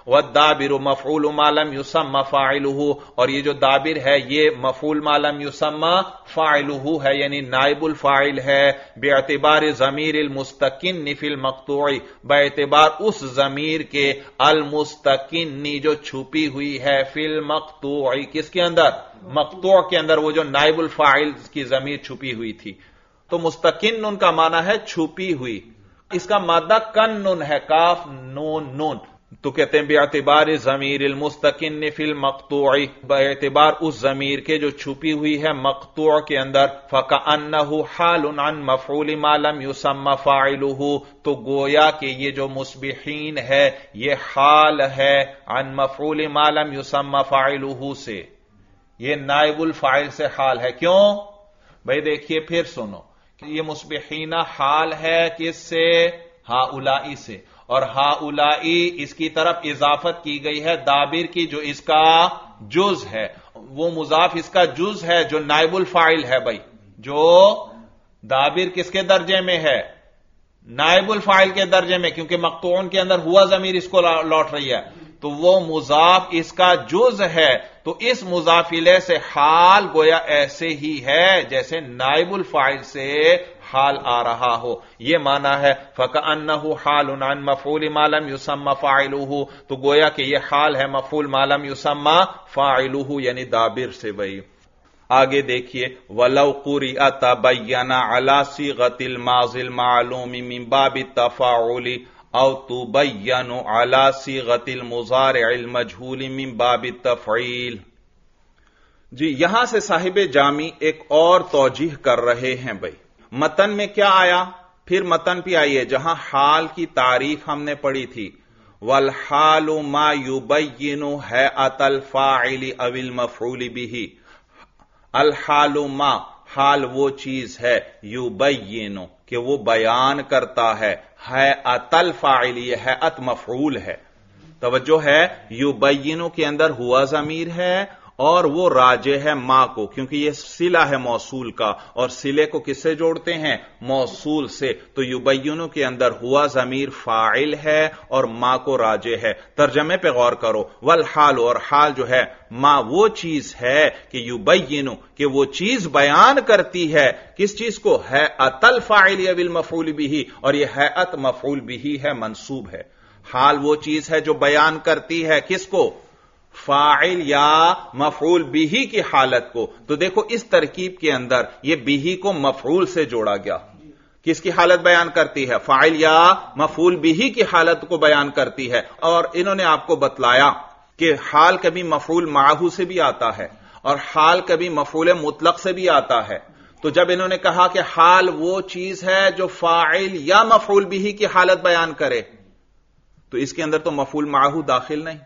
Speaker 1: والدابر مفعول ما لم يسمى فاعله، اور یہ جو دابر ہے یہ مفعول ما لم يسمى فاعله ہے، یعنی نائب الفاعل ہے، باعتبار ضمیر المستکن فی المقطوع، باعتبار اس ضمیر کے المستکن جو چھپی ہوئی ہے فی المقطوع، کس کے اندر؟ مقطوع کے اندر، وہ جو نائب الفاعل کی ضمیر چھپی ہوئی تھی۔ تو مستکن نون کا معنی ہے چھپی ہوئی، اس کا مادہ کن نون ہے، کاف نون نون، تو کہتے ہیں باعتبار ضمیر المستکن فی المقطوع، باعتبار اس ضمیر کے جو چھپی ہوئی ہے مقطوع کے اندر، فکأنہ حال عن مفعول ما لم یسمى فاعلہ، تو گویا کہ یہ جو مصبحین ہے یہ حال ہے عن مفعول ما لم یسمى فاعلہ سے، یہ نائب الفاعل سے حال ہے۔ کیوں بھائی؟ دیکھیے پھر سنو، یہ مصبحین حال ہے کس سے؟ ہؤلاء سے، اور ہؤلاء اس کی طرف اضافت کی گئی ہے دابر کی جو اس کا جز ہے، وہ مضاف اس کا جز ہے جو نائب الفاعل ہے۔ بھائی جو دابر کس کے درجے میں ہے؟ نائب الفاعل کے درجے میں، کیونکہ مقطوعن کے اندر ہوا ضمیر اس کو لوٹ رہی ہے، تو وہ مضاف اس کا جز ہے، تو اس مضاف الیہ سے حال گویا ایسے ہی ہے جیسے نائب الفاعل سے حال آ رہا ہو، یہ معنی ہے فَكَأَنَّهُ حَالٌ عَن مَفْعُولِ مَا لَمْ يُسَمَّ فَاعِلُهُ، تو گویا کہ یہ حال ہے مفعول ما لم يسمى فاعلہ، یعنی دابر سے۔ بھائی آگے دیکھیے، وَلَوْ قُرِئَ تَبَيَّنَ عَلَى صِيغَةِ الْمَاضِ الْمَعْلُومِ مِنْ بَابِ التَّفَاعُلِ او تبین علی صیغۃ المضارع المجہول من باب التفعیل۔ جی یہاں سے صاحب جامی ایک اور توجیہ کر رہے ہیں۔ بھائی متن میں کیا آیا؟ پھر متن پہ آئیے جہاں حال کی تعریف ہم نے پڑھی تھی، والحال ما یبین ہیئۃ الفاعل او المفعول بہ، الحال ما، حال وہ چیز ہے، یبین کہ وہ بیان کرتا ہے، ہیئۃ الفاعل، یہ ہیئت مفعول ہے، توجہ ہے، یبین کے اندر ہوا ضمیر ہے اور وہ راجع ہے ما کو، کیونکہ یہ صلہ ہے موصول کا، اور صلے کو کس سے جوڑتے ہیں؟ موصول سے، تو یبین کے اندر ہوا ضمیر فاعل ہے اور ما کو راجع ہے۔ ترجمے پہ غور کرو، والحال، اور حال جو ہے ما وہ چیز ہے کہ یبین کہ وہ چیز بیان کرتی ہے، کس چیز کو؟ ہیئۃ الفاعل او المفعول بہ، اور یہ ہیئت مفعول بہ ہے، منصوب ہے۔ حال وہ چیز ہے جو بیان کرتی ہے کس کو؟ فاعل یا مفعول بہ کی حالت کو۔ تو دیکھو اس ترکیب کے اندر یہ بہ کو مفعول سے جوڑا گیا، کس کی حالت بیان کرتی ہے؟ فاعل یا مفعول بہ کی حالت کو بیان کرتی ہے۔ اور انہوں نے آپ کو بتلایا کہ حال کبھی مفعول معہ سے بھی آتا ہے اور حال کبھی مفعول مطلق سے بھی آتا ہے۔ تو جب انہوں نے کہا کہ حال وہ چیز ہے جو فاعل یا مفعول بہ کی حالت بیان کرے، تو اس کے اندر تو مفعول معہ داخل نہیں،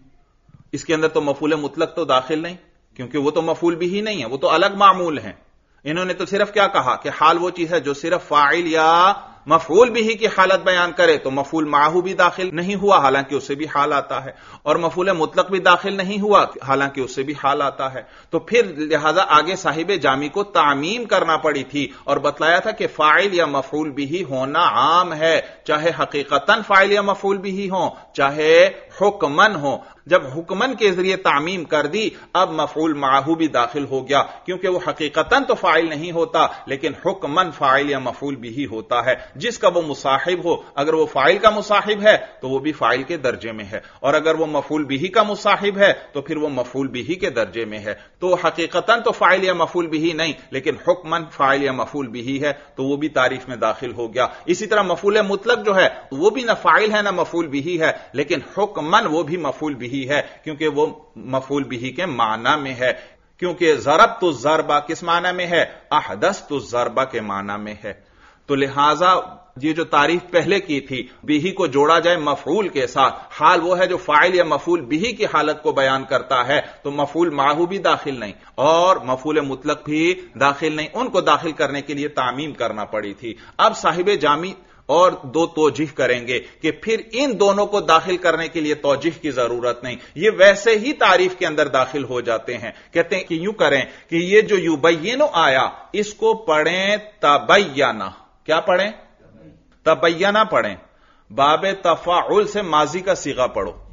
Speaker 1: اس کے اندر تو مفعول مطلق تو داخل نہیں، کیونکہ وہ تو مفعول بھی نہیں ہے، وہ تو الگ معمول ہیں۔ انہوں نے تو صرف کیا کہا کہ حال وہ چیز ہے جو صرف فاعل یا مفعول بھی کی حالت بیان کرے، تو مفعول معہ بھی داخل نہیں ہوا حالانکہ اس سے بھی حال آتا ہے، اور مفعول مطلق بھی داخل نہیں ہوا حالانکہ اس سے بھی حال آتا ہے۔ تو پھر لہذا آگے صاحب جامی کو تعمیم کرنا پڑی تھی اور بتلایا تھا کہ فاعل یا مفعول بھی ہونا عام ہے، چاہے حقیقتاً فاعل یا مفعول بھی ہوں چاہے حکمن ہو۔ جب حکمن کے ذریعے تعمیم کر دی، اب مفعول معہ بھی داخل ہو گیا، کیونکہ وہ حقیقتاً تو فاعل نہیں ہوتا لیکن حکمن فاعل یا مفعول بھی ہوتا ہے۔ جس کا وہ مصاحب ہو، اگر وہ فاعل کا مصاحب ہے تو وہ بھی فاعل کے درجے میں ہے، اور اگر وہ مفعول بھی کا مصاحب ہے تو پھر وہ مفعول بھی کے درجے میں ہے۔ تو حقیقتاً تو فاعل یا مفعول بھی نہیں لیکن حکمن فاعل یا مفعول بھی ہے، تو وہ بھی تعریف میں داخل ہو گیا۔ اسی طرح مفعول مطلق جو ہے وہ بھی نہ فاعل ہے نہ مفعول بھی ہے لیکن حکمن وہ بھی مفعول بھی ہے، کیونکہ وہ مفعول بھی کے معنی میں ہے، کیونکہ ضربت الضربہ کس معنی میں ہے؟ احدثت الضربہ کے معنی میں ہے۔ تو لہذا یہ جو تعریف پہلے کی تھی، بھی کو جوڑا جائے مفعول کے ساتھ، حال وہ ہے جو فاعل یا مفعول بھی کی حالت کو بیان کرتا ہے، تو مفعول معہ بھی داخل نہیں اور مفعول مطلق بھی داخل نہیں، ان کو داخل کرنے کے لیے تعمیم کرنا پڑی تھی۔ اب صاحب جامی اور دو توجیہ کریں گے کہ پھر ان دونوں کو داخل کرنے کے لیے توجیہ کی ضرورت نہیں، یہ ویسے ہی تعریف کے اندر داخل ہو جاتے ہیں۔ کہتے ہیں کہ یوں کریں کہ یہ جو یبین آیا اس کو پڑھیں تبینہ، کیا پڑھیں؟ تبینہ پڑھیں، باب تفاعل سے ماضی کا صیغہ پڑھو،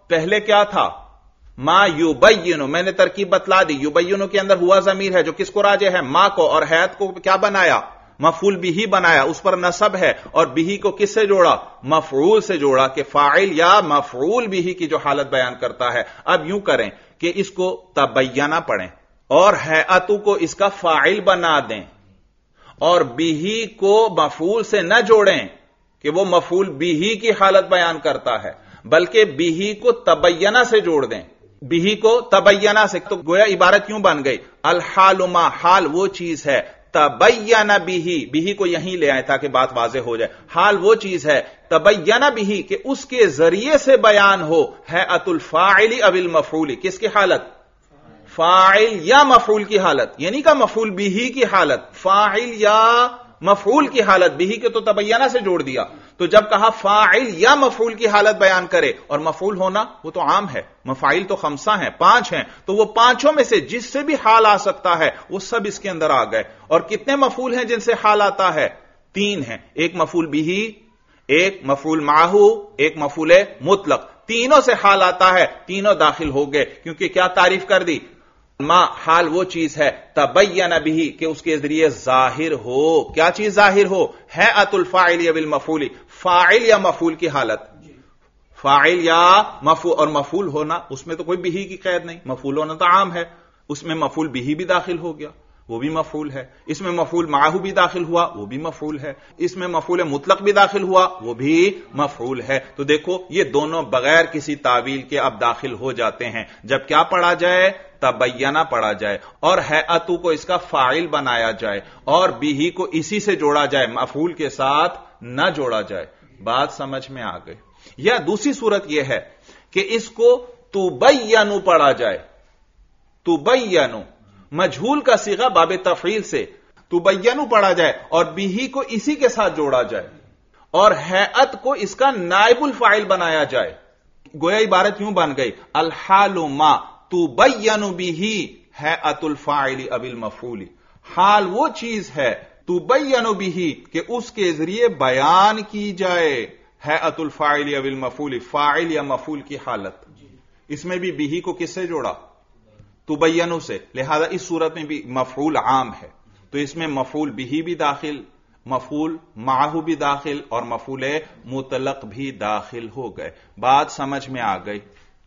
Speaker 1: پہلے کیا تھا؟ ما یبینو، میں نے ترکیب بتلا دی. یبینو کے اندر ہوا ضمیر ہے جو کس کو راجع ہے؟ ما کو. اور حیات کو کیا بنایا؟ مفعول بھی بنایا، اس پر نصب ہے. اور بھی کو کس سے جوڑا؟ مفعول سے جوڑا کہ فاعل یا مفعول بھی کی جو حالت بیان کرتا ہے. اب یوں کریں کہ اس کو تبینہ پڑھیں اور حیاتو کو اس کا فاعل بنا دیں اور بھی کو مفعول سے نہ جوڑیں کہ وہ مفعول بھی کی حالت بیان کرتا ہے، بلکہ بھی کو تبینہ سے جوڑ دیں. بھی کو تبینہ سے، تو گویا عبارت کیوں بن گئی؟ الحال ما، حال وہ چیز ہے، تبینہ بھی کو یہیں لے آئے تاکہ بات واضح ہو جائے. حال وہ چیز ہے تبینہ بھی کہ اس کے ذریعے سے بیان ہو ہیئت الفاعل او المفعول، کس کی حالت؟ فاعل یا مفعول کی حالت. یعنی کہ مفعول بھی کی حالت، فاعل یا مفعول کی حالت. بھی کے تو تبینہ سے جوڑ دیا، تو جب کہا فاعل یا مفعول کی حالت بیان کرے، اور مفعول ہونا وہ تو عام ہے، مفاعل تو 5 ہیں، 5 ہیں، تو وہ 5 میں سے جس سے بھی حال آ سکتا ہے وہ سب اس کے اندر آ گئے. اور کتنے مفعول ہیں جن سے حال آتا ہے؟ 3 ہیں. ایک مفعول بھی، ایک مفعول معہو، ایک مفعول مطلق. تینوں سے حال آتا ہے، تینوں داخل ہو گئے. کیونکہ کیا تعریف کر دی؟ ما، حال وہ چیز ہے تبین بھی کہ اس کے ذریعے ظاہر ہو. کیا چیز ظاہر ہو؟ ہیئت الفاعل یا بالمفعول، فاعل یا مفعول کی حالت. فاعل یا مفعول، اور مفعول ہونا اس میں تو کوئی بھی کی قید نہیں، مفعول ہونا تو عام ہے. اس میں مفعول بھی داخل ہو گیا، وہ بھی مفعول ہے. اس میں مفعول معہو بھی داخل ہوا، وہ بھی مفعول ہے. اس میں مفعول مطلق بھی داخل ہوا، وہ بھی مفعول ہے. تو دیکھو یہ دونوں بغیر کسی تعویل کے اب داخل ہو جاتے ہیں. جب کیا پڑھا جائے؟ تبینہ پڑھا جائے اور ہیئتو کو اس کا فاعل بنایا جائے اور بھی کو اسی سے جوڑا جائے، مفعول کے ساتھ نہ جوڑا جائے. بات سمجھ میں آ گئی؟ یا دوسری صورت یہ ہے کہ اس کو تبینو پڑھا جائے. تبینو مجہول کا صیغہ باب تفعیل سے تبینو پڑھا جائے اور بھی کو اسی کے ساتھ جوڑا جائے اور ہیئت کو اس کا نائب الفاعل بنایا جائے. گویا عبارت یوں بن گئی الحال ما تبین بھی ہیئت الفاعل او المفعول. حال وہ چیز ہے تبین بھی کہ اس کے ذریعے بیان کی جائے ہیئت الفاعل او المفعول، فاعل یا مفعول کی حالت. اس میں بھی کو کس سے جوڑا؟ تبینو سے. لہذا اس صورت میں بھی مفعول عام ہے، تو اس میں مفعول بھی داخل، مفعول معہو بھی داخل اور مفعول مطلق بھی داخل ہو گئے. بات سمجھ میں آ گئی؟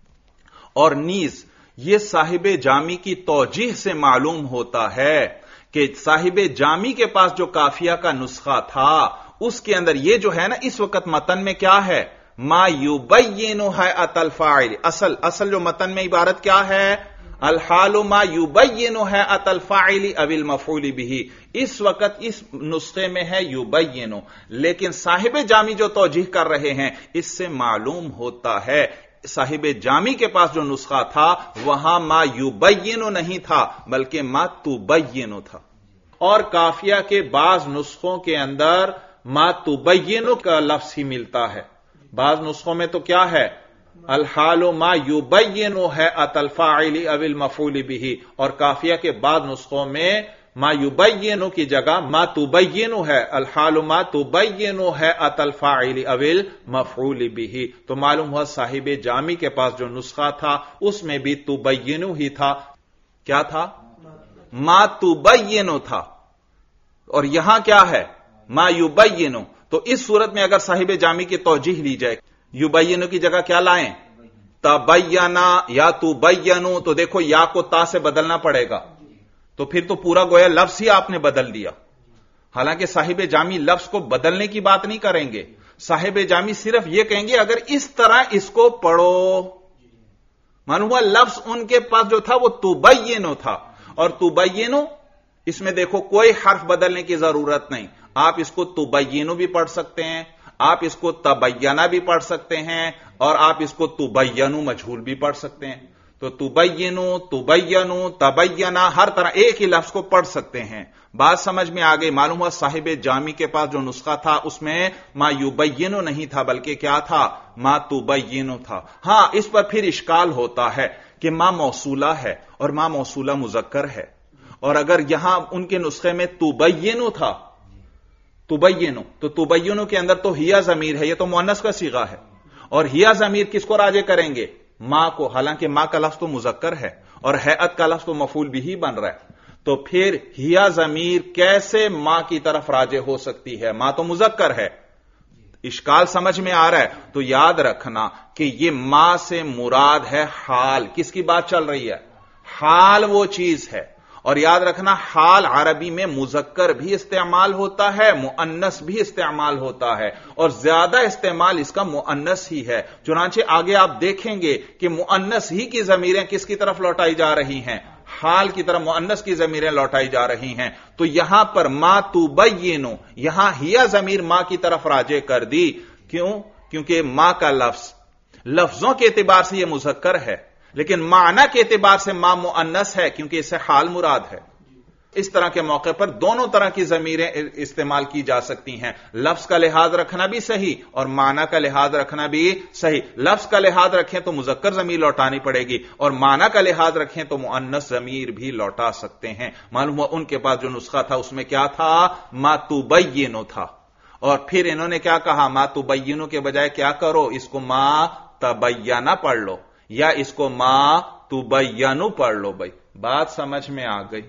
Speaker 1: اور نیز یہ صاحب جامی کی توجیہ سے معلوم ہوتا ہے کہ صاحب جامی کے پاس جو کافیہ کا نسخہ تھا اس کے اندر یہ جو ہے نا اس وقت متن میں کیا ہے؟ ما یبین ہیئت الفاعل. اصل جو متن میں عبارت کیا ہے؟ الحال ما یبین ہیئت الفاعل او المفعول به. اس وقت اس نسخے میں ہے یبین، لیکن صاحب جامی جو توجیہ کر رہے ہیں اس سے معلوم ہوتا ہے صاحب جامی کے پاس جو نسخہ تھا وہاں ما یبین نہیں تھا بلکہ ما تبین تھا. اور کافیہ کے بعض نسخوں کے اندر ما تبین کا لفظ ہی ملتا ہے. بعض نسخوں میں تو کیا ہے؟ الحال ما یبین ہیئت الفاعل او المفعول به. اور کافیہ کے بعض نسخوں میں ما یبین کی جگہ ما تبین ہے، الحال ما تبین ہیئت الفاعل او المفعول به. تو معلوم ہوا صاحب جامی کے پاس جو نسخہ تھا اس میں بھی تبین ہی تھا. کیا تھا؟ ما تبین تھا. اور یہاں کیا ہے؟ ما یبین. تو اس صورت میں اگر صاحب جامی کی توجیہ لی جائے، یبین کی جگہ کیا لائیں؟ تبینا یا تبینو. تو دیکھو یا کو تا سے بدلنا پڑے گا، تو پھر تو پورا گویا لفظ ہی آپ نے بدل دیا. حالانکہ صاحب جامی لفظ کو بدلنے کی بات نہیں کریں گے، صاحب جامی صرف یہ کہیں گے اگر اس طرح اس کو پڑھو. معلوم ہوا لفظ ان کے پاس جو تھا وہ تبینو تھا، اور تبینو اس میں دیکھو کوئی حرف بدلنے کی ضرورت نہیں. آپ اس کو تبینو بھی پڑھ سکتے ہیں، آپ اس کو تبینہ بھی پڑھ سکتے ہیں، اور آپ اس کو تبینو مجہول بھی پڑھ سکتے ہیں. تو تبینو، تبینو، تبینہ ہر طرح ایک ہی لفظ کو پڑھ سکتے ہیں. بات سمجھ میں آ گئی؟ معلوم ہوا صاحب جامی کے پاس جو نسخہ تھا اس میں ما یبینو نہیں تھا بلکہ کیا تھا؟ ما تبینو تھا. ہاں اس پر پھر اشکال ہوتا ہے کہ ما موصولہ ہے اور ما موصولہ مذکر ہے، اور اگر یہاں ان کے نسخے میں تبینو تھا، تبینو، تو تبینو کے اندر تو ہیا ضمیر ہے، یہ تو مؤنث کا صیغہ ہے، اور ہیا ضمیر کس کو راجع کریں گے؟ ماں کو، حالانکہ ماں کا لفظ تو مذکر ہے اور حیات کا لفظ تو مفعول بھی بن رہا ہے، تو پھر ہیا ضمیر کیسے ماں کی طرف راجع ہو سکتی ہے؟ ماں تو مذکر ہے، اشکال سمجھ میں آ رہا ہے؟ تو یاد رکھنا کہ یہ ماں سے مراد ہے حال. کس کی بات چل رہی ہے؟ حال وہ چیز ہے. اور یاد رکھنا حال عربی میں مذکر بھی استعمال ہوتا ہے، مؤنث بھی استعمال ہوتا ہے، اور زیادہ استعمال اس کا مؤنث ہی ہے. چنانچہ آگے آپ دیکھیں گے کہ مؤنث ہی کی ضمیریں کس کی طرف لوٹائی جا رہی ہیں؟ حال کی طرف مؤنث کی ضمیریں لوٹائی جا رہی ہیں. تو یہاں پر ما تبینو، یہاں ہیا ضمیر ماں کی طرف راجع کر دی. کیوں؟ کیونکہ ماں کا لفظ لفظوں کے اعتبار سے یہ مذکر ہے، لیکن معنی کے اعتبار سے ماں مؤنث ہے، کیونکہ اسے حال مراد ہے. اس طرح کے موقع پر دونوں طرح کی ضمیریں استعمال کی جا سکتی ہیں. لفظ کا لحاظ رکھنا بھی صحیح اور معنی کا لحاظ رکھنا بھی صحیح. لفظ کا لحاظ رکھیں تو مذکر ضمیر لوٹانی پڑے گی، اور معنی کا لحاظ رکھیں تو مؤنث ضمیر بھی لوٹا سکتے ہیں. معلوم ہوا ان کے پاس جو نسخہ تھا اس میں کیا تھا؟ ما تبینو تھا. اور پھر انہوں نے کیا کہا؟ ما تبینو کے بجائے کیا کرو؟ اس کو ما تبینا پڑھ لو، یا اس کو ما تبینو پڑھ لو. بھائی بات سمجھ میں آ گئی؟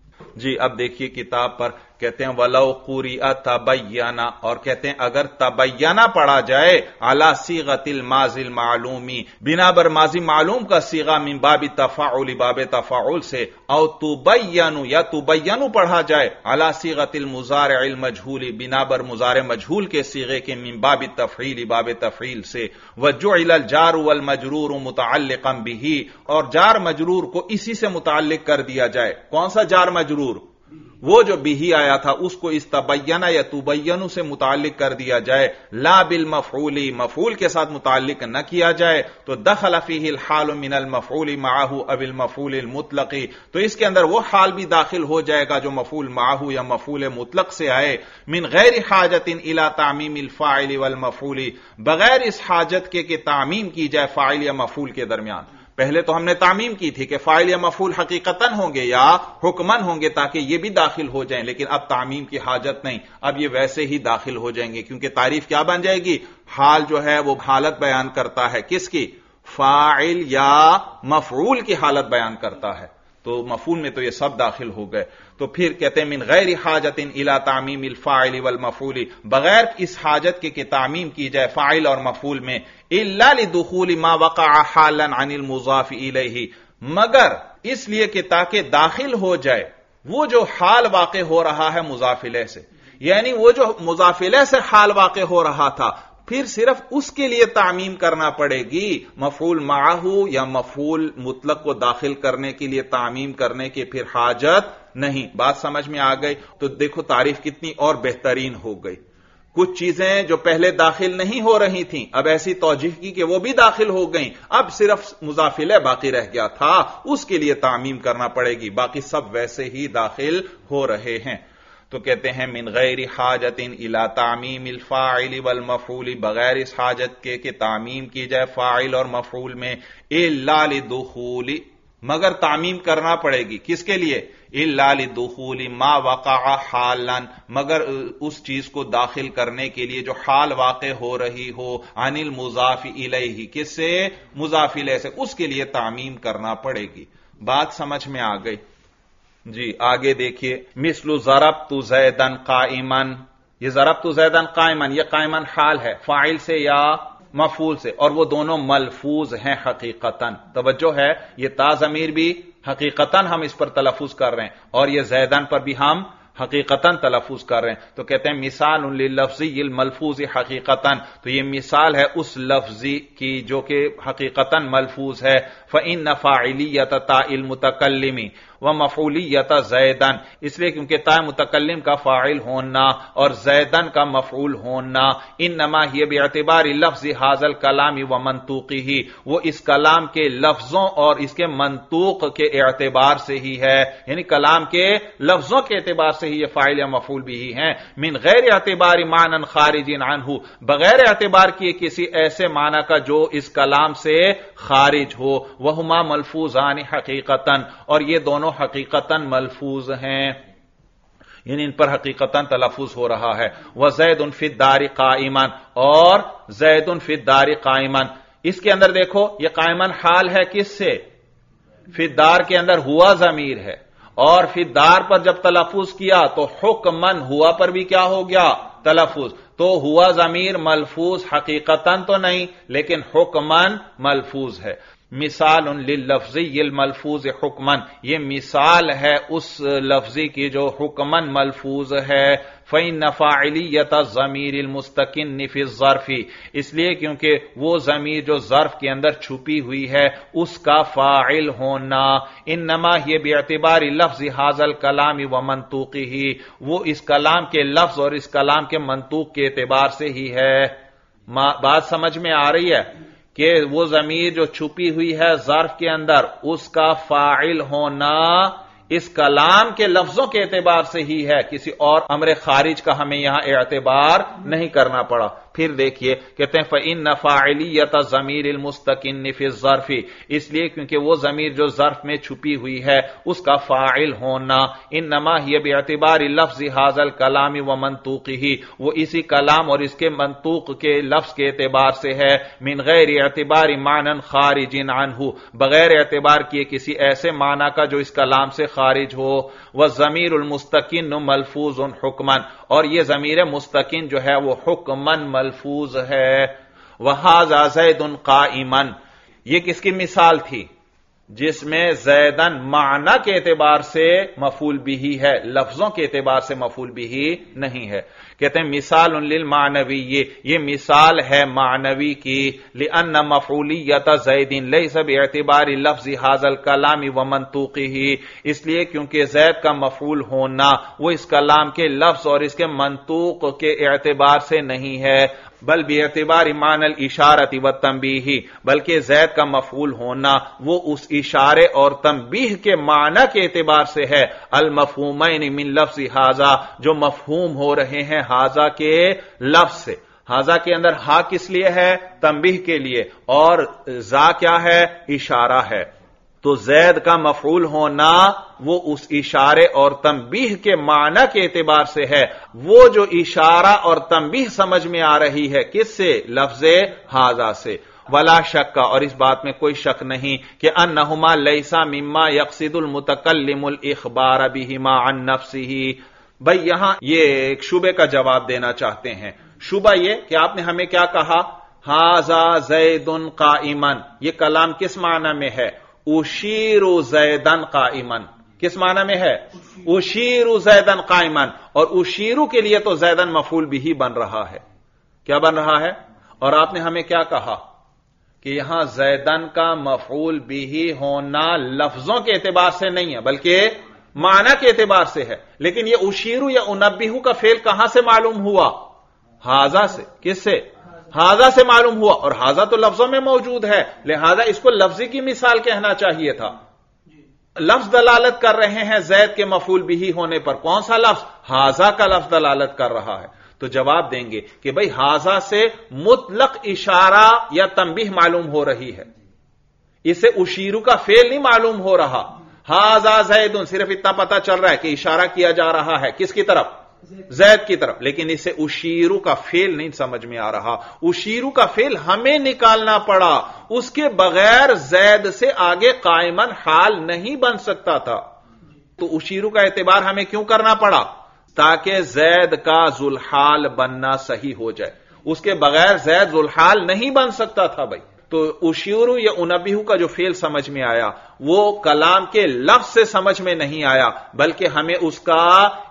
Speaker 1: جی اب دیکھیے کتاب پر کہتے ہیں وَلَوْ قُرِئَ تَبَيَّنَ، اور کہتے ہیں اگر تبینہ پڑھا جائے عَلَى صِيغَةِ الْمَاضِي الْمَعْلُومِ، بنا بر ماضی معلوم کا صیغہ، من باب تفاعل، باب تفاعل سے، او تبینو، یا تبینو پڑھا جائے عَلَى صِيغَةِ الْمُضَارِعِ الْمَجْهُولِ، بنا بر مضارع مجہول کے صیغے کے، من باب التفعیل، باب تفعیل سے، وَجُعِلَ الْجَارُ وَالْمَجْرُورُ مُتَعَلِّقًا بِهِ، اور جار مجرور کو اسی سے متعلق کر دیا جائے. کون سا جار مجرور؟ وہ جو بھی آیا تھا اس کو اس تبینہ یا تبینو سے متعلق کر دیا جائے، لا بالمفعول، مفعول کے ساتھ متعلق نہ کیا جائے. تو دخل فیہ الحال من المفعول معہ او المفعول المطلق، تو اس کے اندر وہ حال بھی داخل ہو جائے گا جو مفعول معہ یا مفعول مطلق سے آئے. من غیر حاجت الی تعمیم الفاعل والمفعول، بغیر اس حاجت کے کہ تعمیم کی جائے فاعل یا مفعول کے درمیان. پہلے تو ہم نے تعمیم کی تھی کہ فاعل یا مفعول حقیقتاً ہوں گے یا حکماً ہوں گے تاکہ یہ بھی داخل ہو جائیں، لیکن اب تعمیم کی حاجت نہیں، اب یہ ویسے ہی داخل ہو جائیں گے، کیونکہ تعریف کیا بن جائے گی؟ حال جو ہے وہ حالت بیان کرتا ہے، کس کی؟ فاعل یا مفعول کی حالت بیان کرتا ہے. تو مفعول میں تو یہ سب داخل ہو گئے. تو پھر کہتے ہیں من غیر حاجت الی تعمیم الفاعل والمفعول، بغیر اس حاجت کے کہ تعمیم کی جائے فاعل اور مفعول میں، الا لدخول ما وقع حالا عن المضاف الیہ، مگر اس لیے کہ تاکہ داخل ہو جائے وہ جو حال واقع ہو رہا ہے مضاف الیہ سے، یعنی وہ جو مضاف الیہ سے حال واقع ہو رہا تھا، پھر صرف اس کے لیے تعمیم کرنا پڑے گی. مفعول معہ یا مفعول مطلق کو داخل کرنے کے لیے تعمیم کرنے کی پھر حاجت نہیں. بات سمجھ میں آ گئی؟ تو دیکھو تعریف کتنی اور بہترین ہو گئی. کچھ چیزیں جو پہلے داخل نہیں ہو رہی تھیں اب ایسی توجیہ کی کہ وہ بھی داخل ہو گئیں، اب صرف مضاف الیہ باقی رہ گیا تھا، اس کے لیے تعمیم کرنا پڑے گی، باقی سب ویسے ہی داخل ہو رہے ہیں. تو کہتے ہیں من غیر حاجت الی تعمیم الفاعل والمفعول، بغیر اس حاجت کے کہ تعمیم کی جائے فاعل اور مفعول میں، الا لدخول، مگر تعمیم کرنا پڑے گی کس کے لیے؟ الا لدخول ما وقع حالا، مگر اس چیز کو داخل کرنے کے لیے جو حال واقع ہو رہی ہو عن المضاف الیہ، کس سے؟ مضاف الیہ سے، اس کے لیے تعمیم کرنا پڑے گی. بات سمجھ میں آ گئی؟ جی آگے دیکھیے مثل ضربت زیدا قائما، یہ ضربت زیدا قائما، یہ قائما حال ہے فاعل سے یا مفعول سے، اور وہ دونوں ملفوظ ہیں حقیقتاً. توجہ ہے، یہ تا ضمیر بھی حقیقتاً ہم اس پر تلفظ کر رہے ہیں اور یہ زیدن پر بھی ہم حقیقتاً تلفظ کر رہے ہیں. تو کہتے ہیں مثال للفظی الملفوظ حقیقتاً، تو یہ مثال ہے اس لفظی کی جو کہ حقیقتاً ملفوظ ہے. فإن فاعلیت تاء المتکلم ومفعولیت زیدن، اس لیے کیونکہ تاء متکلم کا فاعل ہونا اور زیدن کا مفعول ہونا، انما ہی باعتبار لفظ ھذا الکلام ومنطوقہ، وہ اس کلام کے لفظوں اور اس کے منطوق کے اعتبار سے ہی ہے، یعنی کلام کے لفظوں کے اعتبار سے ہی یہ فاعل یا مفعول بھی ہیں. من غیر اعتبار معنی خارج عنہ، بغیر اعتبار کیے کسی ایسے معنی کا جو اس کلام سے خارج ہو. وہما ملفوظان حقیقتاً، اور یہ دونوں حقیقتاً ملفوظ ہیں، یعنی ان پر حقیقتاً تلفظ ہو رہا ہے. وزید فی الدار قائما، اور زید فی الدار قائما، इसके अंदर देखो ये कायमन हाल है किससे, फिद्दार के अंदर हुआ ज़मीर है, और फिद्दार पर जब तलफ़ुज़ किया तो हुक्मन हुआ पर भी क्या हो गया, तलफ़ुज़। तो हुआ ज़मीर मलफूज हकीकतन तो नहीं, लेकिन हुक्मन मलफूज है। मिसाल लिल लफ्ज़ी मलफूज हुक्मन, ये मिसाल है उस लफ्जी की जो हुक्मन मलफूज है। फ़इन फ़ाइलियत ज़मीर मुस्तकिन फ़ी ज़र्फ़ी, इसलिए क्योंकि वो ज़मीर जो ज़र्फ़ के अंदर छुपी हुई है उसका फ़ाइल होना, इन्नमा ये बिअतिबार लफ्ज़ हाज़ल कलाम व मंतूक़िही, वो इस कलाम के लफ्ज़ और इस कलाम के मंतूक़ के एतबार से ही है। बात समझ में आ रही है कि वो ज़मीर जो छुपी हुई है ज़र्फ़ के अंदर उसका फ़ाइल होना इस कलाम के लफ्जों के एतबार से ही है, किसी और अमर खारिज का हमें यहां एतबार नहीं करना पड़ा। फिर देखिए कहते हैं फ़इन्न फ़ाइलियत ज़मीर मुस्तकिन फ़ी ज़र्फ़ी, इसलिए क्योंकि वो ज़मीर जो ज़र्फ़ में छुपी हुई है उसका फ़ाइल होना, इन्नमा हिय बिअतिबार लफ्ज़ हाज़ल कलाम व मंतूक़िही, वो इसी कलाम और इसके मंतूक़ के लफ्ज़ के एतबार से है। मिन गैर एतबार मानन खारिजिन अन्हु, बगैर एतबार किए किसी ऐसे माना का जो इस कलाम से खारिज हो। वह ज़मीरुल मुस्तकिन मलफूज़ुन हुक्मन, और ये ज़मीर मुस्तकिन जो है वो हुक्मन मलफूज है। वहाज़ा ज़ैदुन क़ाइमन, ये किसकी मिसाल थी, जिसमें ज़ैदन माना के एतबार से मफूल बिही है, लफ्जों के एतबार से मफूल बिही नहीं है। कहते हैं मिसाल लिल मानवी, ये मिसाल है मानवी की, लिअन्न मफूलियत ज़ैदिन लैसा बिअतिबार लफ्ज़ हाज़ल कलाम व मंतूक़िही, इसलिए क्योंकि ज़ैद का मफूल होना वो इस कलाम के लफ्ज़ और इसके मंतूक़ के एतबार से नहीं है, बल बिअतिबार मानल इशारती व तंबीही, बल्कि ज़ैद का मफूल होना वो उस इशारे और तंबीह के माना के एतबार से है। अल मफ़हूमैन मिन लफ्ज़ हाज़ा, जो मफ़हूम हो रहे हैं हाज़ा के लफ्ज़ से। हाज़ा के अंदर हा किस लिए है, तंबीह के लिए, और जा क्या है, इशारा है। तो ज़ैद का मफ़ऊल होना वो उस इशारे और तंबीह के माना के एतबार से है। वो जो इशारा और तंबीह समझ में आ रही है किससे, लफ्ज़े हाज़ा से। वला शक का, और इस बात में कोई शक नहीं कि अन्नहुमा लैसा मिम्मा यक़सिदुल मुतकल्लिमुल इख़बार बिहिमा अन नफ्सिही। भाई यहां ये एक शुबे का जवाब देना चाहते हैं। शुबा ये कि आपने हमें क्या कहा, हाज़ा ज़ैदुन क़ाइमन, ये कलाम किस माना में है, उशीरु ज़ैदन क़ाइमन, किस माना में है, उशीरु ज़ैदन क़ाइमन, और उशीरु के लिए तो ज़ैदन मफ़ूल बिही बन रहा है। क्या बन रहा है, और आपने हमें क्या कहा कि यहां ज़ैदन का मफ़ऊल बिही होना लफ्जों के एतबार से नहीं है बल्कि माना के एतबार से है। लेकिन यह उशीरु या उनब्बिहु का फेल कहां से मालूम हुआ, हाज़ा से। किससे, हाज़ा से मालूम हुआ, और हाज़ा तो लफ्जों में मौजूद है, लिहाजा इसको लफ्जी की मिसाल कहना चाहिए था। लफ्ज दलालत कर रहे हैं ज़ैद के मफ़ऊल बिही होने पर, कौन सा लफ्ज, हाज़ा का लफ्ज दलालत कर रहा है। तो जवाब देंगे कि भाई हाज़ा से मुतलक इशारा या तंबीह मालूम हो रही है, इसे उशीरु का फेल नहीं मालूम हो रहा। हाज़ा ज़ैदुन सिर्फ इतना पता चल रहा है कि इशारा किया जा रहा है किसकी तरफ, ज़ैद की तरफ, लेकिन इसे उशीरु का फेल नहीं समझ में आ रहा। उशीरु का फेल हमें निकालना पड़ा, उसके बगैर ज़ैद से आगे कायमन हाल नहीं बन सकता था। तो उशीरु का एतबार हमें क्यों करना पड़ा, ताकि ज़ैद का ज़ुल्हाल बनना सही हो जाए। उसके बगैर ज़ैद ज़ुल्हाल नहीं बन सकता था भाई। तो उशीरु या उनब्बिहु का जो फेल समझ में आया वो कलाम के लफ्ज से समझ में नहीं आया, बल्कि हमें उसका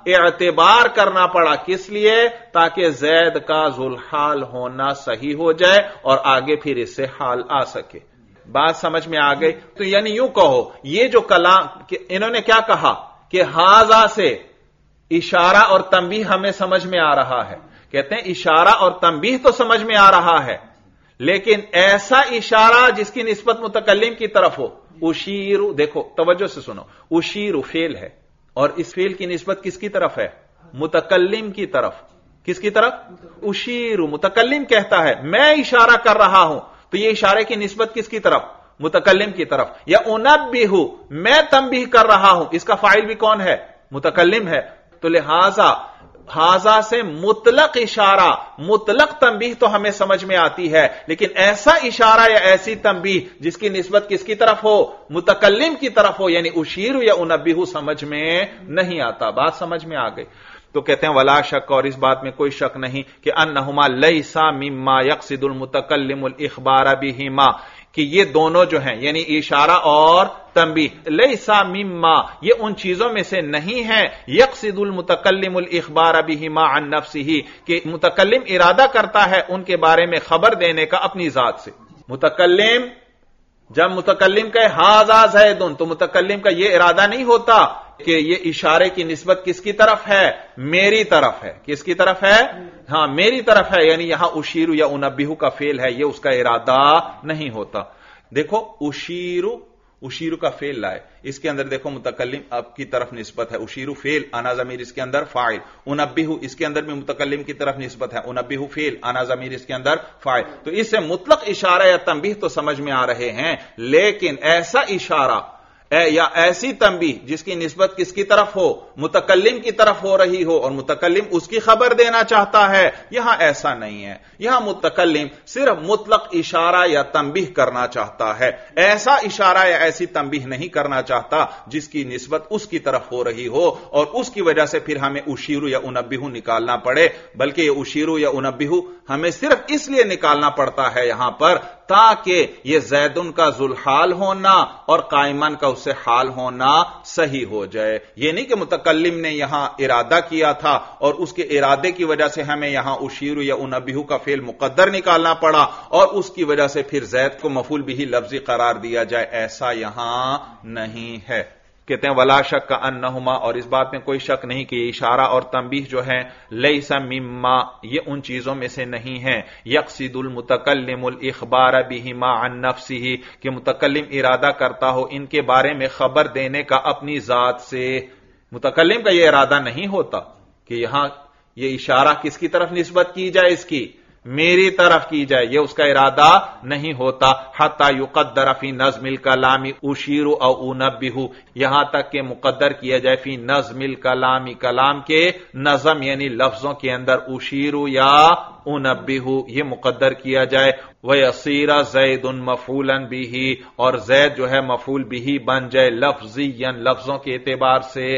Speaker 1: एतबार करना पड़ा। किस लिए, ताकि ज़ैद का ज़ुल्हाल होना सही हो जाए और आगे फिर इससे हाल आ सके। बात समझ में आ गई। तो यानी यूं कहो, ये जो कलाम इन्होंने क्या कहा कि हाज़ा से इशारा और तंबीह हमें समझ में आ रहा है। कहते हैं इशारा और तंबीह तो समझ में आ रहा है, लेकिन ऐसा इशारा जिसकी निस्बत मुतकल्लिम की तरफ हो। उशीरु, देखो तवज्जो से सुनो, उशीरु फेल है और इस फेल की निस्बत किसकी तरफ है, मुतकल्लिम की तरफ। किसकी तरफ, उशीरु, मुतकल्लिम कहता है मैं इशारा कर रहा हूं, तो ये इशारे की निस्बत किसकी तरफ, मुतकल्लिम की तरफ। या उनब्बिहु, मैं तंबीह कर रहा हूं, इसका फाइल भी कौन है, मुतकल्लिम है। तो लिहाजा हाजा से मुतलक इशारा, मुतलक तंबीह तो हमें समझ में आती है, लेकिन ऐसा इशारा या ऐसी तंबीह जिसकी निस्बत किसकी तरफ हो, मुतकल्लिम की तरफ हो, यानी उशीरु या उनब्बिहु समझ में नहीं आता। बात समझ में आ गई? तो कहते हैं वला शक, और इस बात में कोई शक नहीं कि अन्नहुमा लैसा मिम्मा यक़सिदुल मुतकल्लिमुल इख़बार बिहिमा, कि ये दोनों जो हैं यानी इशारा और तंबीह, लैसा मिम्मा ये उन चीजों में से नहीं है, यक़सिदुल मुतकल्लिमुल इख़बार बिहिमा अन नफ्सिही कि मुतकल्लिम इरादा करता है उनके बारे में खबर देने का अपनी जात से। मुतकल्लिम जब मुतकल्लिम कहे हाजा ज़ैदुन, तो मुतकल्लिम का यह इरादा नहीं होता कि ये इशारे की निस्बत किसकी तरफ है, मेरी तरफ है। किसकी तरफ है? हां, मेरी तरफ है, यानी यहां उशीरु या उनब्बिहु का फेल है, ये उसका इरादा नहीं होता। देखो उशीरु का फेल लाए, इसके अंदर देखो मुतकल्लिम अब की तरफ निस्बत है, उशीरु फेल, अना ज़मीर इसके अंदर फाइल, उनब्बिहु इसके अंदर भी मुतकल्लिम की तरफ निस्बत है, उनब्बिहु फेल, अना ज़मीर इसके अंदर फाइल। तो इससे मुतलक इशारा या तंबीह तो समझ में आ रहे हैं, लेकिन ऐसा इशारा या ऐसी तंबीह जिसकी निस्बत किसकी तरफ हो, मुतकल्लिम की तरफ हो रही हो और मुतकल्लिम उसकी खबर देना चाहता है, यहां ऐसा नहीं है। यहां मुतकल्लिम सिर्फ मुतलक इशारा या तंबीह करना चाहता है, ऐसा इशारा या ऐसी तंबीह नहीं करना चाहता जिसकी निस्बत उसकी तरफ हो रही हो और उसकी वजह से फिर हमें उशीरु या उनब्बिहु निकालना पड़े। बल्कि ये उशीरु या उनब्बिहु हमें सिर्फ इसलिए निकालना पड़ता है यहां पर ताकि ये ज़ैदुन का ज़ुल्हाल होना और कायमन का उससे हाल होना सही हो जाए। ये नहीं कि मुतकल्लिम ने यहां इरादा किया था और उसके इरादे की वजह से हमें यहां उशीरु या उनब्बिहु का फेल मुकद्दर निकालना पड़ा और उसकी वजह से फिर ज़ैद को मफूल बिही लफ्जी करार दिया जाए, ऐसा यहां नहीं है। कहते हैं वला शक का अन्नहुमा, और इस बात में कोई शक नहीं कि इशारा और तंबीह जो है लैसा मिम्मा ये उन चीजों में से नहीं है, यक़सिदुल मुतकल्लिमुल इख़बार बिहिमा अन नफ्सिही कि मुतकल्लिम इरादा करता हो इनके बारे में खबर देने का अपनी जात से। मुतकल्लिम का यह इरादा नहीं होता कि यहां ये इशारा किसकी तरफ निस्बत की जाए, इसकी मेरी तरफ की जाए, यह उसका इरादा नहीं होता। हत्ता युक़द्दर फी नज़्मिल कलामी उशीरु औ उनब्बिहु, यहां तक के मुक़द्दर किया जाए फी नज़्मिल कलामी, कलाम के नज़म यानी लफ्जों के अंदर उशीरु या उनब्बिहु यह मुक़द्दर किया जाए। वयसीरा ज़ैदुन मफ़ूलन बिही, और ज़ैद जो है मफ़ूल बिही बन जाए लफ्ज़ियन लफ्जों के एतबार से।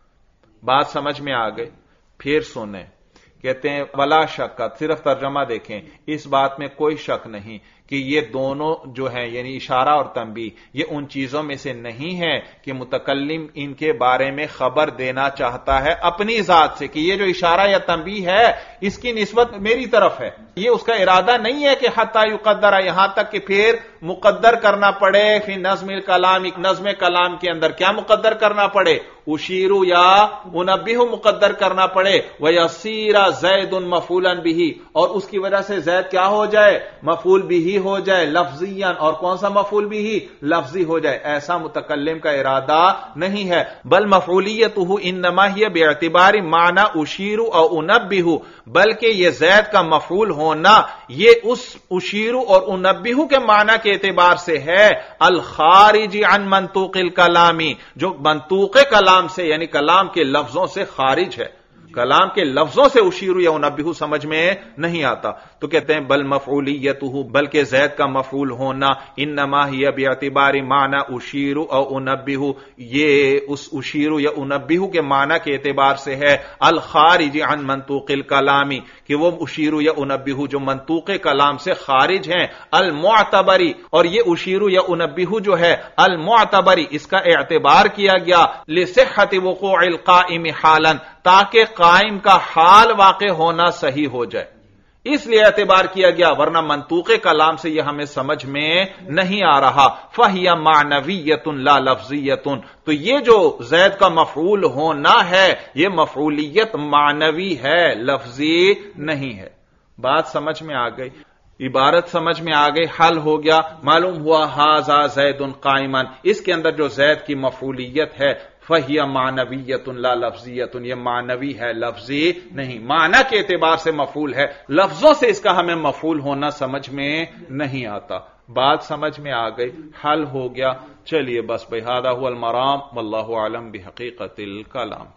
Speaker 1: बात समझ में आ गई? फिर सुने, कहते हैं वला शक का, सिर्फ तर्जमा देखें, इस बात में कोई शक नहीं कि ये दोनों जो हैं यानी इशारा और तंबीह ये उन चीजों में से नहीं है कि मुतकल्लिम इनके बारे में खबर देना चाहता है अपनी जात से कि ये जो इशारा या तंबीह है इसकी निस्बत मेरी तरफ है। ये उसका इरादा नहीं है कि हत्ता युक़द्दर, यहां तक कि फिर मुक़द्दर करना पड़े फिर नज़्मिल कलाम, नज़्म कलाम के अंदर क्या मुक़द्दर करना पड़े, उशीरु या उनब्बिहु मुक़द्दर करना पड़े। वयसीरा ज़ैदुन मफ़ूलन बिही, और उसकी वजह से ज़ैद क्या हो जाए, मफ़ूल बिही हो जाए लफ्ज़ियन, और कौन सा मफ़ूल बिही, लफ्ज़ी हो जाए। ऐसा मुतकल्लिम का इरादा नहीं है। बल मफ़ऊलियतुहु इन्नमा हिय बिअतिबारि माना उशीरु और उनब्बिहु, बल्कि यह ज़ैद का मफ़ऊल होना ये उस उशीरु और उनब्बिहु के माना के एतबार से है अल खारिजी अन मंतूक़िल कलामी, जो मंतूक़े कलाम से यानी कलाम के लफ्जों से खारिज है। कलाम के लफ्जों से उशीरु या उनब्बिहु समझ में नहीं आता। तो कहते हैं बल मफ़ऊलियतुहु, बल्कि ज़ैद का मफ़ऊल होना इन्नमा हिय बिअतिबारि माना उशीरु और उनब्बिहु, ये उस उशीरु या उनब्बिहु के माना के एतबार से है अल खारिज अन मंतूक़िल कलामी, कि वो उशीरु या उनब्बिहु जो मंतूक़े कलाम से खारिज हैं, अल मुअतबरी, और ये उशीरु या उनब्बिहु जो है अल मुअतबरी इसका एतबार किया गया लिसिह्हति वुक़ूഇल क़ाइम हालन, ताकि कायम का हाल वाक़े होना सही हो जाए, इसलिए एतबार किया गया, वरना मंतूक़े कलाम से यह हमें समझ में नहीं आ रहा। फ़हिया मानवियतुन ला लफ्ज़ियतुन, तो ये जो ज़ैद का मफ़ऊल होना है ये मफ़ऊलियत मानवी है, लफ्ज़ी नहीं है। बात समझ में आ गई, इबारत समझ में आ गई, हल हो गया। मालूम हुआ हाज़ा ज़ैदुन क़ाइमन, इसके अंदर जो ज़ैद की मफ़ऊलियत है फ़हिया मानवियतुन ला लफ्ज़ियतुन, ये मानवी है, लफ्ज़ी नहीं। माना के एतबार से मफ़ऊल है, लफ्जों से इसका हमें मफ़ऊल होना समझ में नहीं आता। बात समझ में आ गई, हल हो गया। चलिए बस भाई, हादा हुवल मराम, वल्लाहु आलम बिहक़ीक़तिल कलाम।